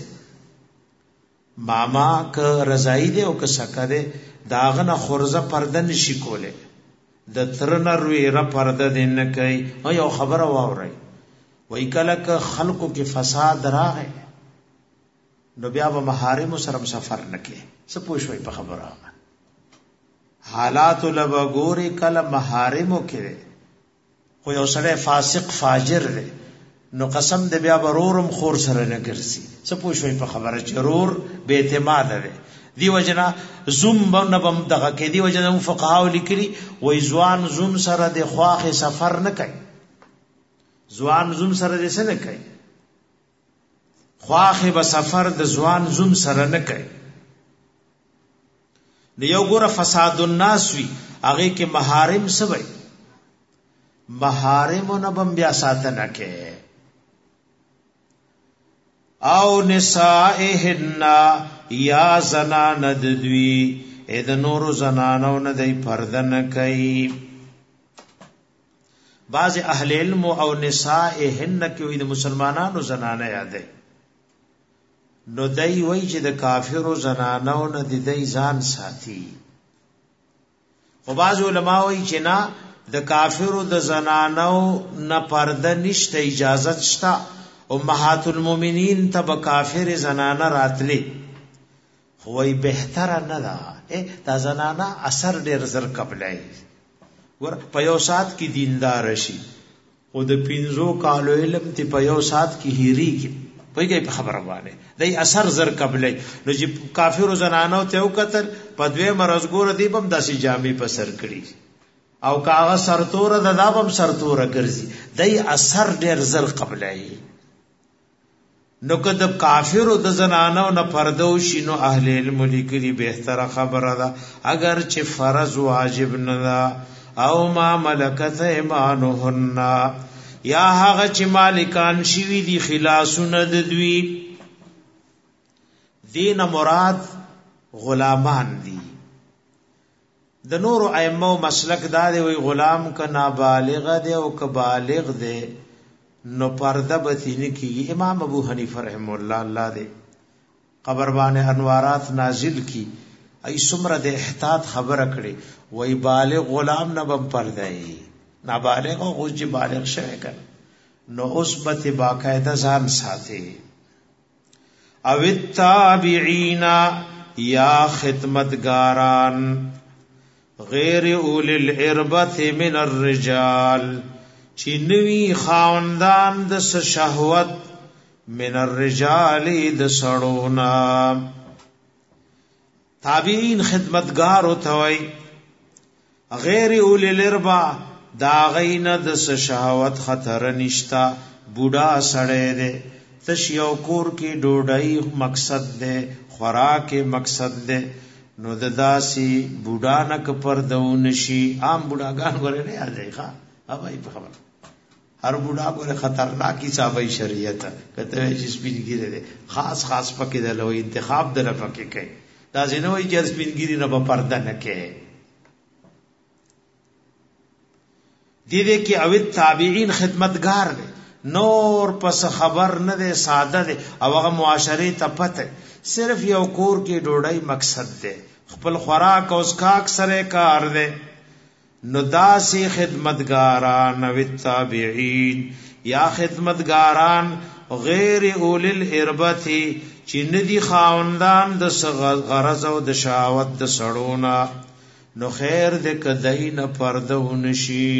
ماما ک رضای دې او ک ساکا دې داغنه خورزه پرده نشي کوله د ترنر وی را پرده دې نه کوي او یو خبره واوري وای کله ک خلقو کې فساد راغی نو بیا به محارم سره سفر نکي څه پوښوي په خبره حالات لبګوري کله محارمو کې خو یو سره فاسق فاجر دی نو قسم دې بیا برورم خور سره نه ګرځي څه پوښوي په خبره چرور به اعتماد دی دی وجنا زوم بنبم دغه کې دی وجنا فقهاو لیکلي وای ځوان زوم سره د خواخه سفر نه کوي ځوان زوم سره دې څه نه کوي خواخه به سفر د ځوان زوم سره نه کوي د یو ګره فساد الناس وی هغه کې محارم سوي محارم نه بم بیا ساتنه کوي او نسائهن یا زنان ددوی اې د نورو زنانو نه دی پرده نه کوي. بعض اهل علم او نسائهن کې د مسلمانانو زنانه یادې نو دای وای چې د کافرو زنانو نه دی ځان ساتي خو بعض علما وای چې نه د کافرو د زنانو نه پرده نشته اجازه شته امهات المؤمنین تب کافر زنانه راتلی خوای بهتر نه ده دا زنانه اثر ډیر زر قبلای ور په یو سات کې دیندار شي او د 15 کالو علم ته په یو سات کې هیریږي پېږي په خبره باندې دای اثر زر قبلای نو چې کافر زنانه ته وکتل په دوی مرزګور دی بم داسې جامې په سر کړی او کاغه سرتور د دابم سرتور ګرځي دای اثر ډیر زر قبلای نو کده کافر د زنانو نه پردو شینو اهل علم لیکلي بهتره خبره ده اگر چې فرض واجب نه ده او ما ملکت ایمانهن یا هغه چې مالکان شوی دي خلاصونه د دوی دین مراد غلامان دي د نور ائمه مسلک دا دی وی غلام ک نابالغ دی او ک بالغ دی نو پرده بتینی کی. امام ابو حنیفه رحم الله الله دے قبر باندې انوارات نازل کی ای سمره د احتیاط خبره کړي وای بالغ غلام نه بم پرده ای نابالغ او غوج بالغ شوی کړه نو اسبت باقاعده ځان ساتي. او التابعین یا خدمتگاران غیر اول الاربه من الرجال چینوی خاوندان د شهوت من الرجال د سړونا تابعین خدمتگار ہوتوي غیر اول الاربع دا غین د شهوت خطر نشتا بوډا سړی دے تش یو کور کې ډوډۍ مقصد دے خوراک مقصد دے نو د داسي بوډا نک پر دون شي عام بوډاګان غره نه یادای ښا اوبای په خبر هر بوډا غره خطرناکي صاحب شریعت کته چې سپینګیره ده خاص خاص پکې د لوی انتخاب د لپاره کوي دا ځنوي چې سپینګیری نه په پرده نه کوي دې کې او تابعین خدمتگار دي نور پس خبر نه ده، ساده ده او هغه معاشري ته پته صرف یو کور کې ډوډۍ مقصد ده، خپل خوراک او اسکاک سره کار ده. نو داسې خدمتګاران او تابعین یا خدمتګاران غیر اول الاربه چې ندي خاوندان د غرض او د شهوت د سړونا، نو خیر دې کدی نه پرده ونشي.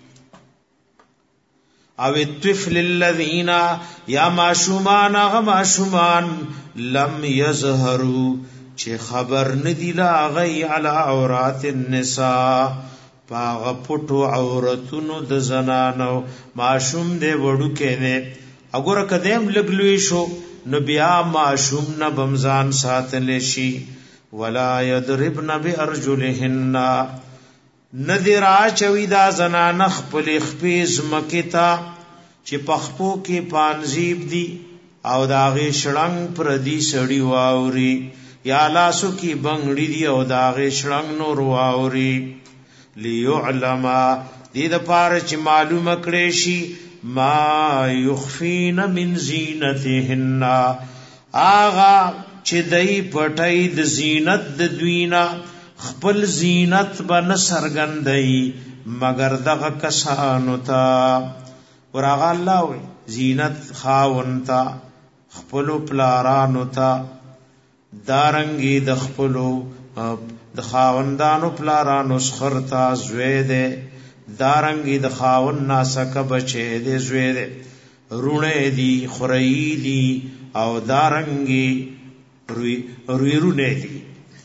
او الطفل الذين یا معشومان هغه معشومان لم يظهروا چې خبر ندی لا غي علی عورات النساء پاغه پټو عورتونو د زنانو. معشوم دې وړو کې نه وګوره کدیم لګلوي شو نو بیا معشوم نه بمزان ساتل شي. ولا يضربن بارجلهن ندرا چوي دا زنان خپل خپیز مکتا چې پخپو کې پانزیب دی او داغه شړنګ پر دی سړی واوري یا لاسو کې بنگړي دی او داغه شړنګ نور واوري. ليعلم دې د پاره چې معلومه کړي شي ما يخفين من زینتهن آغا چې دای پټای د زینت د دوینا خپل زینت بن سرګندای مگر دغه کسانو تا ورغه الله وی زینت خاونتا خپل پلارانو تا دارنګي د خپلو د خاوندانو پلارانو سخرتا زوی دے دارنګي د خاون ناسک بچي دے زوی دے رونه دی خړی دی او دارنګي رویرونه دی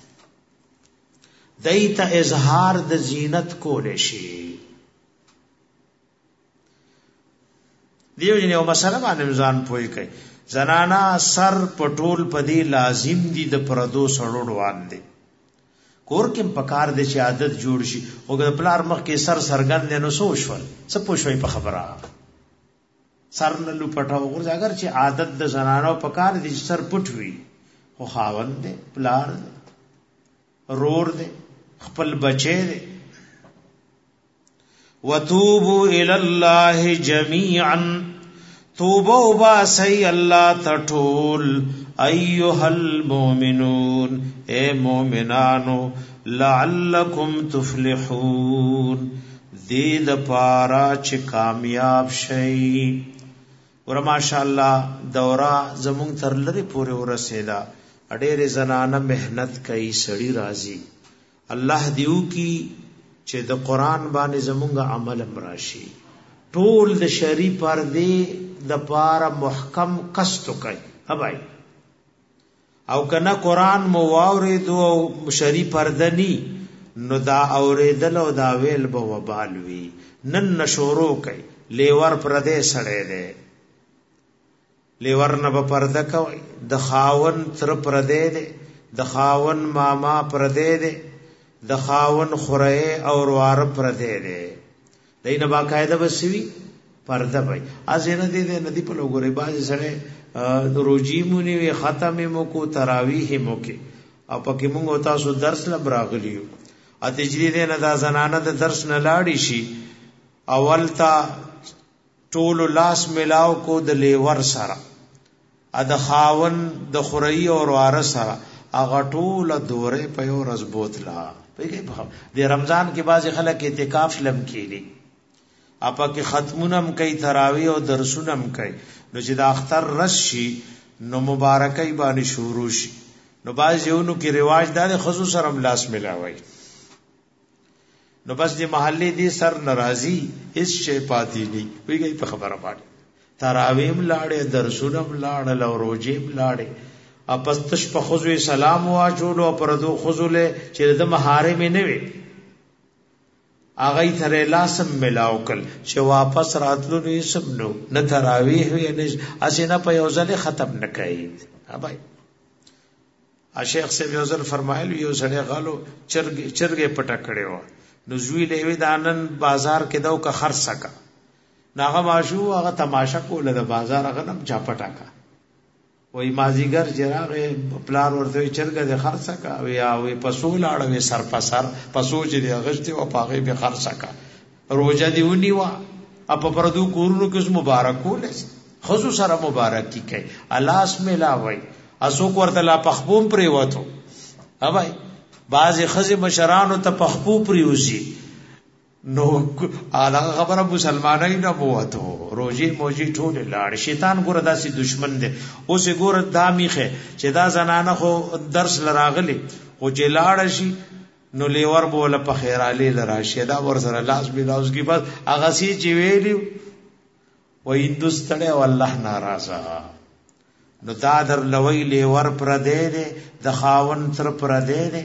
دایته اظهار د زینت کول شي. دیو جن یو مسله باندې ځان پوي کوي زنانا سر پټول پدی لازم دي د پردو سړوړ واندې کور کې پکار دي چې عادت جوړ شي او د پلار مخ کې سر سرګند نه سوشول څه پوښوي په خبره سر نه لو پټاو ورځ اگر چې عادت د زنانو پکار دي چې سر پټوي خو خاوند دي پلار دي رور دي خپل بچي دي. وتوبوا الى الله جميعا توبوا باسی الله تطول ایها المؤمنون اے مومنانو لعلکم تفلحون دې د پارا چې کامیاب شئ. ور ماشاءالله دورا زمون تر لري پورې ورسېدا اډېر زنانه مهنت کوي سړی راضي الله دیو کی چې د قران باندې زمونږ عمل امراشي ټول د شری پردې د پارا محکم قصد کوي هبای او کنا قران مو واورېدو او شری پردنی نو دا اوریدل او دا ویل به وبال وی نن نشورو کوي لیور پردې سړې ده لیور نه په پرده کوي د خاون تر پردې ده د خاون ماما پردې ده د خاون خوره او وار پردې ده دینه باقاعده بسوي پرده وای ازنه دې ندی په لګوري باز سره د روجی مونږ وی ختمه مو کو تراویح مو کې او پکې مونږ تاسو درس لبراغلیو ا تجرید نه دا زنانه د درس نه لاړی شي اول تا ټول لاس ملاو کو د لیور سره ا د خاون د خورئی او وار سره اغه ټول دوره په یو ورځ بوتلا د رمضان کې بعض خلک اعتکاف لم کېلی اپا کې ختمونم کوي تراوی او درسونم کوي نو چې د اختر رس شي نو مبارکای باندې شروع شي نو باز یو نو کې رواج دار خصوص سره لاس ملاوي نو بس دې محلي دي سر ناراضي هیڅ شي پاتې نه ویږي په خبره باندې تراویم لاړې درسونم لاړل او روزیم لاړې اپستش په خزوې سلام واچولو پردو خزوله چې د محارم نه وي اغه تر لاسم ملاوکل چې واپس راتلو نه سم نو نه تراویح وي نه اسنه په یو ځل ختم نکړي ابای شیخ صاحب یو ځل فرمایل یو سړی غالو چرګه پټه کړو نو زوی له وی دانن بازار کې داو کا خرڅکا ناغه ماشو هغه تماشا کوله د بازار هغه نم چا پټه کا وای مازیګر جراغه پلار ورته چرګه د خرڅکا یا وی پسو لاړوي سر په سر پسو چې د غشتي او پاغه به خرڅکا روزه دی ونی وا اپ پردو کورونو کې مبارک کولې خصو سره مبارکي کوي الله اسم لاوي اسو ورته لا پخپوم پری وته اوبای بعض خزي مشرانو ته پخپو پریوسی نو اعلی خبره مسلمانای نه موته روزي موجي ټول لاړ شیطان ګور داسي دشمن دی اوس ګور دامیخه چې دا زنانه خو درس لراغلي او چې لاړ شي نو لیور بوله په خیر علي لراشي دا ور سره لاس بلاوس کی بس اغه سي چې ویلی و هندستانه والله ناراضه نو دا در لوی لیور پر دې د خاون تر پر دې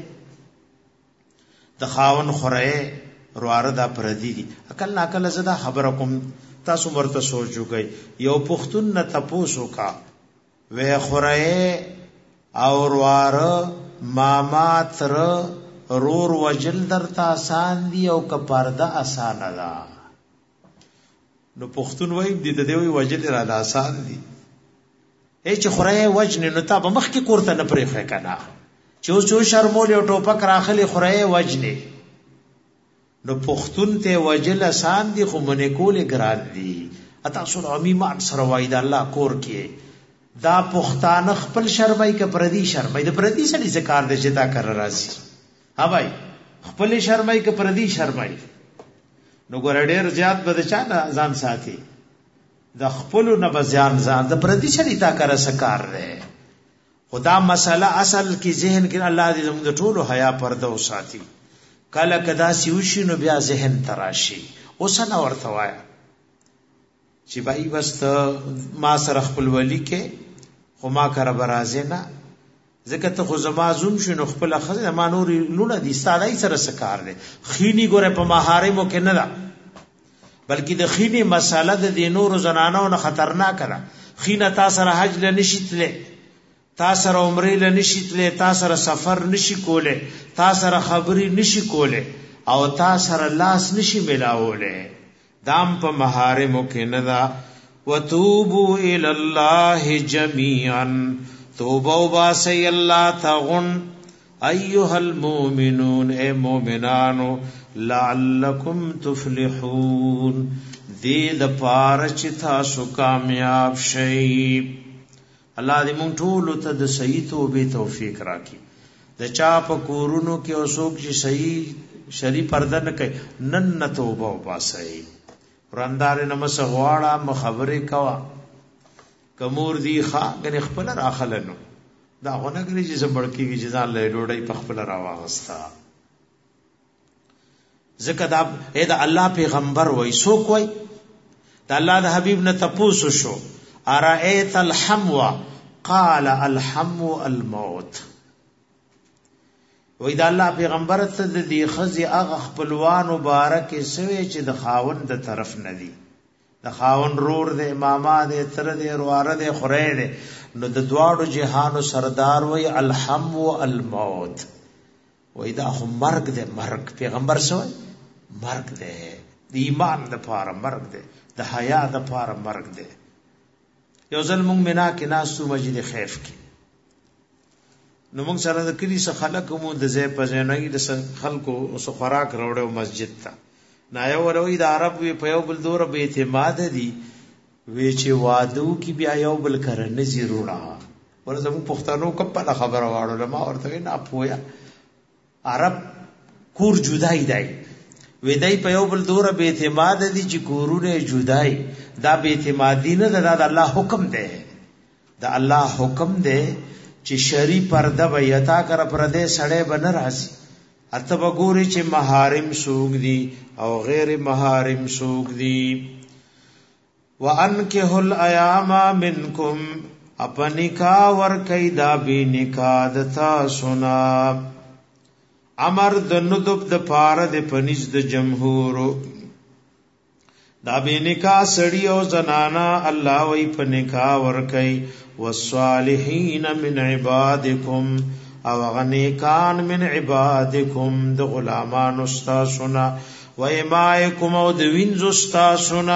د خاون خوره رواره دا پردی دي عقل ناکل زدا خبر کوم تاسو مرته سوچوږئ یو پختون نه تپوسو کا وې خوره او رواره ماما تر رور وجل درتا آسان دی او کپارده آسان ده نو پختون وای دي د دوی وجل را آسان دي چې خوره وجن نو تا به مخ کې کوړه نه پرې ښه چو شرمول یو ټوپک راخلی خوره وجنه نو پختون ته وجل آسان دي خو منې کول ګران دي اته سره امیمان سره وای دا الله کور کې دا پختان خپل شرمای ک پردي شرمای د پردي سړي ذکر دې چې دا کر راځي ها بھائی خپل شرمای ک پردي شرمای نو ګور ډېر زیات بد چا ځان ساتي د خپل نه بزیان ځان د پردي سړي تا کر سکار ده خدا مسله اصل کی ذهن کې الله دې زموږ ټولو حیا پرده او ساتي کله کدا سیوشي نو بیا ذهن تراشي اوسنه ورته وایا چې بای بس ما سره خپل ولی کې خو ما کر برازه نه ځکه ته خو زما زوم شنو خپل خزه ما نور لونه دي ستادای سره سکار دي خيني ګوره په محارمو کې نه ده بلکې د خيني مساله د دینور زنانو نه خطرناک ده خينه تاسو سره حج لنشتله تاسو سره عمره لنشتله تاسو سره سفر نشي کوله تاسو سره خبري نشي کوله او تاسو سره لاس نشي ملاوله دام په محارمو کې نه ده وتوبوا الى الله جميعا توبه وباسي الله تغن ايها المؤمنون اي مؤمنانو لعلكم تفلحون دې د پاره چې تاسو کامیاب شئ الله دې مونږ ټول ته د صحیح توبې توفیق راکړي د چا په کورونو کې اوسوک چې صحیح شری پرده نه کوي نن توبه وباسي ورندار نمس غواړه مخبره کوا کمور دی ښا غني خپل راخلنو دا غونګري چې زبړکیږي چې ځان له ډوډۍ په خپل راواغستا ځکه دا اې دا الله پیغمبر وای سو کوي دا الله د حبیب نه تپوسو شو ارایت الحموا قال الحمو الموت وای دا الله پیغمبر ته د دې خزي هغه خپلوان مبارک سوي چې د خاوند د طرف نه دي د خاون رور دے ماما دے تر دے رواره دے خوره دے نو د دواړو جهانو سردار وای الحم و الموت وای دا خو مرګ دے مرګ پیغمبر سوای مرګ دے د ایمان د پاره مرګ دے د حیا د پاره مرګ دے یو ځل موږ مینا کې ناسو مسجد خیف کې نو موږ سره د کلی څخه خلک مو د ځای په ځای نه د خلکو اوس خوراک راوړو مسجد ته نایو وروي د عرب په یو بل دور به اعتماد دي وی چې وادو کې بیا یو بل کرن زیروړه ورته موږ پښتنو کپه خبره واړو ما ورته نه پویا عرب کور جدای دی وی دای په یو بل دور به اعتماد دي چې کورونه جدای دا به اعتمادی نه دا د الله حکم دی دا الله حکم دی چې شری پرده بیاتا کر پرده سړې بن راځي اته وګوري چې محارم سوق دي او غیر محارم سوق دي وانکه الایام منکم اپنکا ور کیدا بی نکاح دتا سنا امر د ندب د پاره د پنځ د جمهور دا بی نکاح سړی او زنانا الله وی پنکا ور کای والصالحین من عبادکم او غنیکان من عبادکم د غلامان استاسنا و ایمائکم او د وینز استاسنا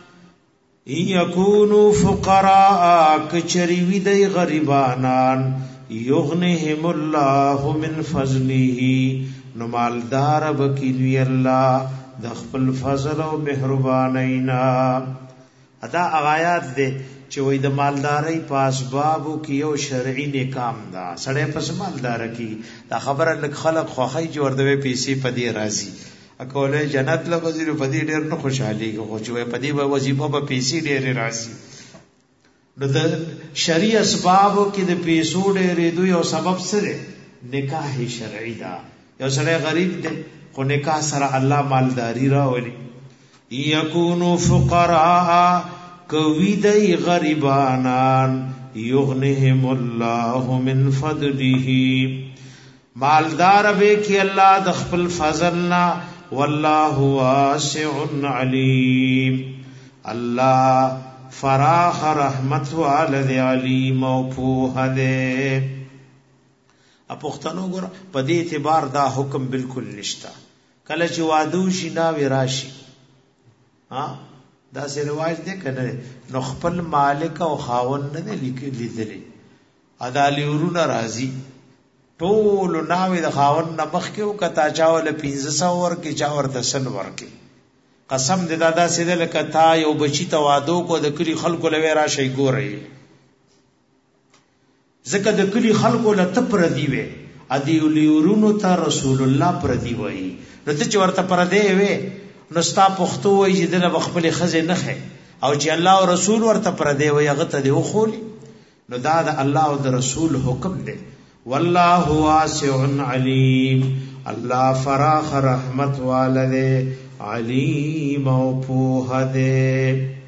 یکونو فقراء کچری وی دی غریبانان یغنهم الله من فضله نو مالدار بکیلوی الله د خپل فضل او مهربانینا. ادا آیات دې چې وې د مالداري په اسبابو کې یو شرعي نکام دا سړی پس مالدار کی دا خبره لک خلق خوخی جوړ دوي پیسې پدې راځي اکوله جنت له وزیر پدې ډېر نه خوشحالي خو چې پدې به وظیفه په پیسې ډېر راځي. نو د شرعي اسبابو کې د پیسو ډېر دوی یو سبب سره نکاح شرعي دا. یو سړی غریب دی خو نکاح سره الله مالداری راولي. یکونو فقراء کوي دی غریبانان یغنهم الله من فضله مالدار به کی الله د خپل فضلنا والله واسع علیم الله فراخ رحمت والذی علیم او په ده. اپختنو ګور په دې اعتبار دا حکم بالکل نشتا کله چې وادو شي نا وراشي ها دا سه رواج دې کنه نو خپل مالک او خاون نه لیدلې ادالي ورونه راضي ټول ناوې د خاون نه مخ کې او کتا چاول 1500 ور کې چا ورته سن ور کې قسم دې دادا سیده لکه تا یو بچی ته وادو کو د کلی خلکو لوي را شي ګورې زکه د کلی خلکو لته پر دی وې ادي ورونو ته رسول الله پر دی وې نو ته ورته پر دی وې نو ستا پختو وې چې دنه بخپل خزه نه خې او چې الله او رسول ورته پر دی وې هغه ته دی وخولي نو دا د الله او د رسول حکم دی. والله واسع علیم الله فراخ رحمت والده علیم او په ده.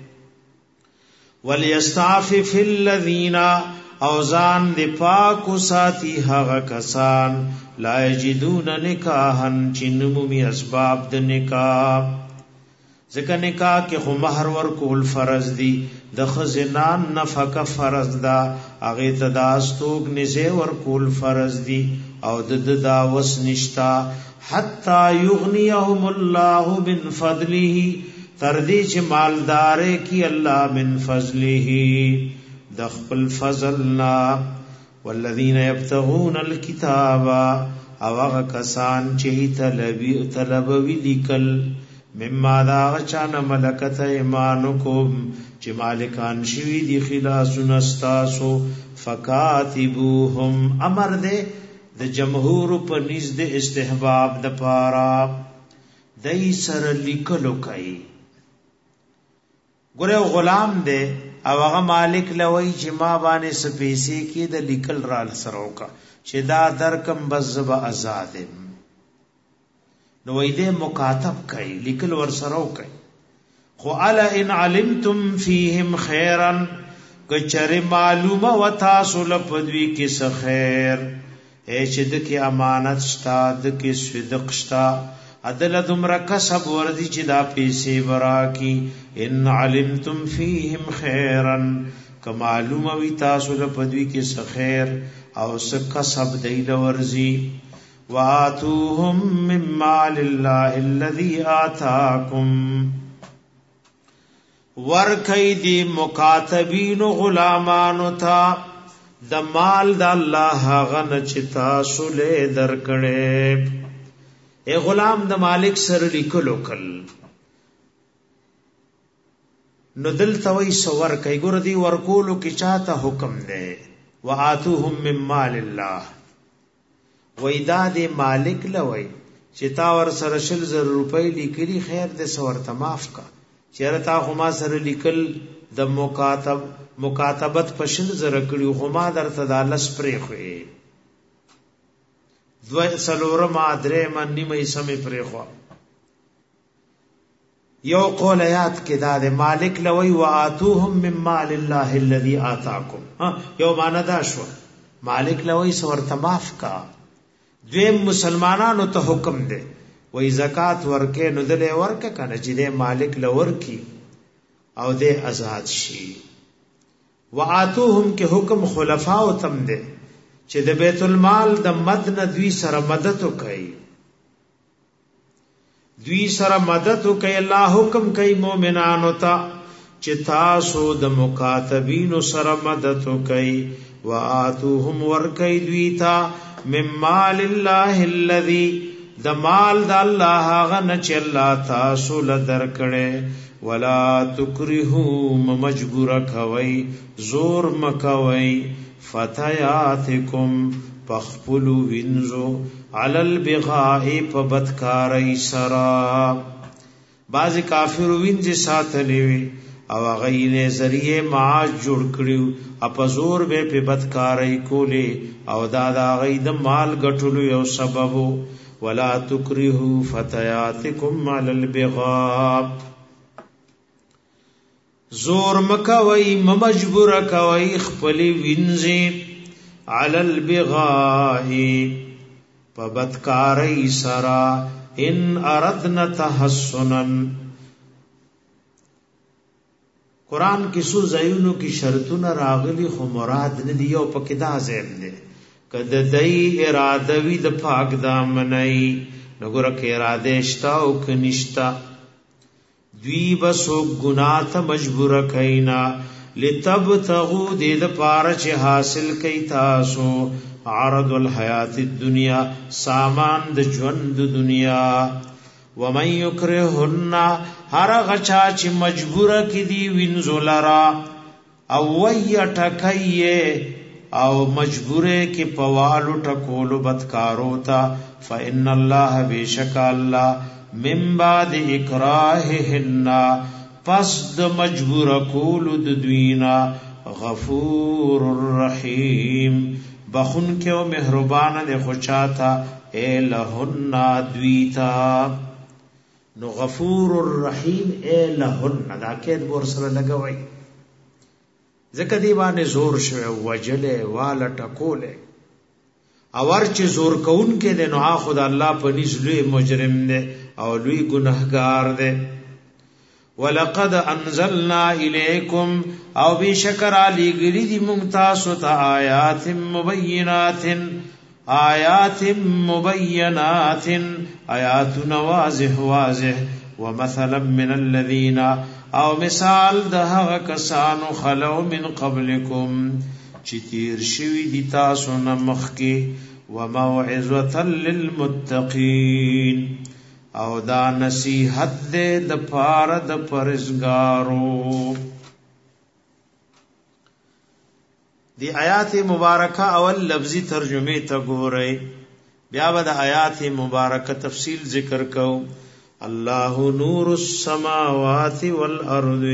وليستعفف الذين اوزان دی پاکو ساتی هغه کسان لا یجدون نکاحا چنمومی اسباب د نکاح ځکه نکاح کې خو مہر ورکول فرض دی د خزنان نفقه فرض دا هغه ته د استوګ نزه ورکول فرض دی او د دا وس نشتا حتا یغنیهم الله من فضله تر دې چې مالدار کی الله من فضله د خپل فضلنا. والذین یبتغون الکتاب او هغه کسان چې طلبوي لیکل مما دا چانه ملکت ایمانکم چې مالکان شوی دی خلاصون استاسو فکاتبوهم امر دے د جمهور په نزد استحباب د پارا دای سره لیکلو کوي ګره غلام دے او هغه مالک لوي چې ما باندې سپېسې کې د لیکل را سره وکا چې دا درکم بزب آزادم نو وې دې مکاتب کوي لیکل ور سره وکي خو الا ان علمتم فيهم خيرا کچره معلومه وتا سول پدوي کې څه خیر اے چې د کې امانت شتا د کې صدق شتا عدل دمرا کسب وردی چې دا پیسې ورا کی ان علمتم فيهم خيرا کمعلوم وی تاسو له پدوی کې څه خیر او څه کسب دی لورزی واتوهم من مال الله الذي آتاكم ورکی دی مکاتبین غلامانو تا د مال د الله غن چې تاسو له درکړې اے غلام د مالک سره لیکلو کل نو دل توي سور کوي ګور دی ورکولو کې چاته حکم دی واتوهم من مال الله وېدا دی مالک لوي چې تا ور سره 100 روپۍ لیکلي خیر دې سور تماف کا چیرې تا خو ما سره لیکل د مکاتبت په 100 کړي خو ما درته د لس پرې خوې دوه سلورم ادرې منی مې سمې پرې خو یو قول آیات کې دا د مالک لوي واتوهم من مال الله الذي آتاكم یو معنا دا شو مالک لوي سور تماف کا دویم مسلمانانو ته حکم دی وای زکات ورکه نو دلې ورکه کنه چې د مالک لور کی او د آزاد شي واتوهم کې حکم خلفاء او تم دی چې د بیت المال د مدن دوی سره مدد وکړي دوی سره مدد وکړي الله حکم کوي مؤمنانو ته چې تاسو د مکاتبین سره مدد وکړي واتوهم ورکړي دوی ته من مال الله الذي د مال د الله هغه نه چې الله تاسو له درکړي ولا تکرهوا مجبور کوي زور مکوي فتياتکم پخپلو وینزو علی البغاء په بدکاری سرا بعض کافر وینځ ساتلی وي او غینه ذریعہ معاش جوړ کړیو اپزور به په بدکاری کولی او دا غی د مال غټلو یو سبب ولا تکرهوا فتياتکم علی البغاء زور مکوي مجبور کوي خپل وینځي علی البغاء په بدکاری سرا ان اردنا تحسنا قرآن کی سو زیونو کی شرطونه راغلی خو مراد نه دی او پکې دا زیب دی کده دای اراده وی د پاک دامنای نګور کې اراده شتا او کنيشتا دوی بسو ګناه ته مجبور کینا لتبتغوا د پاره چې حاصل کئ تاسو عرض الحیات الدنیا سامان د ژوند دنیا ومن یکرهن هر غچا چې مجبور کی دی وینزولرا او ویټکایه او مجبوره کی پوالو ټکولو بدکارو تا فإن الله بیشک الله من بعد اکراههن پس د مجبور کولو د دوینا غفور الرحیم بخون کې او مهربان دې خوچاتا الہن دویتا نو غفور الرحیم الہن دا کې ور سره لګوي زکه دی باندې زور شوه وجله والا ټکوله اور چې زور کون کې د نو خدای الله په نزلوي مجرم دی او لوی ګناهګار دی ولقد انزلنا الیکم او بشکر علی گری دی ممتاز ته آیات مبینات آیات واضح ومثلا من الذین او مثال د هغه کسانو خلو من قبلکم چې تیر شوی دی تاسو نه مخکې وموعظه للمتقین او دا نصیحت دې د پاره د پرهیزګارو دی آیات مبارکه اول لفظی ترجمه ته ګورئ بیا به د آیات مبارکه تفصیل ذکر کو الله نور السماوات والارض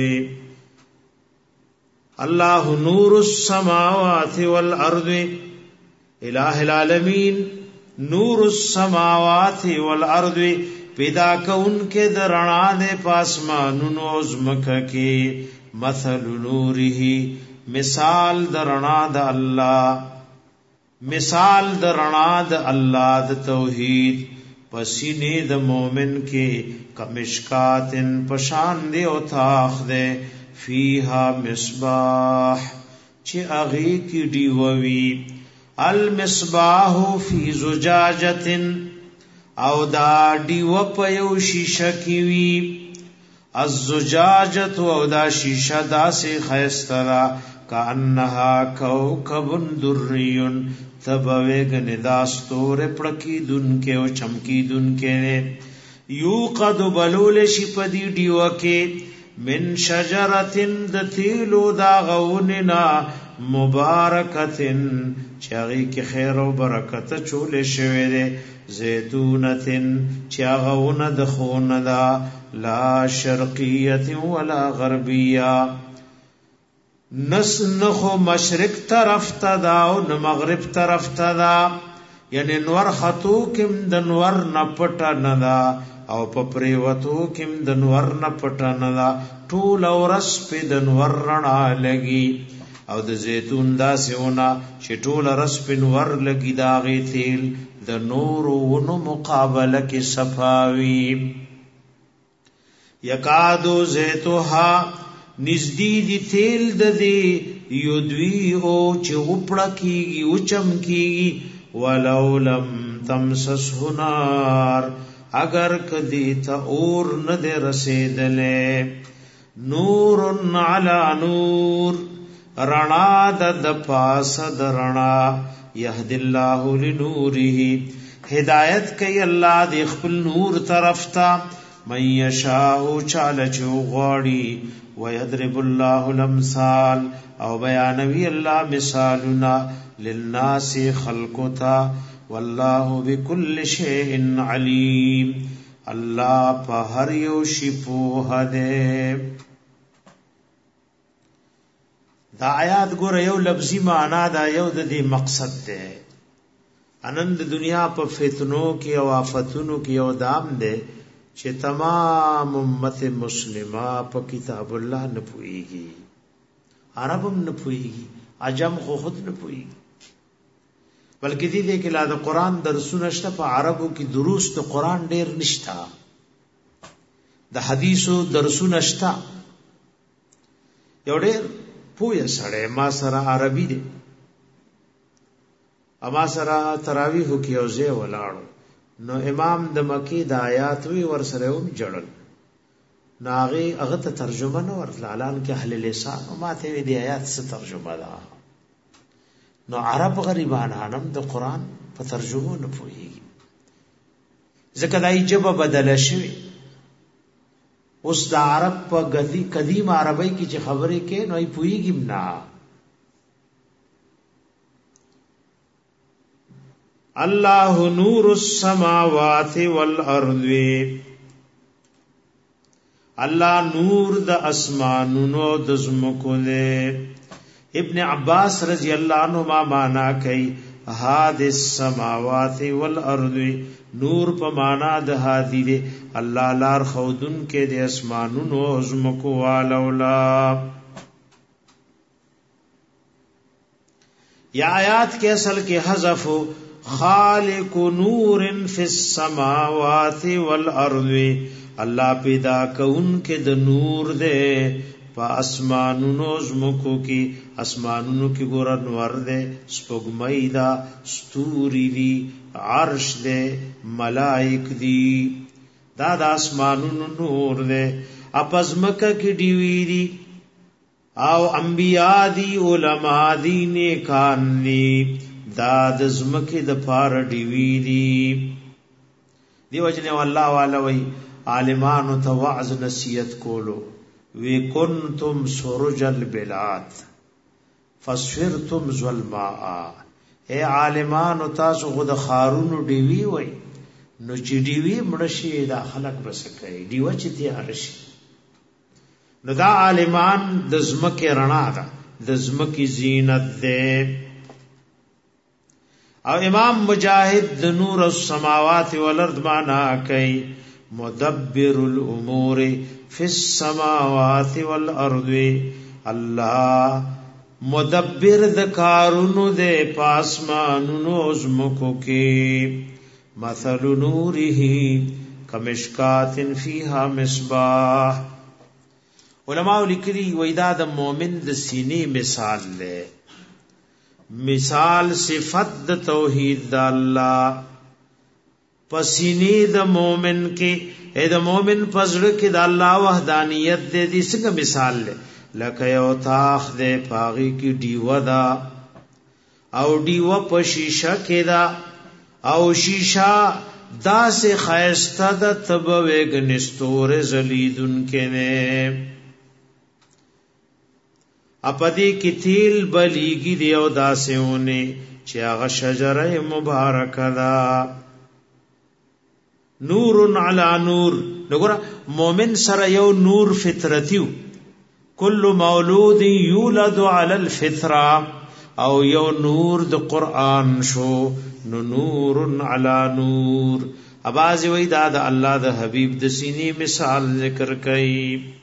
الله نور السماوات والارض الہ العالمین نور السماوات والارض پیدا کون کے درنا دے پاسمانونو زمکہ کی مثل نوره مثال درنا د اللہ مثال درنا د اللہ د توحید پسینے د مومن کے کمشکاتن پشان دے او تاخ دے فیہا مصباح چی اغی کی ڈیووی المصباح فی زجاجتن او دا دیو په یو شیشه کې وی الزجاجت او دا شیشه داسې خیسترا کانها کوكب دری تبویګ نداستور پړکی دن کې او چمکی دن کې یوقد بلول شی په دی دیو کې من شجرتن د تیلو دا غوننا مبارکتن چاغي کې خیر او برکت چول شوی دی زیتونتن چاغونه د خونه دا لا شرقیه ولا غربیه نس نخو مشرق طرف تا دا او مغرب طرف تا دا یعنی نور خطو کم د نور نه پټ نه دا او په پریوتو کم د نور نه پټ نه دا ټول اورس په د نور رڼا لګي او د زیتون دا سونه چې ټول رس په نور لګي دا غي تیل د نور ونو مقابله کې صفاوی یکادو زیتوها نزدی دی تیل د دی یودوی او چې وپړه کیږي او چمکیږي ولو لم تمسسه نار اگر کدی ته اور نه د رسیدلې نور علی نور رڼا د پاس د رڼا یهد الله لنوره هدایت کوي الله د خپل نور طرف ته من یشاء چاله چو غاړي ويضرب الله الامثال او بیانوي الله مثالنا للناس خلقتا والله بكل شيء عليم الله په هر یو شی په ده. دا آیات ګور یو لفظي معنا دا یو د دې مقصد ده. انند دنیا په فتنو کې او آفتونو کې یو دام ده چې تمام امت مسلمه په کتاب الله نه پويږي، عربم نه پويږي، عجم خو خود نه پويږي، بلکې دې کې لا د قران درسونه شته په عربو کې دروس د قران ډېر نشتا، د حدیثو درسونه شتا. یو ډېر پوهه سره ما سره عربي دي، اما سره تراویح کې اوځه ولاړو نو امام د مکی د آیات وی ور سره هم جړل ناغي هغه ته ترجمه نه ورته اعلان کې اهل لسان او ماته وی د آیات څه ترجمه ده. نو عرب غریبان هم د قران په ترجمه نه پوهیږي، ځکه دای جبه بدل شوی. اوس د عرب په قدیم عربی کې چې خبرې کې نو ای پوهیږي نه. الله نور السماوات والارض، الله نور د اسمانونو د زمکو له. ابن عباس رضی الله عنهما معنا کوي هاد السماوات والارض، نور په معنا د هادي دی الله لار خودن کې د اسمانونو زمکو والولا. یا آیات کې اصل کې حذف خالق نور فی السماوات والارض، الله پیدا کون کې د نور دے په اسمانونو زمکو کې. اسمانونو کې ګور انور دے، سپوږمۍ دا، ستوري دي، عرش دے، ملائک دي، دا د اسمانونو نور دے. اپزمکه کې دیوی دي او انبیاء دي، علماء دي، نیکان دي، دا د زمکه د پار دیوی دي. دی وجنه والله والا وی عالمانو ته وعظ نصیحت کولو وی کنتم سرج البلاد فسفرتم ظلماء. اے عالمانو تاسو غد خارونو دیوی وی نو چې دیوی مړشي دا خلق بس کوي دیو چې تیار شي. نو دا عالمان د زمکه رڼا ده، د زمکه زینت ده. او امام مجاہد د نور السماوات والارض معنا کوي مدبر الامور فی السماوات والارض، الله مدبر د کارونو د پاسمانونو زمکو کې. مثل نوره کمشکات فیها مصباح. علماء لیکلي وېدا د مؤمن د سینې مثال له مثال صفت د توحید د الله پسینی د مومن کې اے د مومن پزړه کې د الله وحدانیت دې څنګه مثال لکه یو تاخ دې پاغي کې دیو دا او دیو په شیشه کې دا او شیشه دا سے خیسته د تبوګ نستور زلیدن کې نه اپدی کی تیل بلیگی دی او داسیونه چې هغه شجره مبارکه ده. نور علی نور. وګوره مؤمن سره یو نور فطرتیو، کل مولود یولد علی الفطره، او یو نور د قران شو نو نور علی نور. اباز وی دا د الله د حبیب د سینې مثال ذکر کړي.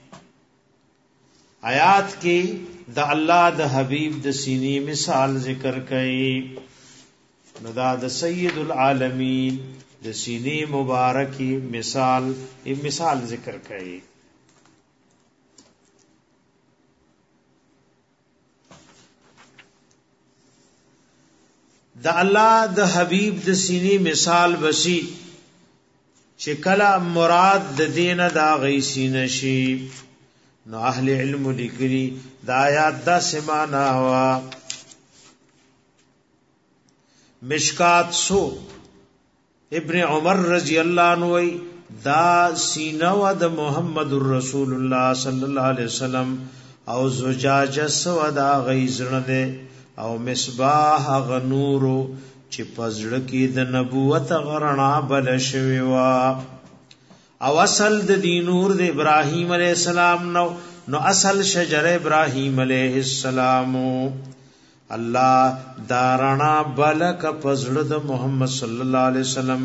آیات کې د الله د حبیب د سینې مثال ذکر کړي. نو دا د سید العالمین د سینې مبارکی مثال ذکر کړي. د الله د حبیب د سینې مثال بسی چې کله مراد د دینه دا غي سینې شي. نو اهل علم لیکلي دا آیات دا سمانا ہوا مشکات سو ابن عمر رضی اللہ عنہ وی دا سینہ و دا محمد رسول اللہ صلی اللہ علیہ وسلم او زجاجه سو دا غیزن دے او مصباح غنورو چی پزړه کې د نبوت غرنا بل شوی وا او اصل د دینور د ابراهیم علیہ السلام نو اصل شجر ابراهیم علیہ السلام الله دارنا بلک پزړه د محمد صلی الله علیه وسلم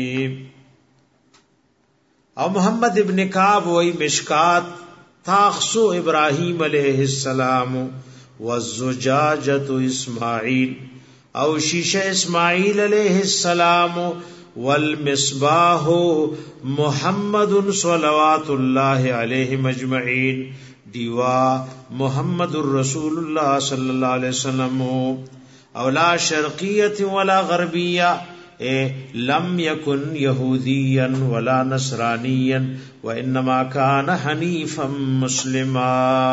کې او محمد ابن کعب وی مشکات تاخسو ابراهیم علیہ السلام والزجاجۃ اسماعیل او شیشه اسماعیل علیہ السلام والمصباح محمد صلوات الله علیہ مجمعین دیوا محمد الرسول اللہ صلی اللہ علیہ وسلم او لا شرقیت ولا غربیہ لم یکن یہودیا ولا نصرانیا وانما کان حنیفا مسلما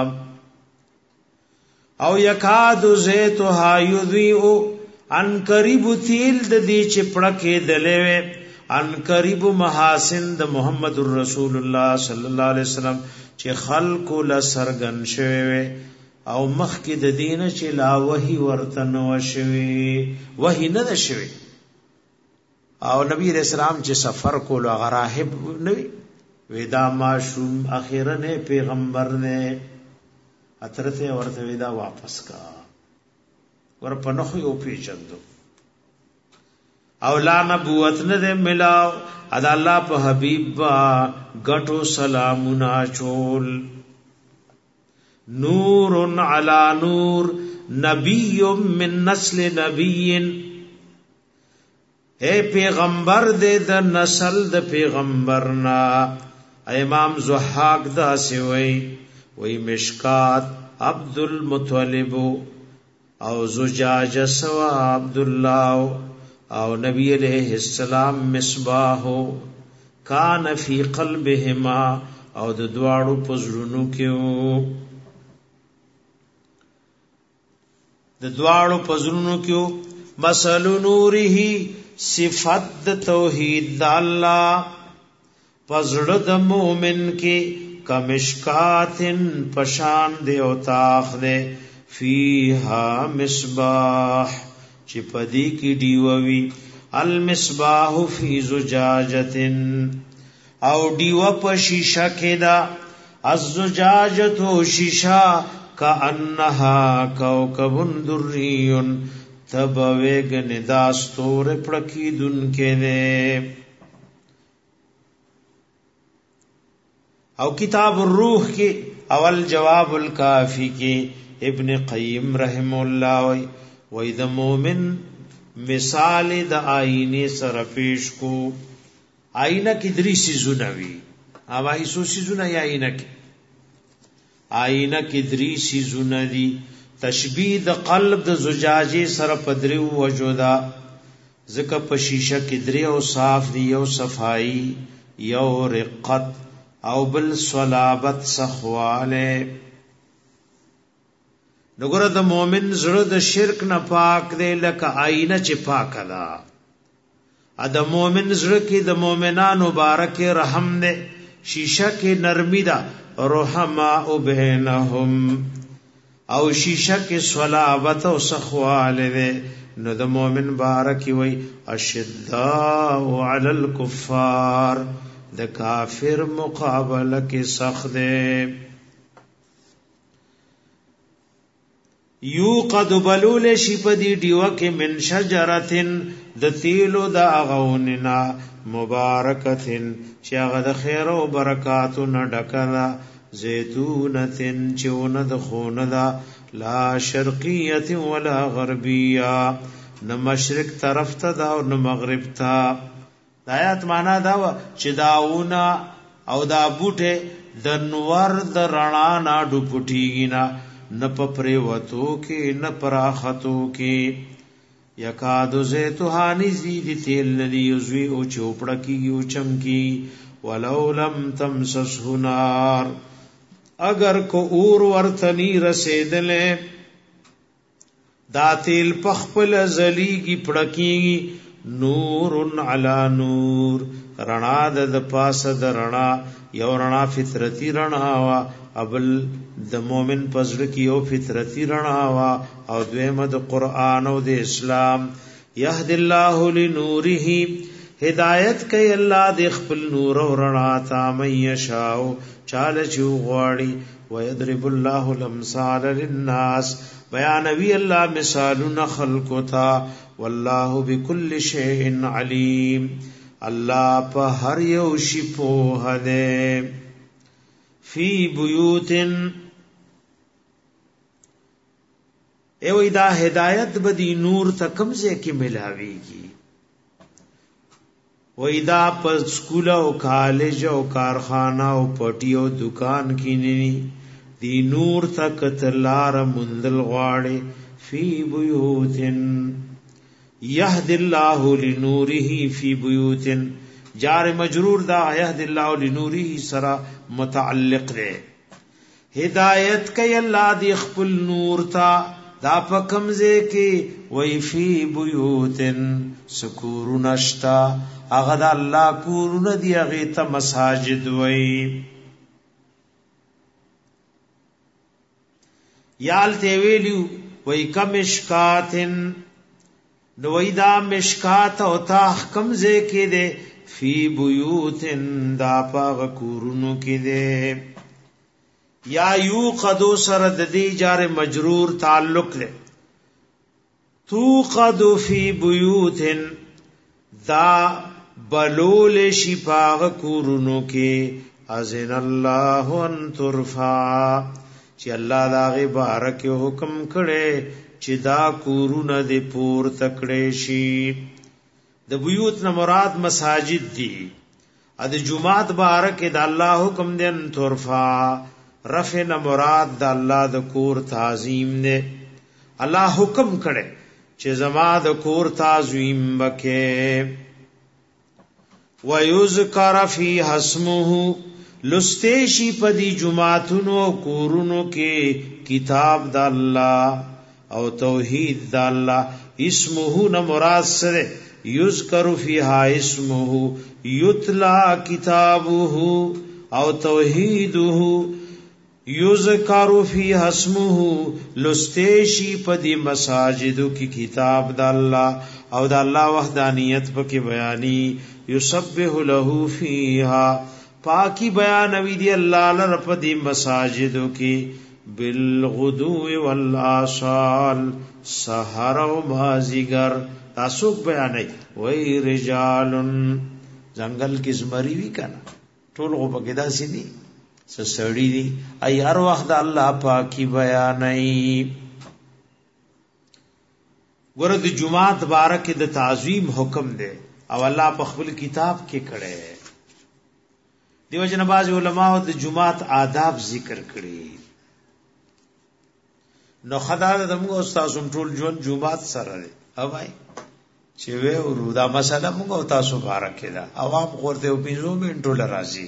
او یکاد زیتها یضیء ان قریب تیل د دې چپړکه دلوي ان قریب محاسن د محمد رسول الله صلی الله علیه وسلم چې خلق له سرګن شوی او مخ کې د دین چې لا وحی ورته نو شوی وحی نه شوی او نبی رسول الله چې سفر کولو غراهب نوی ودا معصوم اخیرنه پیغمبر نے اترته ورته ودا واپس کا ور پنخ یو پیچندو او لا نبوت نه ملاو ادا الله په حبیب با غټو سلامنا چول نور علی نور نبی من نسل نبی اے پیغمبر دے د نسل د پیغمبرنا امام زحاق دا سی وی مشکات عبد المطلب او زجاجه سوا عبد الله او نبی علیہ السلام مصباح کان فی قلبهما او د دواړو پزړونو کې مثل نوره صفت توحید د الله پزړه د مؤمن کې کمشکاتن پشان دی او تاخ دی فیها مصباح چې پدی کی دیووی المصباح فی زجاجتن او دیو په شیشه کې دا الزجاجه شیشه کانها کوكب دری تبویگ نداستور پړکی دن کې نه او کتاب الروح کې اول جواب الکافی کې ابن قیم رحم الله وی د مومن مثال د آئینه سره پیش کو آئینه کې درې سيزونه وي اوای سو سيزونه یا آئینه کې درې سيزونه دي تشبیه د قلب د زجاجه سره پدریو وجودا ځکه په شیشه کې درې او صاف دی یو صفائی یو رقت او بل صلابت سخواله نګره د مؤمن زړه د شرک نه پاک دی لکه آینه چې پاک ده ا د مؤمن زړه کې د مؤمنانو مبارک رحم دی شیشه کې نرمی ده رحما بینهم او شیشه کې صلابت او سخواله ده نو د مؤمن مبارک وي اشداء علی الکفار د کافر مقابله کې سخت ده یو قد بلول شی پدی دیو کې من شجرتن د تیلو د اغوننا مبارکتن چې هغه د خیر او برکاتو نه ډکلا زيتونتن چون د خوندا لا شرقیه ولا غربیه نه مشرق طرف ته دا او نه مغرب ته آیات معنا دا چې داونا او دا بوټه د نور د رڼا نه ډوپټیږي نه پپری وتو کې نه پراختو کې یکادو زیتوهانی زید تیل ندی یزوی او چوپڑا کی یو چمکی ولو لم تمسسه نار اگر کو اور ورتنی رسیدلے دا تیل پخپل زلیگی پڑکیگی نور علی نور رڼا د پاسه د رڼا یو رڼا فطرتی رڼا وا ابل د مؤمن پزړه کې یو فطرتی رڼا وا او دویمه د قران او د اسلام یهد الله لنوره هدایت کوي الله د خپل نور او رڼا ته من یشاء چاله چې غواړي ويضرب الله الامثال للناس بیانوي الله مثالنا خلقتا والله بكل شيء عليم الله په هر یو شی په هده فی بیوت ایوی دا ہدایت بدی نور تا کمزے کی ملاوی کی وی دا پا سکول او کالج او کارخانہ او پٹی او دکان کی نینی دی نور تا کتلار مندل غاڑے فی بیوتن یهد اللہ لنوره فی بیوتن جار مجرور دا یهد اللہ لنوره سرا متعلق دے ہدایت کئی اللہ دی خپل نور تا دا پا کمزے کی وی فی بیوتن سکورون اشتا اغد اللہ کورون دی اغیتا مساجد وی یال تیویلیو وی کمشکاتن نوی دا مشکات او تاخ کمزے کی دے فی بیوتن دا پاغ کورونو کی دے یا یو قدو سرد دی جار مجرور تعلق دے تو قدو فی بیوتن دا بلول شپاغ کورونو کی ازن اللہ ان ترفا چی اللہ دا غبارک حکم کڑے چی دا کورون دے پور تکڑے شی د بیوت نه مراد مساجد دی اد جمعات بارک د الله حکم دین ترفا رفع نه مراد د الله د کور تعظیم نے الله حکم کړي چې زما د کور تعظیم وکې ويذكر فی اسمه لستیشی پدی جمعاتونو کورونو کې کتاب د الله او توحید د الله اسمه نه مراد سره یذکر فیها اسمه یتلا کتابه او توحیده یذکر فیها اسمه لستیشی پدی مساجدو کی کتاب د الله او د الله وحدانیت پکې بیانی یسبح له فیها پاکی بیانوی دی الله لر پدی مساجدو کی بالغدو والآصال سحر و مازیگر تاسوک بیانی وی رجالن زنگل کی زمری وی کنا ټول غو پکې داسې دي سړی دي ای هر وخت الله پاکي بیانای ورته جمعات بارک د تعظیم حکم دی او الله په خپل کتاب کې کړي دیو جن باز علماء د جمعات آداب ذکر کړي نو خدای د موږ استاد ټول ژوند جمعات سره دی او بھائی چې وې ورو دا مسله موږ تاسو بارکه دا عوام ورته 15 منټو لرازي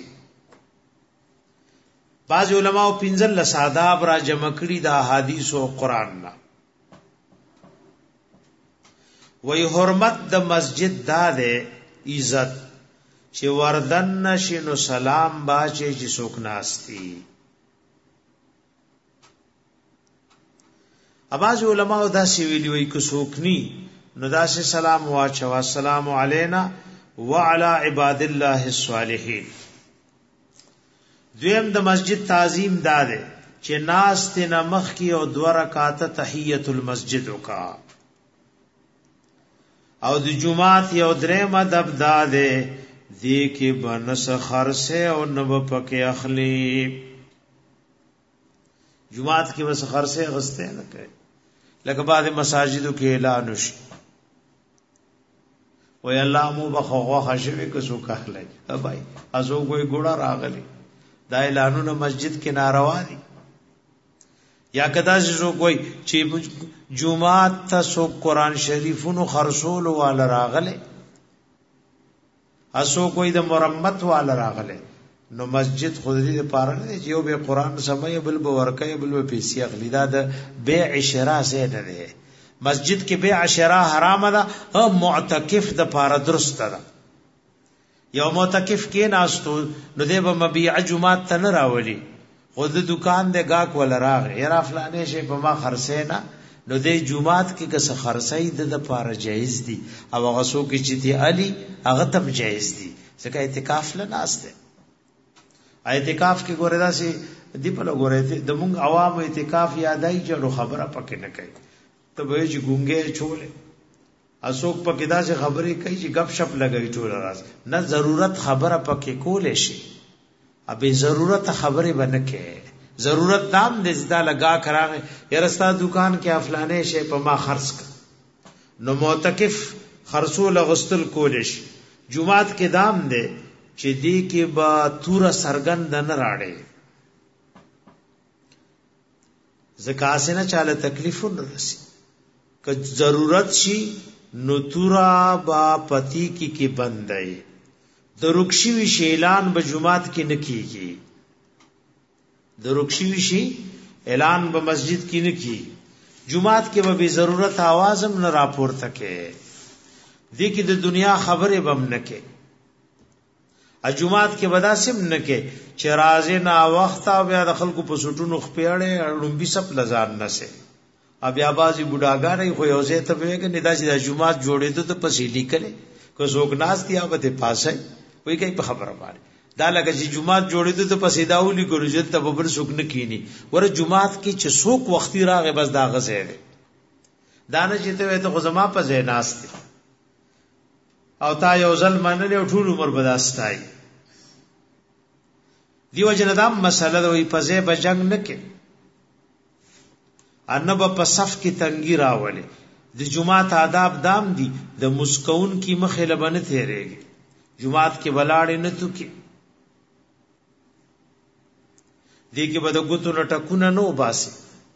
بعض علماء 15 لساداب را جمع کړي د احادیث او قران نا وې حرمت د مسجد دا ده عزت چې وردن نشینو سلام باچې چې څوک ناشتي اباظ علماء دا سی ویلی وی کو سوکنی نو دا سی سلام واچو السلام علینا وعلى عباد الله الصالحین دویم د مسجد تعظیم داده چې ناس ته مخ کی او 2 رکعات تحیت المسجد کا او د جمعات یو درې مدب داده دی کې بنس خرسه او نو پکې اخلي جمعات کې بس خرسه غسته نه کوي لکه بعض مساجدو کې اعلان وشي وای الله مو بخوا خشوي که سو کهلای ابای ازو کوئی ګوړه راغلی دا اعلانونه مسجد کې ناروا دي یا کدا چې کوئی چې جمعات ته سو قران شریفونو خرصول وال راغله اسو کوئی د مرمت وال راغله نو مسجد خود دې پاره نه چې یو به قران سمای بل به ورکه بل به پیسې اخلي دا د بیع شراء زه نه ده مسجد کې بیع شراء حرام ده، او معتکف د پاره درست ده. یو معتکف کې ناستو نو دی به مبيع جمعات ته نه راولي، خود دکان دې گاک ول راغ یرا فلانه شی په ما خرڅینا، نو دې جمعات کې کس خرڅای د پاره جایز دي، او هغه سو کې چې دی علي هغه تم جایز دي، ځکه اعتکاف له ناشته. اعتکاف کې ګوره داسي دی په لګوره د مونږ عوام اعتکاف یادای چې خبره پکې نه کوي، ته به چې ګونګې چولې اسوک پکې داسې خبرې کوي چې غب شپ لګوي ټول راز، نه ضرورت خبره پکې کولې شي، ابي ضرورت خبرې باندې کې ضرورت دام دې زدا لگا کراغه یرستا دکان کې افلانې شي په ما خرڅ ک، نو معتکف خرصول غسل کولې شي. جمعات کې دام دې چې دې کې با تور سرګند نه راړې، زکاسنه چاله تکلیف نه رسی، که ضرورت شي نو تورا با پتی کی بندای، د رکشوی شیلان به جمعات کې نکیږي، د رکشوی شی اعلان به مسجد کې نکی، جمعات کې به ضرورت आवाज هم نه راپورته کې، دې کې د دنیا خبره بم نه کې، ا جمعات کې ودا سم نه کې چې راځي نا وخت او بیا د خلکو په سټونو خپېړې لومبي سپ لزان نه سي، بیا بازي بډاګانې خو یو ځای ته وېګ نه دا چې د جمعات جوړې ته پسې لیکلې کو زوګ ناس دی او ته پاسه وای کوي په خبره باندې دا لکه چې جمعات جوړې ته پسې داولي ګورو چې ته ببر سوک نه کینی ور جمعات کې چې سوک وختي راغې بس دا غزه دی دا نه چې ته خو زما په ځای ناس دی او تا یو ځل منل او ټول عمر بداستای دیو جندام مسله دوی په ځای به جنگ نه کې انبا په صف کې تنګی راولي، د جمعات آداب دام دي د مسکون کی مخه لبنه تیریږي، جمعات کې ولاړې نه تو کې دې کې بده ګوتو لټکونه نو باسي،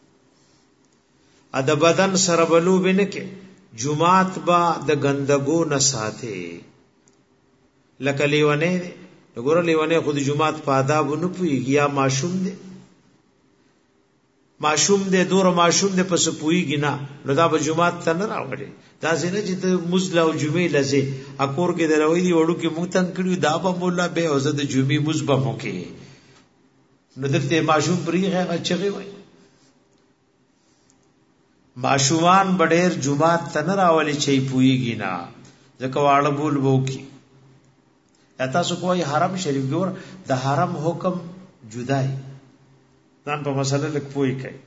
ا د بدن سره بلو بنه کې جمعات با د ګندګو نه ساتي، لکه لیونه وګوره لیونه خود جمعات په آداب نه پوي یا معشوم دي معشوم دې دور معشوم دې پس پويږي نه، نو دا به جمعات ته نه راوړي، دا څنګه چې ته مزله او جمعې لځي اکور کې دروي دی وړو کې مونږ تنگ کړیو دا به مولا به او زه د جمعې مزبه مو کې نو دلته معشوم پریغه چغي وای، معشومان بډیر جمعات ته نه راولي چې پويږي نه ځکه واړه بول وو کی اته سو کوئی حرم شریف ګور د حرم حکم جدای ځان په مسله لیک پوي کوي،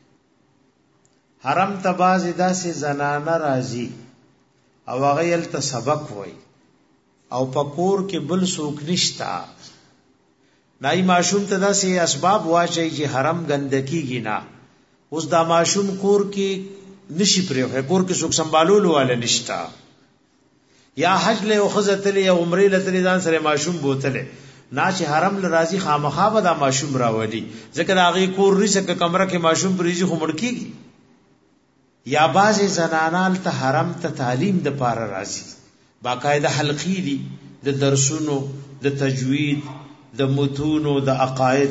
حرم تباز داسې زنانه راځي او هغه یل ته سبق وای او پکور کې بل سوک نشتا، نای معشوم ته داسې اسباب واچي چې حرم گندګي نه، اوس دا معشوم کور کې نشي پرې کور کې سوک سنبالولو والا نشتا، یا حج له خزتل یا عمره لته ځان سره معشوم بوتله نا چې حرم لرازي خامخا به دا معشوم راولي، ځکه دا غي کور ریسه کمره کې معشوم پریږي خو مړکیږي، یا بعضې زنانان ته حرم ته تعلیم د پاره راځي، باقاعده حلقې دي د درسونو د تجوید د متونو د عقاید،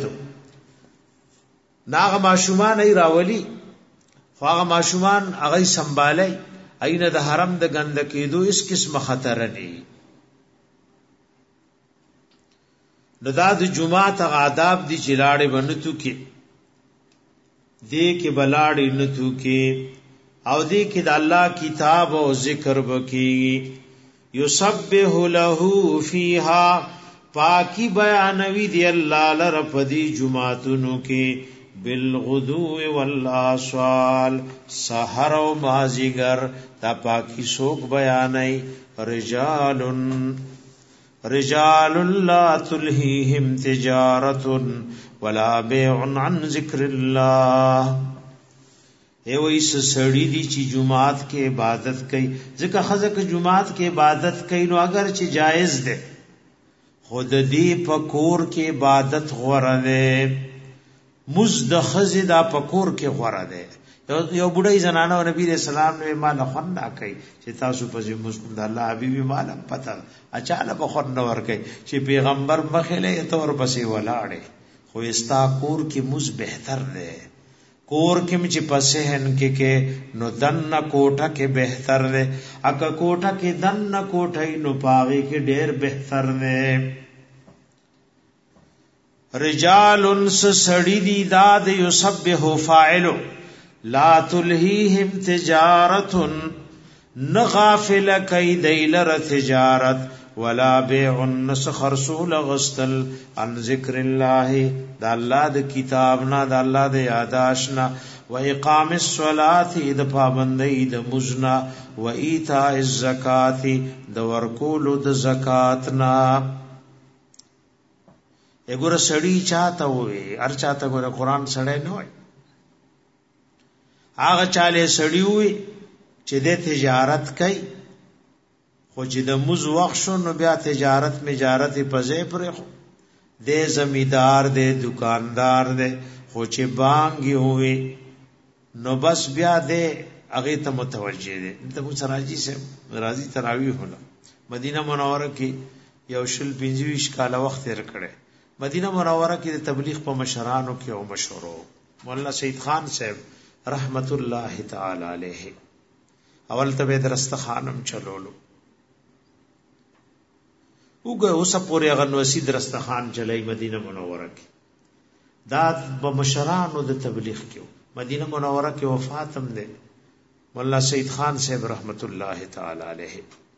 ناغه معشومان ای راولي خو هغه معشومان هغه سنبالي اینه د حرم د ګند کېدو اس قسم خطر نه، نو دا د جمعات آداب دي چې لاړې بنتو کې دې کې بلاړې نتو کې او دې کې د الله کتاب او ذکر وکي، یسبح له فیها پاکی بیانوي دی الله لرفدی جمعاتونو کې بالغدو والآصال سحر او مازیګر دا پاکی سوک بیانای، رجال لا تلهیهم تجارت ولا بیع عن ذکر الله، اے ویس سړی دی چې جمعات کې عبادت کوي، ځکه خزه کې جمعات کې عبادت کوي نو اگر چې جایز ده خود دې پکور کې عبادت غوړه ده، مزد خزه دا پکور کې غوړه ده، یو بډای زنانه نبی رسول الله نو ما نه خون نه کوي چې تاسو په دې مسلمان الله حبيبي مالم پته اچانک په خون نه ور کوي چې پیغمبر مخله تور پسې ولاړې، خو استا کور کې مز بهتر ده، کور کم چې پسهن کې نو دن کوټه کې بهتر ده، اګه کوټه کې دن کوټه نو پاغي کې ډېر بهتر ده. رجال سړی دی داد یسبح فاعل لا تلهیهم تجارت نغافل کای دیلر تجارت ولا بیع نسخرسول غستل عن ذکر الله د الله د کتابنا د الله د یاداشنا و اقام الصلاه د پابندی د مزنا و ایتاء الزکات د ورکول د زکاتنا. وګوره سړی چاته وي هر چاته ګوره قران سړی نه وي، هغه چاله سړی وي چې د تجارت کوي، خو چې د موز وخت شو نو بیا تجارت په ځای پرې خو د زمیدار د دکاندار د خو چې بانګي وي نو بس بیا د هغه ته متوجه دي. د مو سراجي سے راضي تراویح ولا مدینه منوره کې یو شل 25 کاله وخت تیر کړي. مدینه منوره کې د تبلیغ په مشرانو کې او مشورو مولانا سید خان صاحب رحمت الله تعالی علیه اول ته درستخانم چلولو وګه اوس پورې غنوسی درستخان چلای مدینه منوره کې دا په مشرانو د تبلیغ کې مدینه منوره کې وفاتم ده مولانا سید خان صاحب رحمت الله تعالی علیه.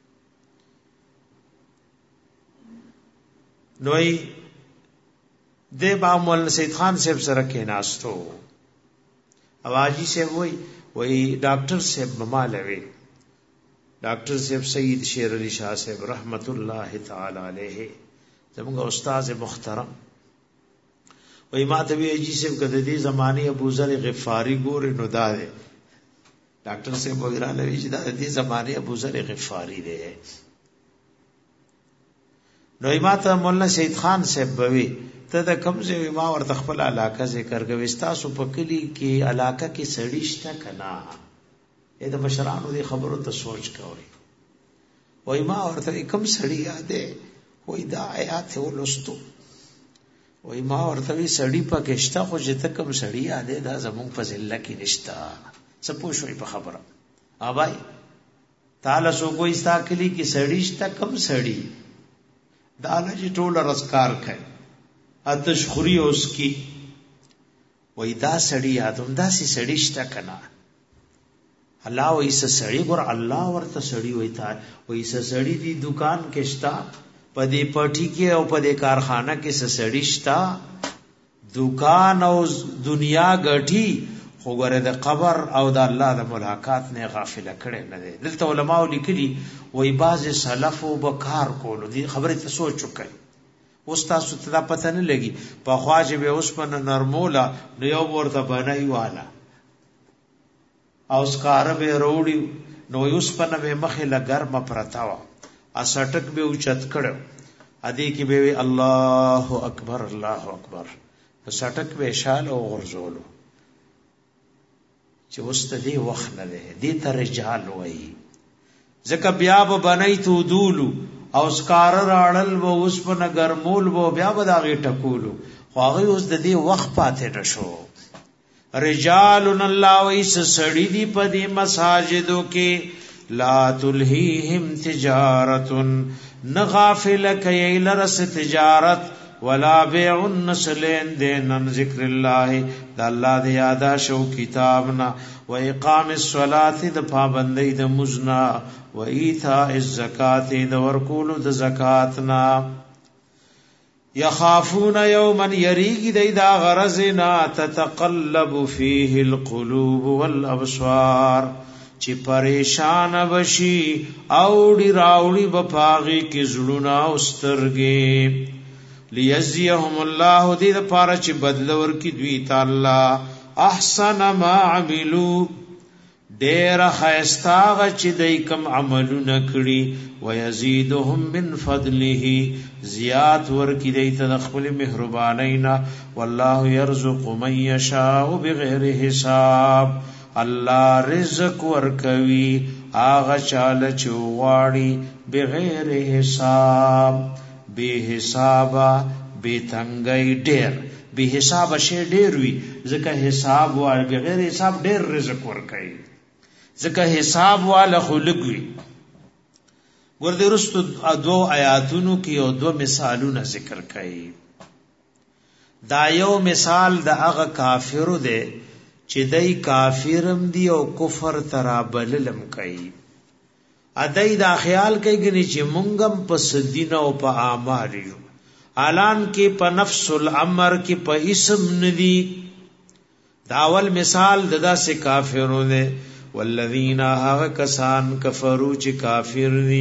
نوې د با مولانا سید خان صاحب سره کې ناستو اواجی سے وای ډاکټر صاحب ممالوي ډاکټر صاحب سید شیر علی شاه صاحب رحمت الله تعالی علیه زموږ استاد محترم وای ما ته وی جی صاحب کده دې زمانه ابو ذر غفاری ګور نو دا ده ډاکټر صاحب وغیرہ لوي چې دا دې زمانه ابو ذر غفاری ده. نو ما ته مولانا سید خان صاحب بوي ته د کمزې ما ورته خپل علاقه ذکر کوي تاسو په کلی کې علاقه کې سړیشته کنا اې د مشرانو دې خبرو ته سوچ کوي. وای ما ورته کم سړی یاده وای دا آیات ولستو وای ما ورته سړی پکشته خو چې ته کم سړی یاده دا زمون فضیلت کې نشتا سپو شوي په خبره اوبای تعالی سو کوئی ستا کلی کې سړیشته کم سړی دا نه چې ټول رسکار کوي اتش خوري اوس کی وای دا سړی یادوم دا سي سړی شته کنا الله وای س سړی ګور الله ورته سړی وای تا وای س سړی دی دکان کې شتا پدې پټی کې او پدې کارخانه کې س سړی شتا دکان او دنیا غټي خو ګره د قبر او د الله د ملاقات نه غافل کړي نه دي. دلته علماء لیکلي وای باز سلف او بکار کولو دي خبره ته سوچ وکړي استاد ستدا پته نه لګي په خواجه به اوس په نرمولا نو یو ورته بنای والا او سکار به وروړي نو اوس په نه مخه لګر م پرتاوا اسټک به اوچت کړو ادي کې به الله اکبر الله اکبر اسټک به شال او غرزولو چې واستدي وخت نه دي ته رجال وای ځکه بیا به بنای تو دولو او سکار راړل و اوس په نګرمول و بیا به دا غي ټکولو خو هغه اوس د دې وخت پاتې نشو. رجال الله ویس سړی دی په دې مساجدو کې لا تلهیهم تجارت نغافل کای لرس تجارت ولا بیع نسلین دین ذکر الله د الله د یادا شو کتابنا و اقام الصلاه د پابندی د مزنا و ایتاء الزکات د ورکول د زکاتنا. یخافون یوما یریږي د غرضنا تتقلب فيه القلوب والابصار چې پریشان بشي اوړي راوړي بپاغي کې زړونه او سترګې لیجزیهم الله دې لپاره چې بدل ورکړي دوی تعالی احسن ما عملوا ډېر خیستاغ چې دای کوم عملونه کړی ويزيدهم من فضله زیات ورکړي دای ته خپل مهربانینا والله يرزق من يشاء بغیر حساب الله رزق ورکوي هغه چاله چواړي بغیر حساب بے حسابا بے تنگئی ډیر به حساب شي ډیر وي ځکه حساب وال بغیر حساب ډیر رزق ورکړي ځکه حساب وال خلقوي ګور دې رستو دو آیاتونو کې او دو مثالونه ذکر کړي دا یو مثال د هغه کافرو دی چې دای کافرم دی او کفر ترابللم کوي ادای دا خیال کوي چې مونږم پس دین او په اعمال یو اعلان کې په نفس الامر کې په اسم ندی داول مثال ددا سے کافرو نے والذین هغه کسان کفرو چې کافر دي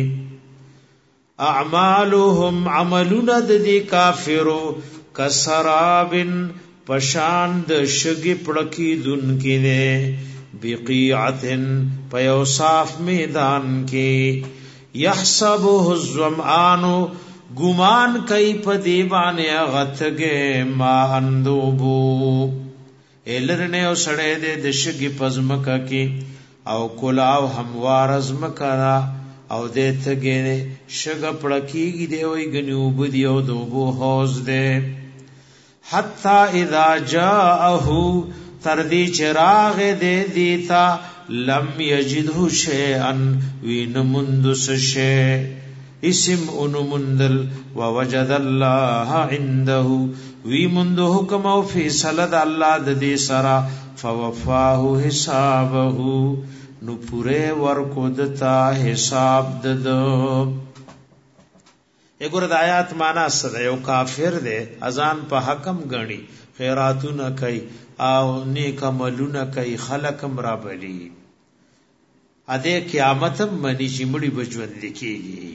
اعمالهم عملنا د دې کافرو کسرابن پشان د شګي پړکی دن کې نه بقیعتن په صاف میدان کې یحسبه الظمآن ګمان کوي په دی باندې غتګه ما اندوبو الرنه او سړې د شګي پزمکه کې او کلاو هموار ازمکه او دې تګه شګ پړکیږي دی وي غنیوب دی او دوبو حوض دی حتا اذا جاءه تردی چراغ دې دیتا لم یجده شیئا وین مندس شیء اسم انمندل ووجد الله عنده وی مند حکم او فیصله د الله د دې سرا فوفاه حسابه نو پوره ورکو دتا حساب دد وګوره د آیات معنا سره یو کافر دی اذان په حکم غني خیراتونه کوي او نیک عملونه کوي خلق مرا بلی اده قیامت منی چې مړي بجوند لیکيږي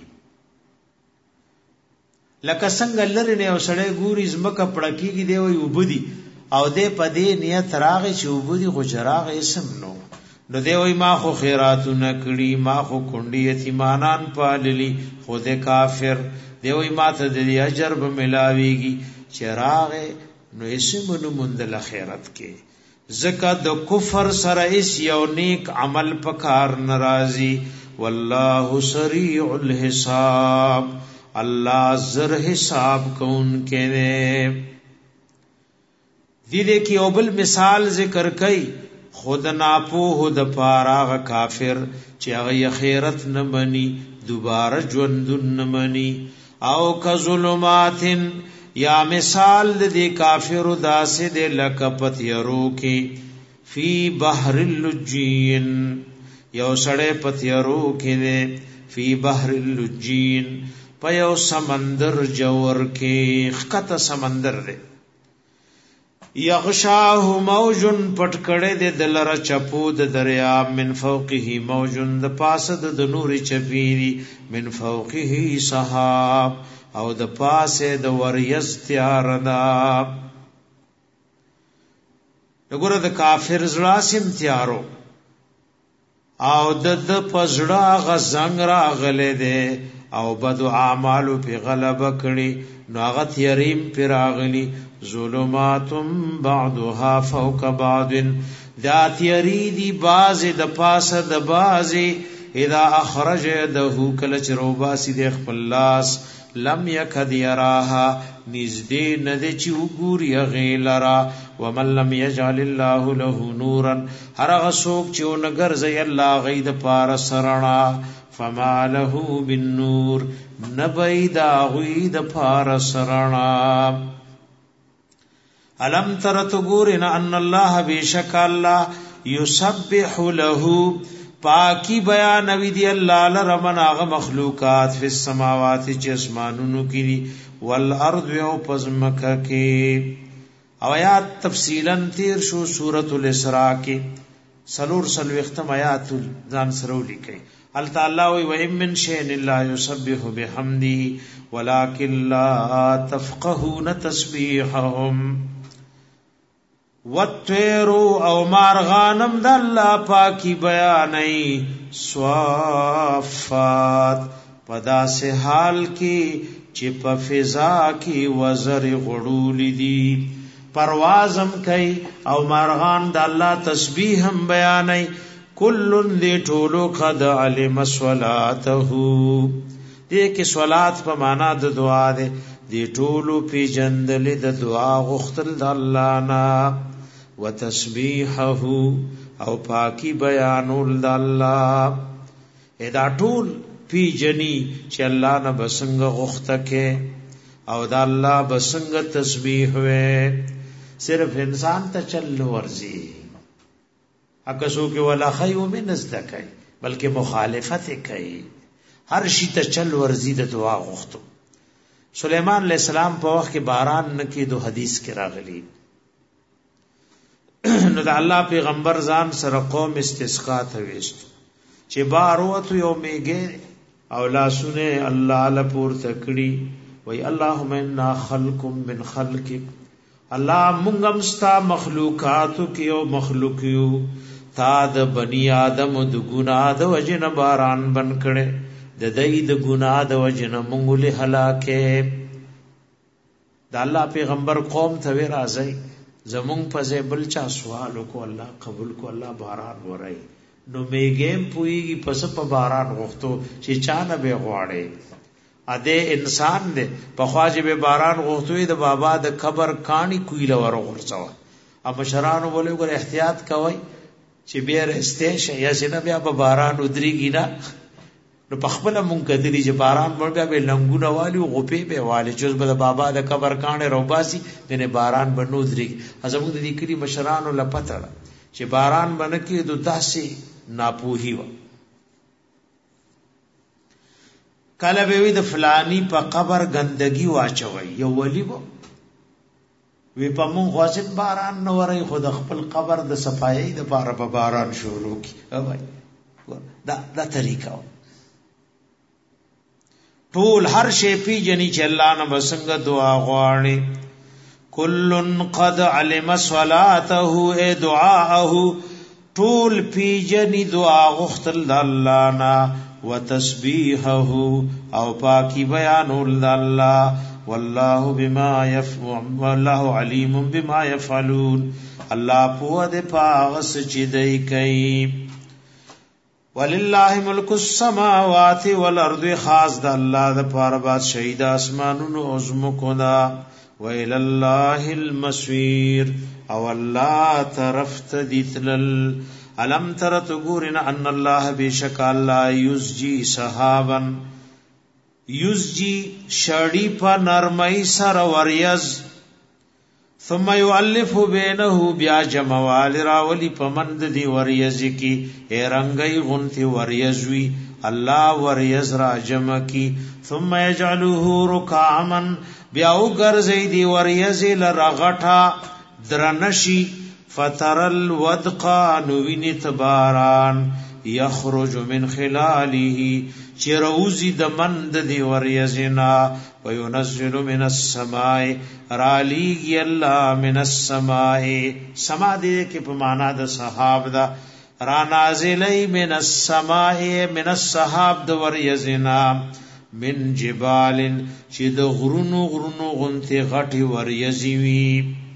لکه څنګه لرنه او سړی ګوري زمکه پړکیږي دی وي وبدي او دې پدې نیت راغی چې وبدي غجراغ اسم نو دی وي ما خو خیراتونه کړي ما خو کونډي یتیمانان پاللی خو دې کافر دی وي ما ته دې اجر به ملاويږي چراغ نو اسم نو مندل خیرت کې زکه د کفر سره اس یو نیک عمل پکار ناراضي والله سریع الحساب اللہ زر حساب کون کے نے دیدے کی اوبل مثال ذکر کئی خود ناپوه د پاراغ کافر چی اغی خیرت نمانی دوباره جوندن نمانی او کا ظلماتن یا مثال دی کافر داسے دے لکپت یرو کی فی بحر اللجین یو سڑے پت یرو کی دے فی بحر اللجین پیو سمندر جوور کې خطه سمندر دی یغشاه موجن پټکړه د دلره چپو د دریاب من فوقه موجن د پاسه د نوري چپیری من فوقه سحاب او د پاسه د وریز تیارنا وګوره د کافر زړه سیم تیارو او د پزړه غزنګ راغله ده او بدو اعمالو پی غلبه کړي نو هغه تیریم پی راغلی ظلماتم بعضها فوق بعض دا تیری دی باز د پاسه د باز اذا اخرج يده کل چروباسی د خپل لاس لم يكد يراها نزدې ندی چې وګوري غیلرا ومن لم يجعل الله له نورا هرغه څوک چې نګر زي الله غید پار سرنا فما له بالنور نبیدا غید پار سرنا الم ترت ګورنا ان الله بشک الله يسبح له پاکی بیان وی دی الله لرمن هغه مخلوقات فی السماوات چې اسمانونو کې والارض او پزمکه کې او آیات تفصیلا تیر شو سورۃ الاسراء کې سلور ختم آیات ځان سره لیکي الله تعالی وی و من شیء الا یسبح بحمده ولکن لا تفقهون تسبیحهم وَالطَّيْرُ او مارغانم د الله پاکي بیانای صافات پدا سے حال کی چې په فضا کې وزر غړول دي پروازم کوي او مارغان د الله تسبیح هم بیانای کلن دی ټولو قد علم صلاته دې کې صلات په معنا د دعا ده دی ټولو پی جندل د دعا غختل د الله نا وتسبیحه او پاکی بیانول د الله دا ټول پی جنی چې الله نه بسنګ غختکه او د الله بسنګ تسبیح وې صرف انسان ته چل ورزي اکسو کې ولا خیو من نزدکای بلکې مخالفت کوي هر شي ته چل ورزي د دعا غختو سليمان عليه السلام په وخت کې باران نکي دو حدیث کې راغلي نو د الله پیغمبر ځان سره قوم استسقا ته وېست چې بار وته یو میګه او لاسونه الله لپور تکړي وای اللهم انا خلق من خلقک الله مونږم ستا مخلوقاتو کې یو مخلوق یو تا د بنی آدم د ګناه د وجنه باران بن کړي د دې د ګناه د وجنه مونږ له هلاکه د الله پیغمبر قوم ته وی راځي زمونږ په ځای بل چا سوال کو الله قبول کو الله باران ورای نو میګم پویږي پس په باران غوښتو چې چانه به غواړي اده انسان دې په خواجه به باران غوښتوي د بابا د قبر کانی کویل ور غورځو اب شرانو بوله ګور احتیاط کوي چې بیر استیش یا سینه بیا په باران ودريږي نه نو په خپل مونږ کدي چې باران ورګه به لنګونه والی غپې به والی چې به بابا د قبر کانه روباسي دنه باران بنو دريږي ازمو د دې کړي مشرانو لپته چې باران بنکې د داسې ناپوهي و کله به وي د فلانی په قبر ګندګي واچوي یو ولی وو وی په مون غوښن باران نو ورای خود خپل قبر د صفایي د پاره په باران شروع کی وای دا طریقہ ټول هر شی پی جنی چې الله نه بسنګ دعا غواړي کلن قد علم صلاته ای دعاءه ټول پی جنی دعا غختل د الله نه وتسبیحه او پاکی بیانول د الله والله بما يفعل والله عليم بما يفعلون الله په دې پاغس چې دی کوي ولله ملک السماوات والارض خاص د الله د پاره باد شهید اسمانونو او زمکو دا ویل الله المصير او الله طرف ته دتل علم تر تغورن ان الله بشک الله یزجی صحابا یزجی شړی په نرمۍ سره وریز ثم يؤلف بينه بیا جموال راولی پمند دی وریز کی اے رنگی غنتی وریزوی الله وریز را جمع کی ثم يجعله ركعا بیا وګرځي دی وریز لرغټا درنشی فترل ودقا نوینی تباران یخرج من خلاله چروزی د مند دی وریزنا وينزل من السماء رالیگی اللہ من السماء سما دے کے پمانا دا صحاب دا رانازلی من السماء من الصحاب دا وریزنا من جبال چی دا غرونو غنتی غٹی وریزیوی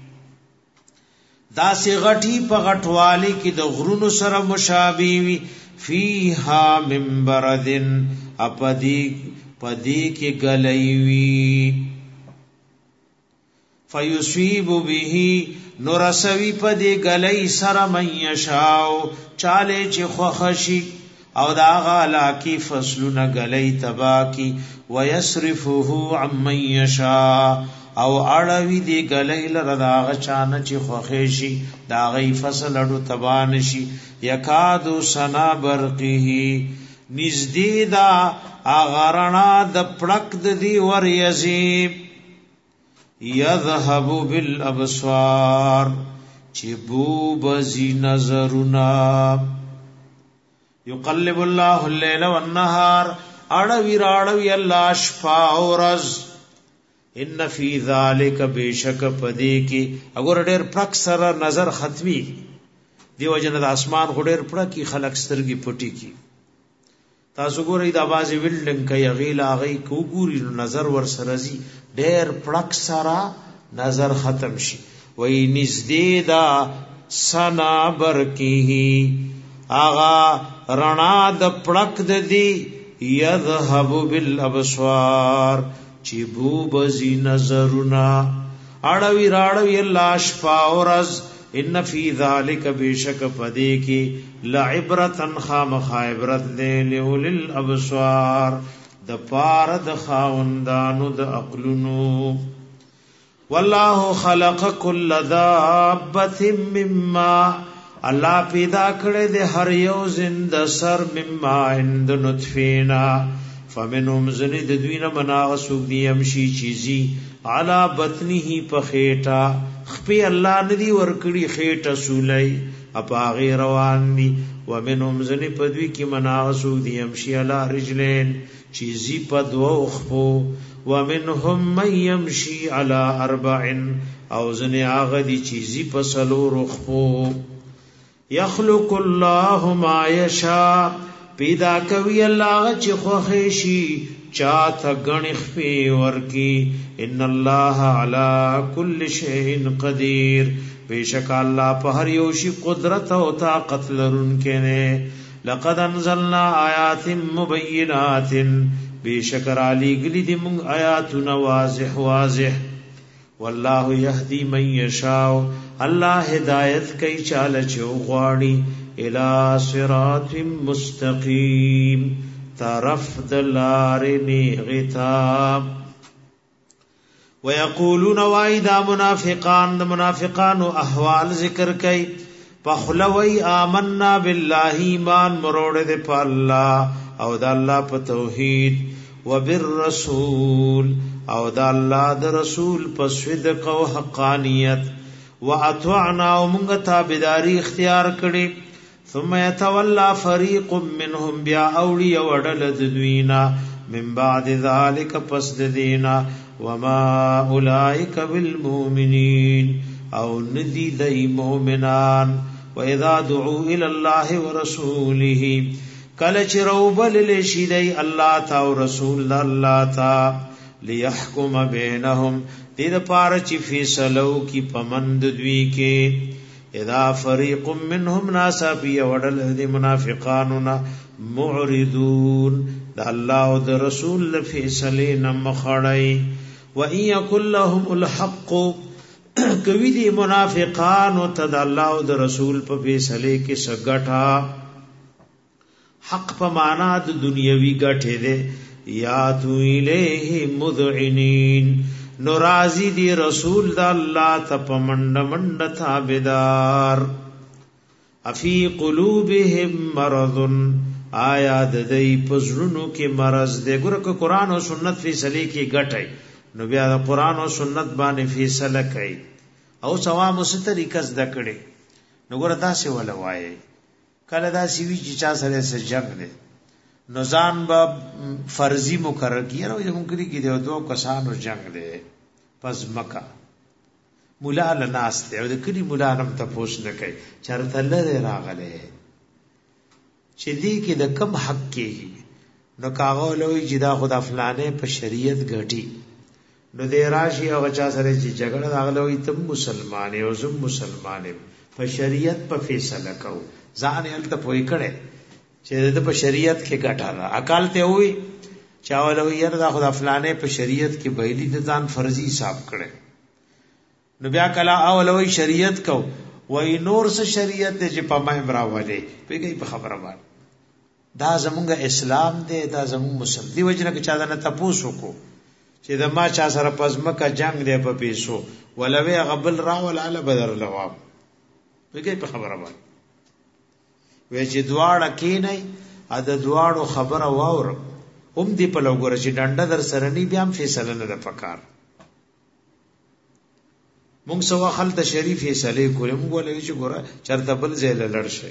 دا سی غټی په غټوالی کې د غرونو سره مشابه وي فیها من بردن اپدی کې گلیوی فیصیب به نورسوی پدی گلی سره من یشاو چاله چې خوخشی او دا غالا کی فصلون گلی تبا کی ویصرفه عمن یشاء او اړوی دی گلی لره دا غچانه چې خوخشی دا غی فصل اډو تبان شي یکادو سنا برقه نزدې دا اغرنا د پړک د دی وریزی یذهب بالابصار چې بو بزی نظرنا یقلب الله الليل والنهار اړوی راړوی الله شفا او رز ان فی ذلک بیشک پدی کی اگر ډیر پړک سره نظر ختمی دیو جن د اسمان غډیر پړکی خلق سترګي پټی کی تاسو ګورئ د आवाज ویلډنګ کوي غیل اغه کو ګوري نظر ور سره زی ډیر پړک سره نظر ختم شي وای نزدې دا سنا برکیه اغا رڼا د پړک د دی یذهب بالابصار چې بو بزی نظرنا اړوي راړوي الله شپه ورځ ان فی ذلک بیشک پدې کې لعبرتن خامخ عبرت لأولی الابصار د پار د خاوندانو د عقلونو والله خلق كل دابة مما الله پیدا کړی د هر یو زنده سر مما عند نطفینا فمنهم زنید دوینا مناغسوک دی امشی چیزی علا بطنه په خېټه خپي الله ندی ورکړي خېټه سولای اپاغه روان دي ومنهم زنی پدوی کی مناغسوک دی امشی علا رجلین چیزی په دوه خپو ومنهم من يمشي على 4 او زنی هغه دي چیزی په سلور خپو يخلق الله ما يشاء پیدا کوي الله چې خوښ شي چاته غنی خپي ورکی ان الله على كل شيء قدير بیشک الله په هر یو شی قدرت او طاقت لرونکي نه لقد انزلنا آیات مبینات بیشکر علی گلی دی مونږ آیاتنا واضح والله یهدی من یشاء الله هدایت کوي چاله چې غواړي الی صراط مستقیم طرف دلارنی غتاب ويقولون واذا منافقان د منافقانو احوال ذکر کوي پخلوی آمنا بالله ایمان مروړه د په الله او د الله په توحید وبالرسول او د الله د رسول په صدق او حقانیت واطعنا ومغ تابعداري اختیار کړي ثم يتولى فريق منهم بیا اولی وډل د دوینا من بعد ذلك پس د دینا وما اولئک بالمؤمنین او ندی دای مؤمنان واذا دعوا الى الله ورسوله کله چې روبل لشي دی الله تا او رسول الله تا ليحكم بينهم دې د پاره چې فیصلو کی پمند دوی کې اذا فريق منهم ناسبي وړل دي منافقاننا معرضون د الله او د رسول فیصله نم خړای و ان يكن لهم الحق کوي دي منافقان او تد الله او د رسول په فیصله کې سګټا حق په معنا د دنیوي ګټه ده یا تو الیه مذعنین نورازی دی رسول دا اللہ تپمند مند تابدار افی قلوبهم مرض آیا ددی پزړونو کې مرض دے ګورک قرآن او سنت فیصله کې ګټای نو بیا د قرآن او سنت باندې فیصله کوي او سوا مستریکه زده کړي نو ګور تاسو ولا وایي کله دا سیوی چې چا سره سره جنگ دی نو ځان به فرضی مقرر کیږي او زموږ کې دی دوه کسانو جنگ دی پس مکه مولا لناس دی او د کلی مولا نم تاسو نه کوي چرته لره راغله چې دې کې د کم حق کې نو کاغه لوی جدا خدا فلانه په شریعت ګټي نو دې راشي او چا سره چې جګړه راغله وي تم مسلمان او زم مسلمان په شریعت په فیصله کو ځان یې ته پوي کړي چې د په شریعت کې ګټاله عقل ته وي چاول وي دا خدا فلانه په شریعت کې بېلی د ځان فرضي حساب کړي نو بیا کلا اول وي شریعت کو وای نور څه شریعت چې په ما امراوله پیږي په خبره باندې دا زمونږ اسلام دی دا زمونږ مسلمان دی وجنه کې چا نه تاسو کو چې د ما چا سره پزما کا جنگ دی په پیسو ولوي غبل راول علی بدر لواب پیږي په خبره باندې وې چې دواړه کینای ا د دواړو خبره واور هم دی په لوګور چې ډنډه در سره نی بیا هم فیصله نه پکار مونږ سوا خلک شریف فیصله کولم ګولې چې ګوره چرته بل ځای لړ شي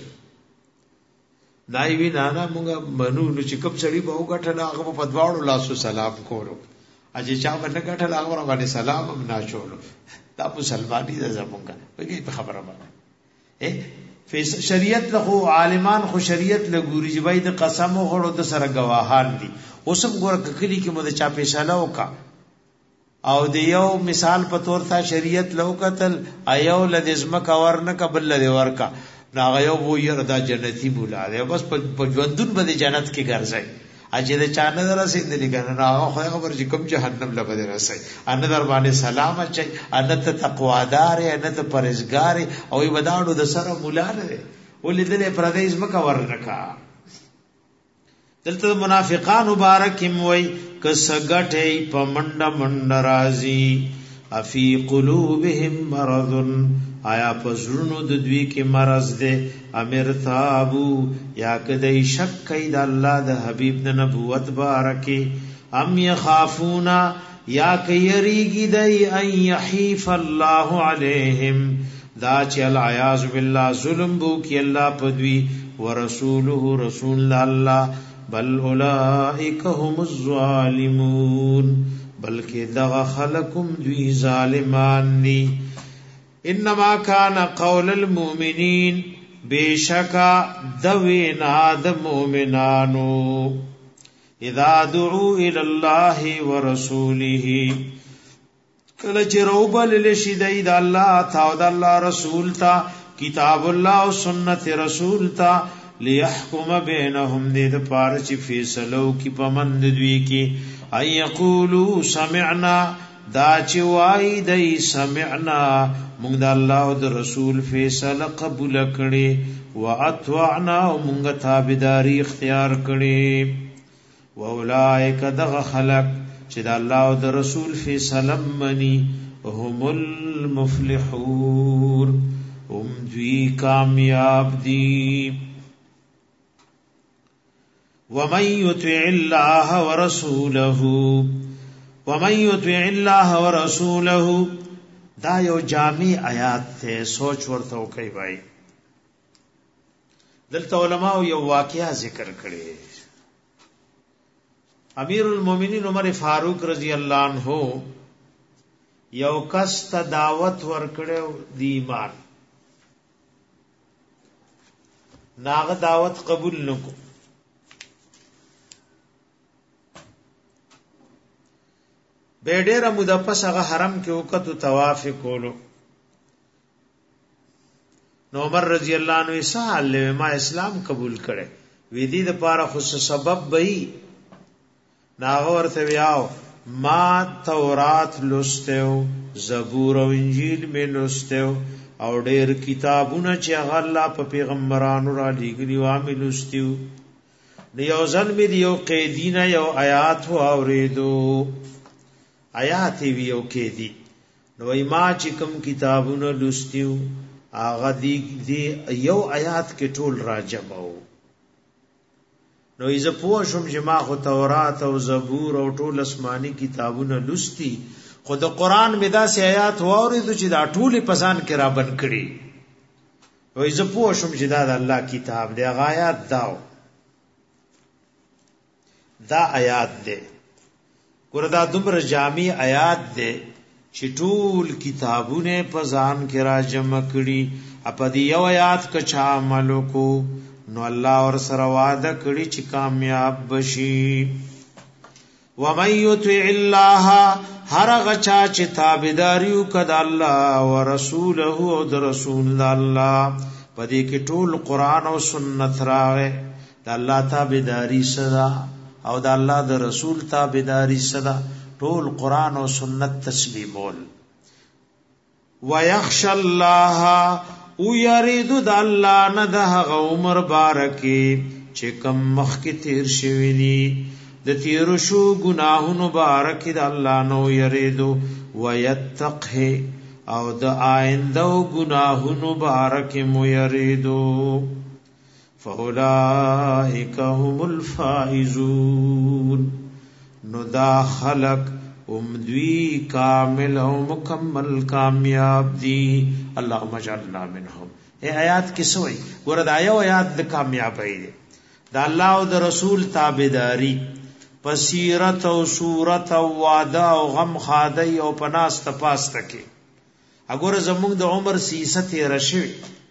نایوی نانا مونږه منو نو چې کوم سړی به وګټل هغه په دواړو لاسو سلام کولو اجي چا باندې ګټل هغه باندې سلام هم نه چولو دا مسلمانی ده زمونږه وګي په خبره باندې شریعت له عالمان خو شریعت له ګوري جبای د قسم غړو د سره گواهان دي اوسم ګور کلی کې مده چا فیصله وکا او د یو مثال په تور تا شریعت له قتل ایو لذم کا ورن قبل له ورکا ناغه یو وو ير دا جنتی بولا ده بس په ژوندون باندې جنت کې ګرځي اجه د چانه درسېدلی کنه هغه خو خبر چې کوم جهنم لبد رسي ان در باندې سلام اچي ان ته تقوادار ان ته پرهیزګار او وداړو د سره مولا نه ولې د پردیس مکه ورنکا دلته منافقان مبارکم وای کسګټې پمنډ منډ رازي افی قلوبهم مرض آیا پزړونو د دوی کې مرض ده امر تابو یا کدی شک کید الله د حبیب د نبوت بارکه ام یخافونا یا کیریږي دای ان یحیف الله علیهم دا چې العیاذ بالله ظلم بو کی الله پدوی ورسوله رسول الله بل اولئک هم الظالمون بلکې دغه خلقم دوی ظالمان دي انما كان قول المؤمنین بیشکا دوینا د مؤمنانو اذا دعوا الى الله ورسوله کله چې روبل لشي د الله او د الله رسول تا کتاب الله او سنت رسول تا ليحكم بينهم دې د پاره چې فیصلو کی پمند دوی کی اي يقولوا سمعنا دا چې وای دی سمعنا موږ د الله او د رسول فیصله قبول کړي واطعنا او موږ تابعداري اختیار کړي واولائک دغ خلق چې د الله او د رسول فیصله مني هم المفلحون هم دوی کامیاب دي ومن يطع الله ورسوله ومن يطع الله ورسوله دا یو جامع آیات ته سوچ ورته کوي بھائی دلته علماء یو واقعا ذکر کړي امیر المؤمنین عمر فاروق رضی الله عنه یو کس ته دعوت ورکړو دی ایمان ناغه دعوت قبول نکو بیډیره مدپس هغه حرم کې وکړو طواف کولو نو عمر رضی الله عنه سال ما اسلام قبول کړي وې دې د پاره خو سبب وې ناغه ورته ویاو ما تورات لوستو زبور او انجیل می لوستو او ډېر کتابونه چې هغه الله په پیغمبرانو را لېږلي و امي لوستو یو ځل مې یو قیدینه یو آیات و اوریدو آیات ویو کې دي نو ما چې کوم کتابونه لوستیو هغه دی یو آیات کې ټول راجمو نو ایزه پوه شم چې ما خو تورات او زبور او ټول آسماني کتابونه لوستي خو د قران مې داسې آیات واورېدو چې دا ټول پسان کې را بن کړي او ایزه پوه شم چې دا د الله کتاب دی هغه آیات دا آیات دی وردا دومره جامع آیات ده چې ټول کتابونه په ځان کې را جمع کړي په دې یو آیات کچا عملو کو نو الله ور سره وعده کړي چې کامیاب بشي ومن يطع الله هر غچا چې تابعداریو کړه الله او رسوله او د رسول الله په دې کې ټول قران او سنت راغې د الله تابعداري صدا او د الله د رسول تابعداري صدا ټول قران او سنت تسلیمول ويخشى الله او يريد د الله نه د عمر بارکي چې کم مخ کې تیر شوی دي د تیر شو گناهونو بارکي د الله نو يريد ويتقه او د آینده گناهونو بارکي مو يريد فاولائک هم الفائزون نو دا خلق دوی کامل او مکمل کامیاب دی اللهم اجعلنا منهم اے آیات کې سوئی وردا یو آیات د کامیابی دی دا الله او د رسول تابعداري پسیرت او صورت او وعده او غم خادی او پناست پاست کې اگر زموږ د عمر سیست رشوی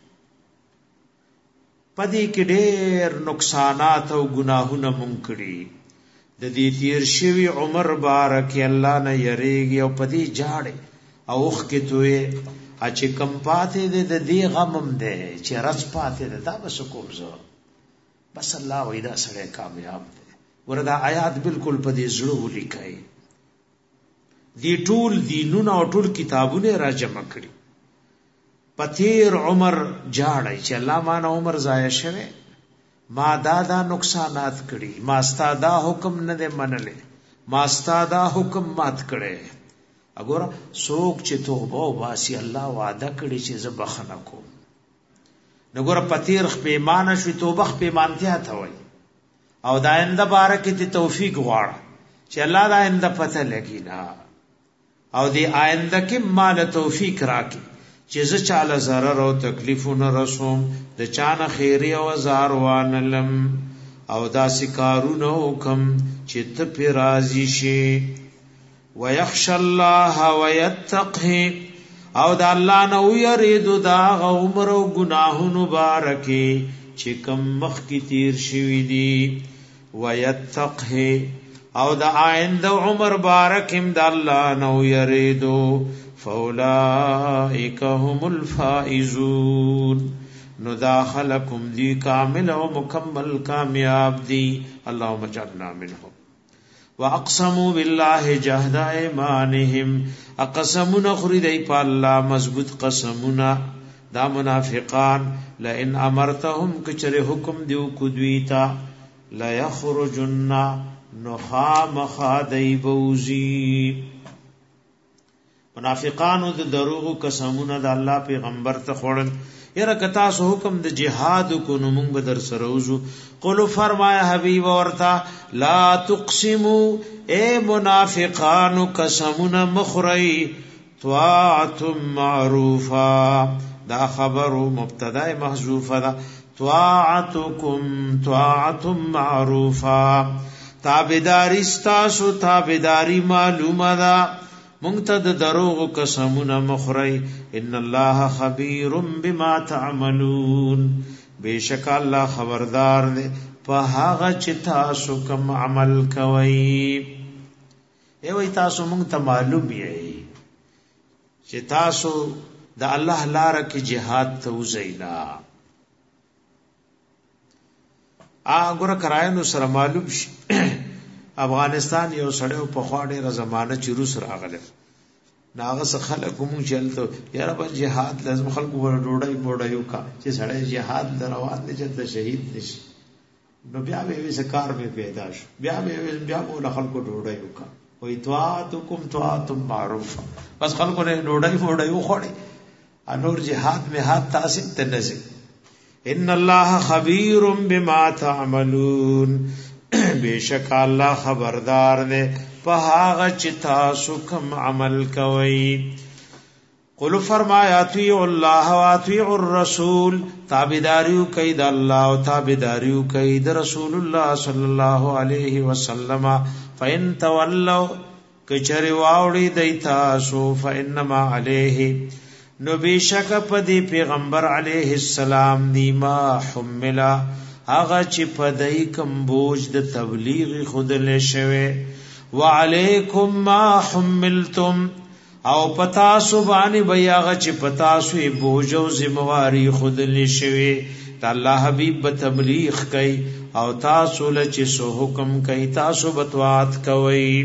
پدې کې ډېر نقصانات او گناهونه مونږ کړی د دې تیر شوی عمر بارک الله نه یریږي او پدې جاړي او وخ کې توې چې کم پاتې د دې غمم ده چې رس پاتې ده دا بس کوم زه بس الله وېدا سره کامیاب ده وردا آیات بالکل په دې زړه ولیکای دی ټول دینونه او ټول کتابونه را جمع کړي پتیر عمر جاړي چې الله مان عمر ضایع شوه ما دا نقصانات کړي ما ستادا حکم نه دې منلې ما ستادا حکم مات کړي وګوره څوک چې توبه او باسي الله وعده کړي چې زه بخنه کوم وګوره پتیر پیمانه شو توبه پیمانتیا ته وای او دا آینده بارکه ته توفیق غواړه چې الله دا آینده پته لګی نا او دی آینده کې مال توفیق راکړي چې زه چاله zarar او تکلیفونه رسوم د چانه خیری او زار وانلم او دا سکارونه حکم چې ته پر راضی شي ويخشى الله ويتقه او دا الله نو یرید دا عمر او گناهونو بارکه چې کم مخ کی تیر شوی دی ويتقه او دا آئند عمر بارکم دا اللہ نو یریدو فاولائک هم الفائزون نو داخلکم دی کامل و مکمل کامیاب دی اللہم اجعلنا منهم واقسموا بالله جهد ایمانهم اقسمنا خریدی پا اللہ مضبوط قسمنا دا منافقان لئن امرتهم کچر حکم دیو کدویتا لیخرجن نخام خادی بوزی منافقانو د دروغ قسمونه د الله پیغمبر ته خوړل یره کتا سو حکم د جهاد کو نو موږ در سروزو قولو فرمایا حبیب ورتا لا تقسموا اے منافقانو قسمونه مخری طاعت معروفا دا خبر مبتدا محذوفه دا طاعت معروفا تابداری ستاسو تابداری معلومه دا منتد دروغ قسمونه مخری ان الله خبیر بما تعملون بیشک الله خبردار دے په هغه چې تاسو کوم عمل کوي ای وای تاسو مونږ ته معلوم یې چې تاسو د الله لپاره کې jihad ته وزینا اګوره کرایانو سره معلوم شي افغانستان یو سړیو په خواړه ر زمانه چې روس راغله ناغه څخه خلک کوم چلته یاره په jihad لازم خلکو ور ډوډۍ بوډایو کا چې سړی jihad روان دي چې شهید نشي نو بیا به وسکار به پیدا شو بیا به خلکو ډوډۍ وکا وې طاعتکم معروف بس خلکو نه ډوډۍ بوډایو خوړي انور jihad می هات تاسو ته نزي ان الله خبير بما تعملون بیشک الله خبردار دے په هغه چې تاسو کوم عمل کوي قل فرمایا اطیعوا الله واطیعوا الرسول تابعداریو کوي د الله او تابعداریو کوي د رسول الله صلی الله علیه وسلم فین تولوا کچری واوړي دیتا سو فانما علیه نو بیشک پدی پیغمبر علیه السلام نیما حملا اغا چې پدای کم بوج د تبلیغ خود له شوه وعلیکم ما حملتم او پتا سبحان بیا غ چې پتا سوی بوج او ذمہواری خود له شوه ته الله حبیب په تبلیغ کوي او تاسو له چې سو حکم کوي تاسو بتوات کوي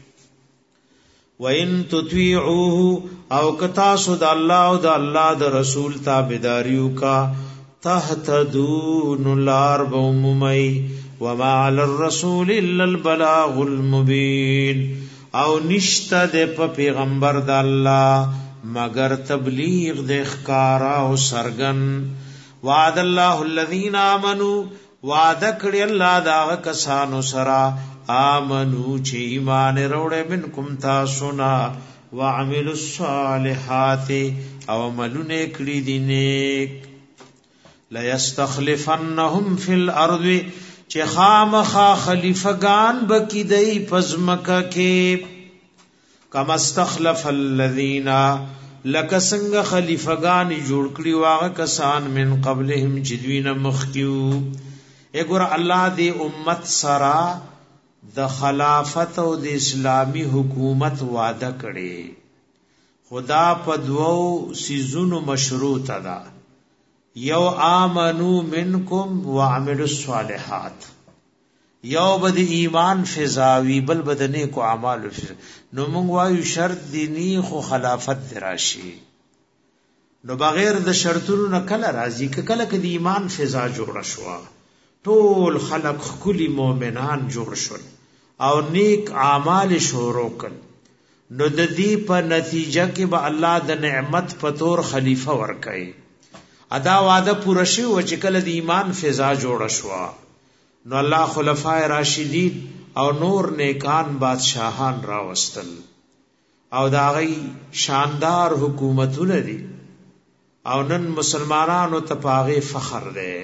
وَإِن تُطِيعُوهُ او کتا سو د الله او د الله د رسول تابعداریو کا تهتدون لار بوممی وما علی الرسول الا البلاغ المبین او نشته د پیغمبر د الله مگر تبلیغ د ښکارا او سرغن وعد الله الذين امنوا وعد کړي الله دا کسانو سرا آمنو چې ایمان وروړي منکم تاسو نا وعملوا الصالحات او عملونه کړي دي نیک لا يستخلفنهم في الارض چې خامخا خلیفگان بکی دی پزمکه کې کما استخلف الذين لک څنګه خلیفگان جوړ کړي واغه کسان من قبلهم چې دوی نه مخکیو وګور الله دی امت سرا د خلافت او د اسلامی حکومت وعده کړي خدا په دوو سيزونو مشروط ده یو آمنو منکم وعملوا الصالحات یو بد ایمان فضاوی بل بد نیکو اعمال نو موږ وایو شرط دینی خو خلافت راشي نو بغیر د شرطونو نه کله راځي کله د ایمان فضا جوړ شو ټول خلق خلی مؤمنان جوړ شول او نیک اعمال شروع کړ نو د دې په نتیجه کې به الله د نعمت په تور خلیفہ ورکړي ادا وعده پوره شي او چې کله د ایمان فضا جوړ شو نو الله خلفای راشدین او نور نیکان بادشاہان راوستل او دا غي شاندار حکومتونه دي او نن مسلمانانو ته پاغه فخر ده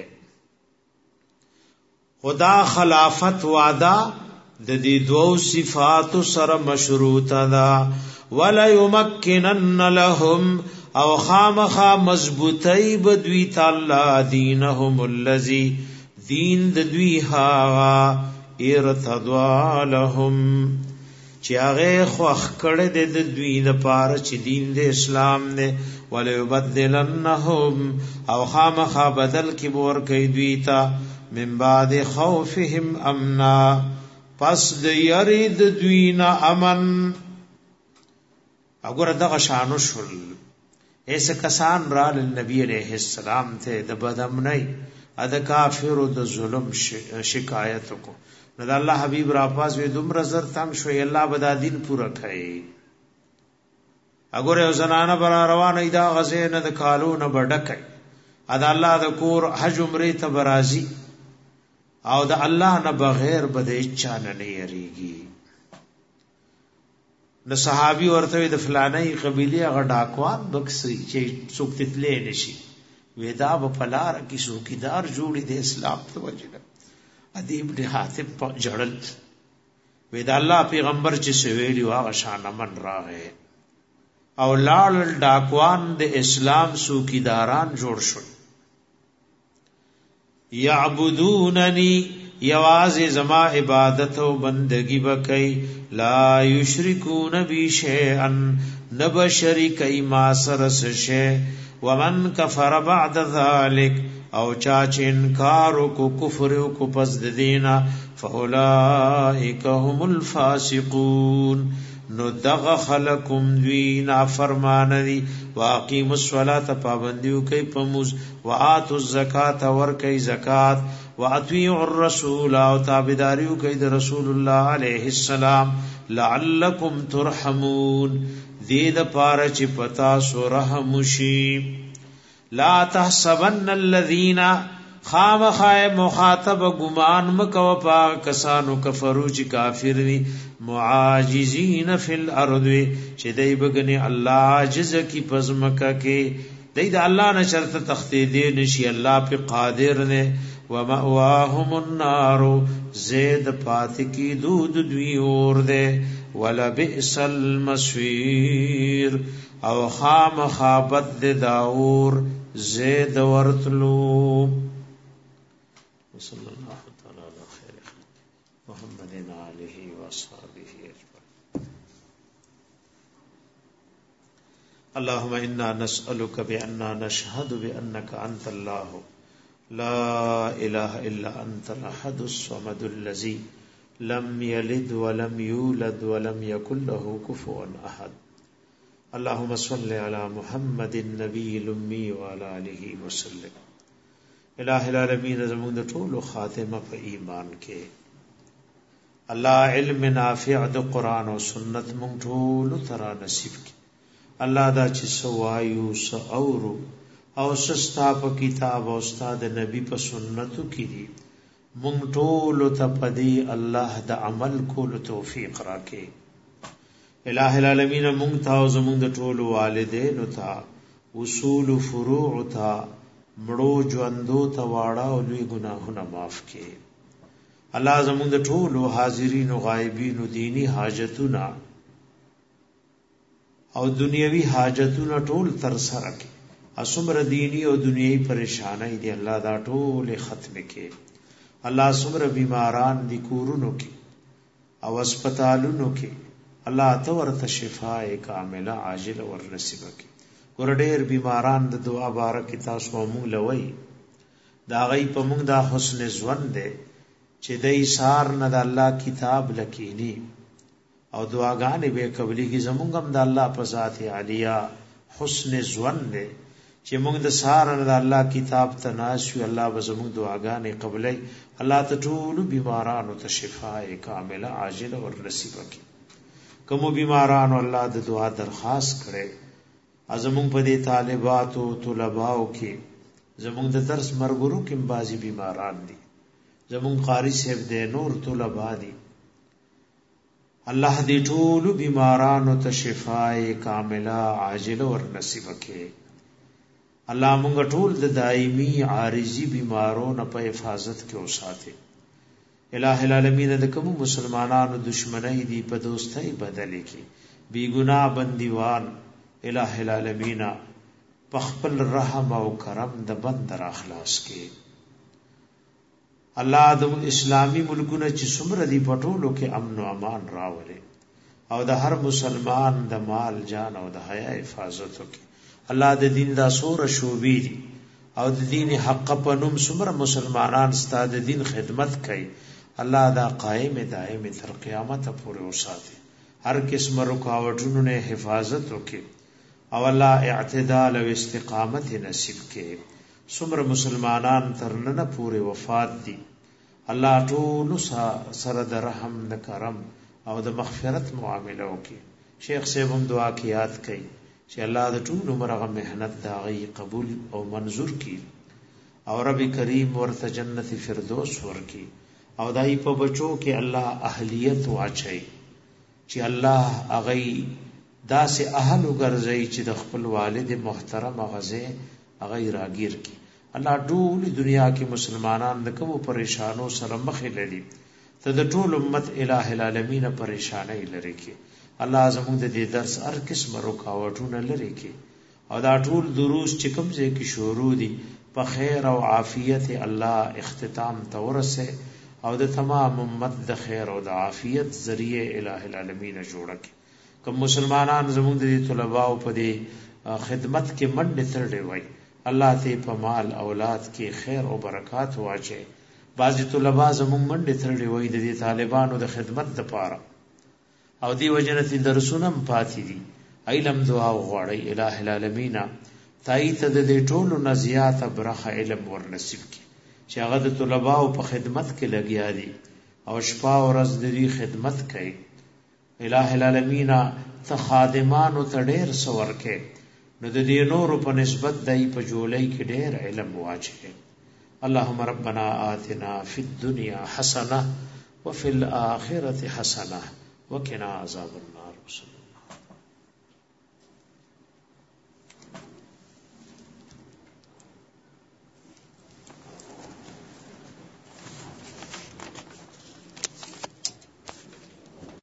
خدا خلافت وعده د دې دوو صفات سره مشروطه ده ولا يمكنن لهم او خامخا مضبوطی بدوی تعالی دینهم الذی دین د دوی ها ارتضوا لهم چې هغه خوخ کړه د دوی د پاره چې دین د اسلام نه ولا يبدلنهم او خامخا بدل کی بور کوي دوی تا من بعد خوفهم امنا پس د یرید دوی نه امن وګوره دغه شانو شول ایسه کسان را نبی علیہ السلام ته د بدامنۍ ادا کافر د ظلم شکایت کو نو د الله حبیب را پاس وې دومره زر تنگ شوې الله بدا دین پورا کړي اګوره زنانه بر روانه دا غزه نه د کالو نه بډکای ادا الله د کور حج عمره ته برازي او د الله نه بغیر بده اچا نه یریږي نو صحابي ورته د فلانه قبيله غډاکوان بکسي چې څوک تتلې نشي ودا په پلار کې څوکیدار جوړي د اسلام ته وجنه ادیب له حاتم په جړل ودا الله پیغمبر چې سویلی واغه شان من راغې او لال ډاکوان د اسلام څوکیداران جوړ شول یعبدوننی یواز زما عبادت او بندگی وکي لا یشرکون بی شیئا نبشرکی ما سرس شیء ومن کفر بعد ذلك او چاچ انکار کو کفر کو پس دینا فاولائک هم الفاسقون نو دغ خلقم دوینا فرمان دی واقیم الصلاة پابندیو کئی پموز وآتو الزکاة ور کئی زکاة واتویعوا الرسول او تابداریو کئی دی رسول اللہ علیہ السلام لعلکم ترحمون دید پارچ پتا سو رحمشی لا تحسبن الذین خامخای مخاطب گمان مکو پا کسانو کفرو چی کافر دی معاجزین فی الارض چی دی بگنی اللہ عاجز کی پزمکا کے دی دا اللہ نشرت تختی نشی اللہ پی قادر نے ومأواهم النار زید پات کی دود دوی اور دے ولبئس المصیر او خام خابت داور زید ورتلو صلی اللہ تعالی علی خیر محمد علیہ وصحبہ اجمعین اللهم انا نسألك بأننا نشهد بأنك انت الله لا اله الا انت الاحد الصمد الذي لم يلد ولم يولد ولم يكن له كفوا احد اللهم صل على محمد النبي الامي وعلى اله وسلم الہ العالمین زمون د ټول خاتمه په ایمان کې الله علم نافع د قران او سنت مونږ ټول ترا نصیب کړي الله دا چې سوایو ساورو او سستا په کتاب او استاد نبی په سنتو کې دي مونږ ټول ته پدی الله د عمل کولو توفیق راکړي الہ العالمین مونږ ته او زمونږ د ټول والدین ته اصول فروع ته مړو ژوندو ته واړه او لوی ګناهونه معاف کړي الله زموږ د ټولو حاضرین او غایبین دینی حاجتونه او دنیوي حاجتونه ټول تر سره کړي اسمر دینی او دنیوي پریشانای دي الله دا ټول ختم کړي الله سمر بیماران دي کورونو کې او هسپتالونو کې الله ته ورته شفاء کامله عاجل ور نصیب کړي ور ډېر بیماران د دعا بارک تاسو مونږ لوي دا غي په مونږ دا حسن ژوند ده چې دای سار نه د الله کتاب لکینی او دعاګانې به قبليږي زمونږ هم د الله په ذات علیا حسن ظن دې چې موږ د سار نه د الله کتاب ته ناشو الله به زمونږ دعاګانې قبلای الله ته ټول بیمارانو ته شفاء کامله عاجله ور نصیب کړي کوم بیمارانو الله د دعا درخواست کړي ازمون په دې طالباتو طلباو کې زمون د درس مرګرو کې بازي بیماران دي زمون قاری صاحب دې نور طلبا دي الله دې ټول بیمارانو ته شفاء کامله عاجله ور نصیب کړي الله مونږ ټول د دایمي عارضی بیمارونو په حفاظت کې اوساته الٰه العالمین د کوم مسلمانانو دشمنی دی په دوستۍ بدلې کې بی ګناه بندیوان الٰه العالمین په خپل رحم او کرم د بندر اخلاص کې الله د اسلامی ملکونو چې څومره دی پټولو کې امن او امان راولي او د هر مسلمان د مال جان او د حیا حفاظت وکړي الله د دین دا سور شوبې دي او د دین حق په نوم څومره مسلمانان ستاسو د دین خدمت کوي الله دا قائم دائم تر قیامت پورې وساتي هر قسم رکاوټونو نه حفاظت وکړي او الله اعتدال او استقامت نصیب کړي څومره مسلمانان تر نن پورې وفات دي الله ټول سره د رحم د کرم او د مغفرت معامله وکړي شیخ صاحب هم دعا کې یاد کړي چې الله د ټول عمره مهنت دا غي قبول او منظور کړي او رب کریم ورته جنت فردوس ورکړي او دای په بچو کې الله اهلیت واچي چې الله اغي داسې اهل وګرځي چې د خپل والد محترم غزه اغي راګیر کی الله ټول دنیا کې مسلمانان د کوم پریشانو سره مخ لري ته د ټول امت الٰه العالمین پریشانای لري کی الله زموږ د دې درس هر قسم رکاوټونه لري کی او دا ټول دروس چې کوم ځای کې شروع دي په خیر او عافیت الله اختتام تورسه او د تمام امت د خیر او د عافیت ذریعہ الٰه العالمین جوړه کی کوم مسلمانان زموږ د طلباء په دې خدمت کې منډه ترډه وای الله ته په مال اولاد کې خیر او برکات واچي بعضی طلباء زموږ منډه ترډه وای د دې طالبانو د خدمت لپاره او دی وجنه درسونه پاتې دي علم دعا غواړي الٰه العالمین تایید د دې ټولو نزیات برخه علم ور نصیب کی چې هغه د طلباء په خدمت کې لګیا دي او شپه او ورځ د دې خدمت کوي الٰه العالمین ته خادمانو ته ډېر څور کې نو د دې نور په نسبت دای په جولای کې ډېر علم واچي اللهم ربنا آتنا فی الدنيا حسنه وفي الاخره حسنه وقنا عذاب النار